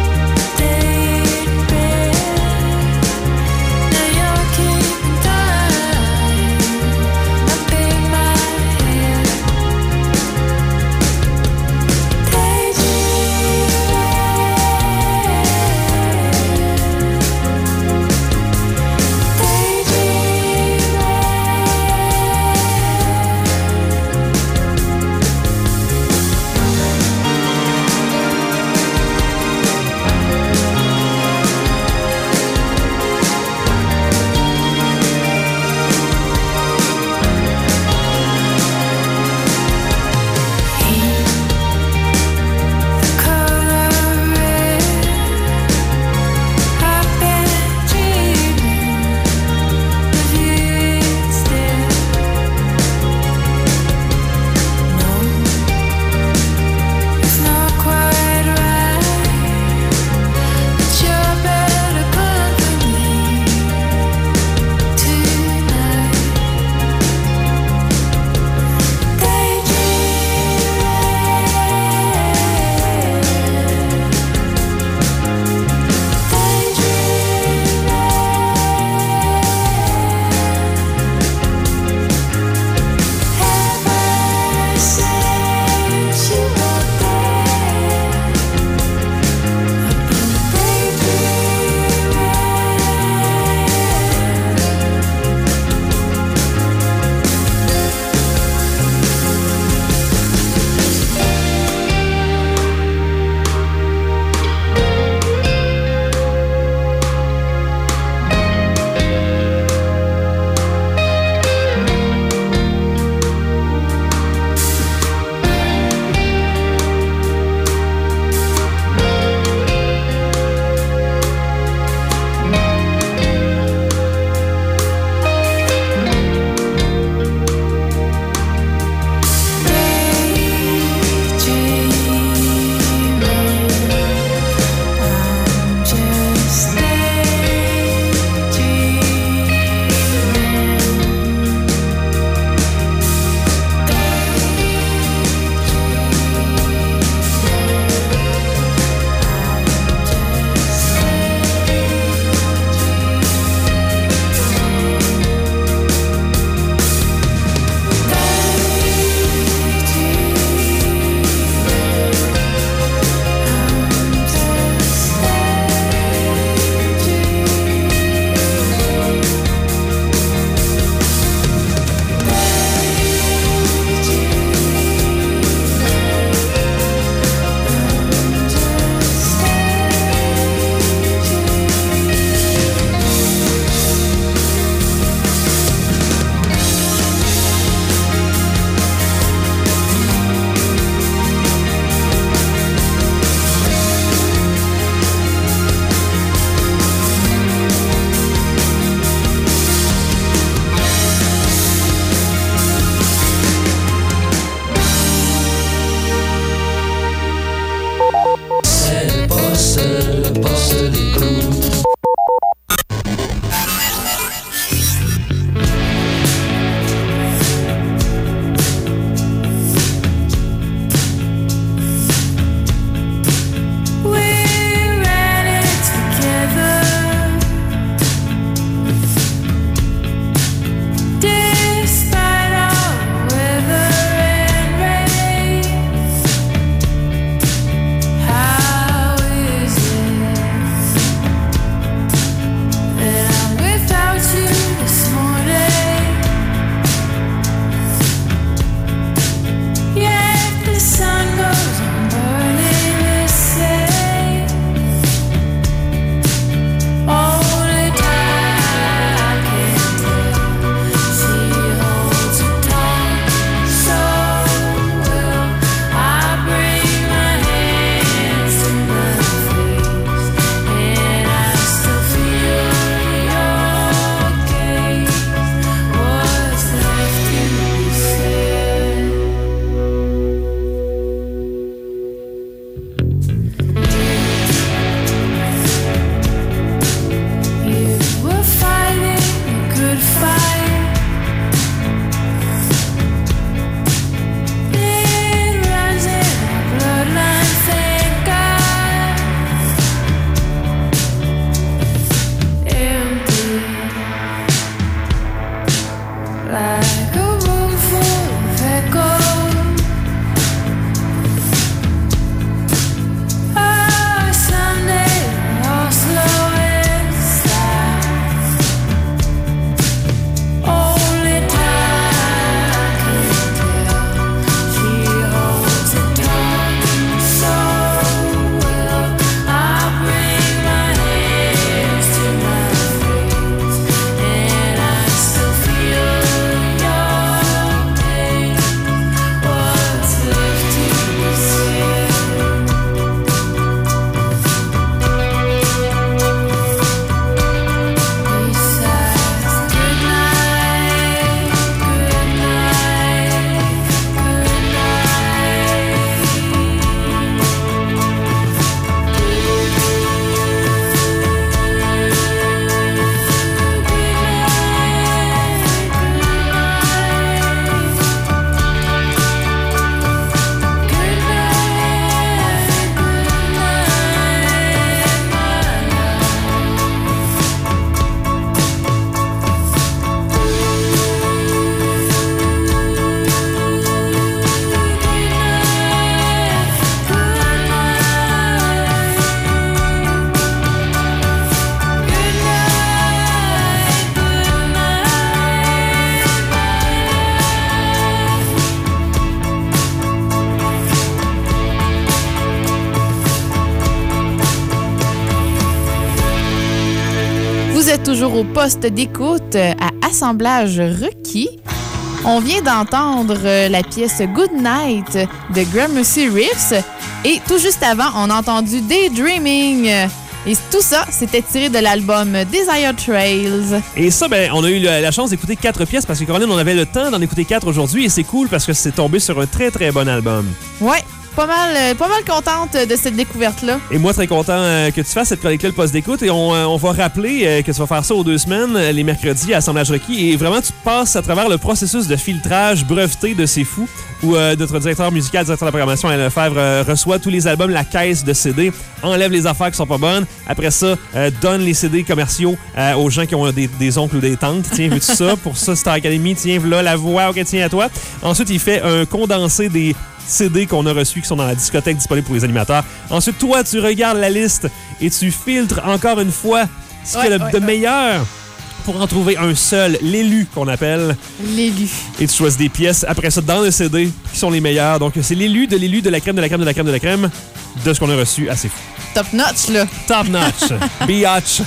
retour au poste d'écoute à Assemblage requis. On vient d'entendre la pièce Good Night de Gramercy Riffs et tout juste avant, on a entendu Daydreaming. Et tout ça, c'était tiré de l'album Desire Trails. Et ça, ben, on a eu la chance d'écouter quatre pièces parce que Caroline, on avait le temps d'en écouter quatre aujourd'hui et c'est cool parce que c'est tombé sur un très très bon album. Ouais. Pas mal, pas mal contente de cette découverte-là. Et moi, très content euh, que tu fasses cette chronique-là, le poste d'écoute. Et on, euh, on va rappeler euh, que tu vas faire ça aux deux semaines, euh, les mercredis à Assemblage requis. Et vraiment, tu passes à travers le processus de filtrage breveté de C'est Fou, où euh, notre directeur musical, directeur de la programmation, Alain Lefebvre, euh, reçoit tous les albums, la caisse de C D, enlève les affaires qui sont pas bonnes. Après ça, euh, donne les C D commerciaux euh, aux gens qui ont des, des oncles ou des tantes. Tiens, veux-tu ça? Pour ça, Star Academy, tiens, voilà la voix, ok, tiens à toi. Ensuite, il fait un condensé des C D qu'on a reçus qui sont dans la discothèque disponible pour les animateurs. Ensuite, toi, tu regardes la liste et tu filtres encore une fois ce qu'il y a de, ouais, de ouais. meilleur pour en trouver un seul, l'élu qu'on appelle. L'élu. Et tu choisis des pièces après ça dans le C D qui sont les meilleures. Donc, c'est l'élu de l'élu de la crème de la crème de la crème de la crème de ce qu'on a reçu. Ah, c'est fou. Top notch, là. Top notch. Biatch.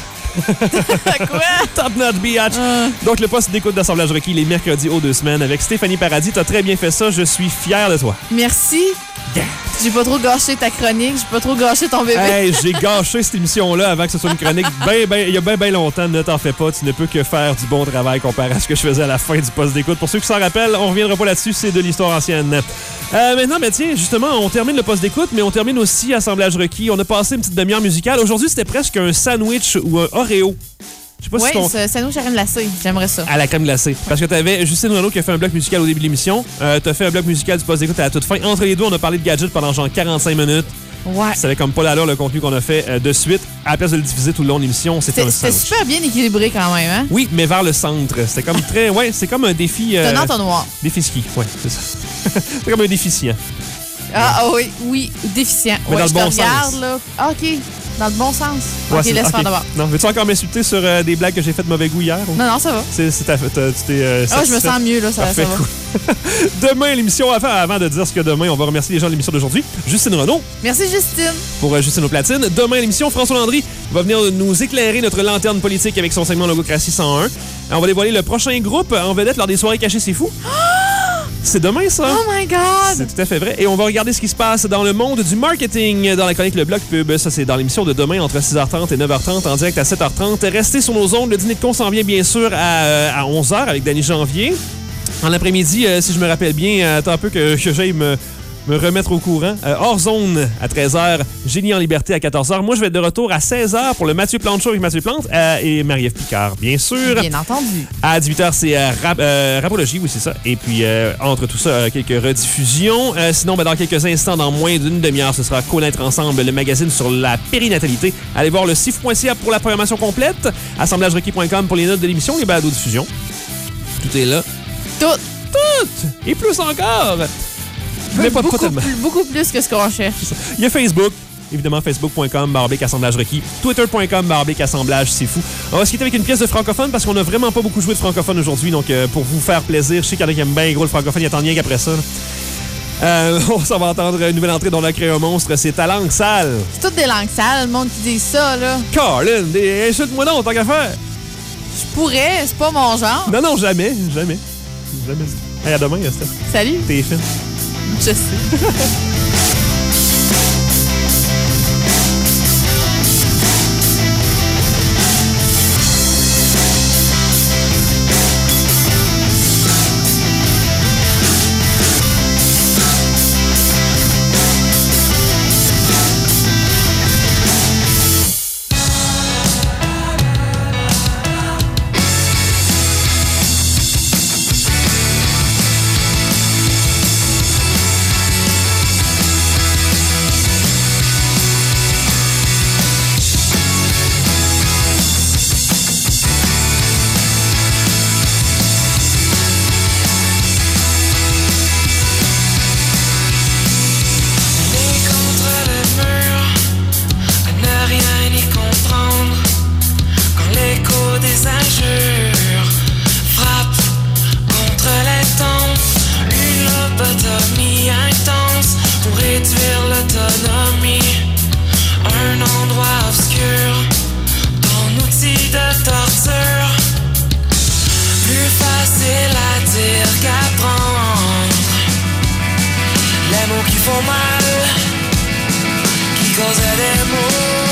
Quoi? Top notch, biatch. Uh. Donc, le poste d'écoute d'Assemblage requis les mercredis aux deux semaines avec Stéphanie Paradis. T'as très bien fait ça. Je suis fier de toi. Merci. Yeah. J'ai pas trop gâché ta chronique. J'ai pas trop gâché ton bébé. Hey, j'ai gâché cette émission-là avant que ce soit une chronique ben, ben, il y a bien, bien longtemps. Ne t'en fais pas. Tu ne peux que faire du bon travail comparé à ce que je faisais à la fin du poste d'écoute. Pour ceux qui s'en rappellent, on reviendra pas là-dessus. C'est de l'histoire ancienne. Euh, maintenant, ben tiens, justement, on termine le poste d'écoute, mais on termine aussi Assemblage requis. On a passé une petite demi-heure musicale. Aujourd'hui, c'était presque un sandwich ou un Oreo. Oui, si ton... c'est sandwich à crème glacée. J'aimerais ça. À la crème glacée. Parce que t'avais Justine Renaud qui a fait un bloc musical au début de l'émission. Euh, t'as fait un bloc musical du poste d'écoute à la toute fin. Entre les deux, on a parlé de gadgets pendant genre quarante-cinq minutes. Ouais. Ça avait comme pas l'allure le contenu qu'on a fait euh, de suite. À la place de le diffuser tout le long de l'émission, c'était un C'était sandwich. super bien équilibré quand même, hein? Oui, mais vers le centre. C'était comme très... Ouais, c'est comme un défi... Euh, c'est un entonnoir. Défi ski, ouais, c'est ça. C'est comme un déficient. Ah, ah oui, oui, déficient. Mais ouais, dans je le bon te regarde, sens. là. Ah, OK. Dans le bon sens. Ouais, OK, laisse okay. faire d'abord. Non, veux-tu encore m'insulter sur euh, des blagues que j'ai faites de mauvais goût hier? Ou... Non, non, ça va. C'est, c'est ta, t'as, tu t'es, euh, ah, je me sens mieux, là, ça, Parfait, ça va. Cool. Demain, l'émission, enfin, avant de dire ce que demain, on va remercier les gens de l'émission d'aujourd'hui. Justine Renaud. Merci, Justine. Pour euh, Justine aux platines. Demain, l'émission, François Landry va venir nous éclairer notre lanterne politique avec son segment Logocratie cent un. On va dévoiler le prochain groupe en vedette lors des soirées cachées, c'est fou. C'est demain, ça? Oh my God! C'est tout à fait vrai. Et on va regarder ce qui se passe dans le monde du marketing dans la chronique Le Bloc Pub. Ça, c'est dans l'émission de demain entre six heures trente et neuf heures trente en direct à sept heures trente. Restez sur nos ondes. Le dîner de con s'en vient, bien sûr, à, à onze heures avec Danny Janvier. En après-midi, euh, si je me rappelle bien, euh, attends un peu que, que j'aille me... me remettre au courant. Euh, hors zone à treize heures, Génie en liberté à quatorze heures. Moi, je vais être de retour à seize heures pour le Mathieu Plante Show avec Mathieu Plante euh, et Marie-Ève Picard, bien sûr. Bien entendu. À dix-huit heures, c'est euh, rap, euh, Rapologie, oui, c'est ça. Et puis, euh, entre tout ça, euh, quelques rediffusions. Euh, sinon, ben, dans quelques instants, dans moins d'une demi-heure, ce sera Connaître ensemble, le magazine sur la périnatalité. Allez voir le sif point c a pour la programmation complète. assemblage requis point com pour les notes de l'émission, les balados diffusion. Tout est là. Tout. Tout! Et plus encore! Mais pas, beaucoup, pas tellement. Plus, beaucoup plus que ce qu'on cherche. Il y a Facebook, évidemment, facebook point com, barbic assemblage requis, twitter point com, barbic assemblage, c'est fou. On va se quitter avec une pièce de francophone parce qu'on a vraiment pas beaucoup joué de francophone aujourd'hui. Donc, euh, pour vous faire plaisir, je sais qu'il y en a qui aiment bien gros le francophone, il y a tant rien qu'après ça. Euh, on s'en va entendre une nouvelle entrée dans la créé un monstre, c'est ta langue sale. C'est toutes des langues sales, le monde qui dit ça, là. Colin, des... insulte-moi non, tant qu'à faire. Je pourrais, c'est pas mon genre. Non, non, jamais, jamais. Jamais. Hey, à demain, Esther. Salut. T'es fine. Je sais. Un endroit obscur, ton outil de torture. mal, chi cosa devo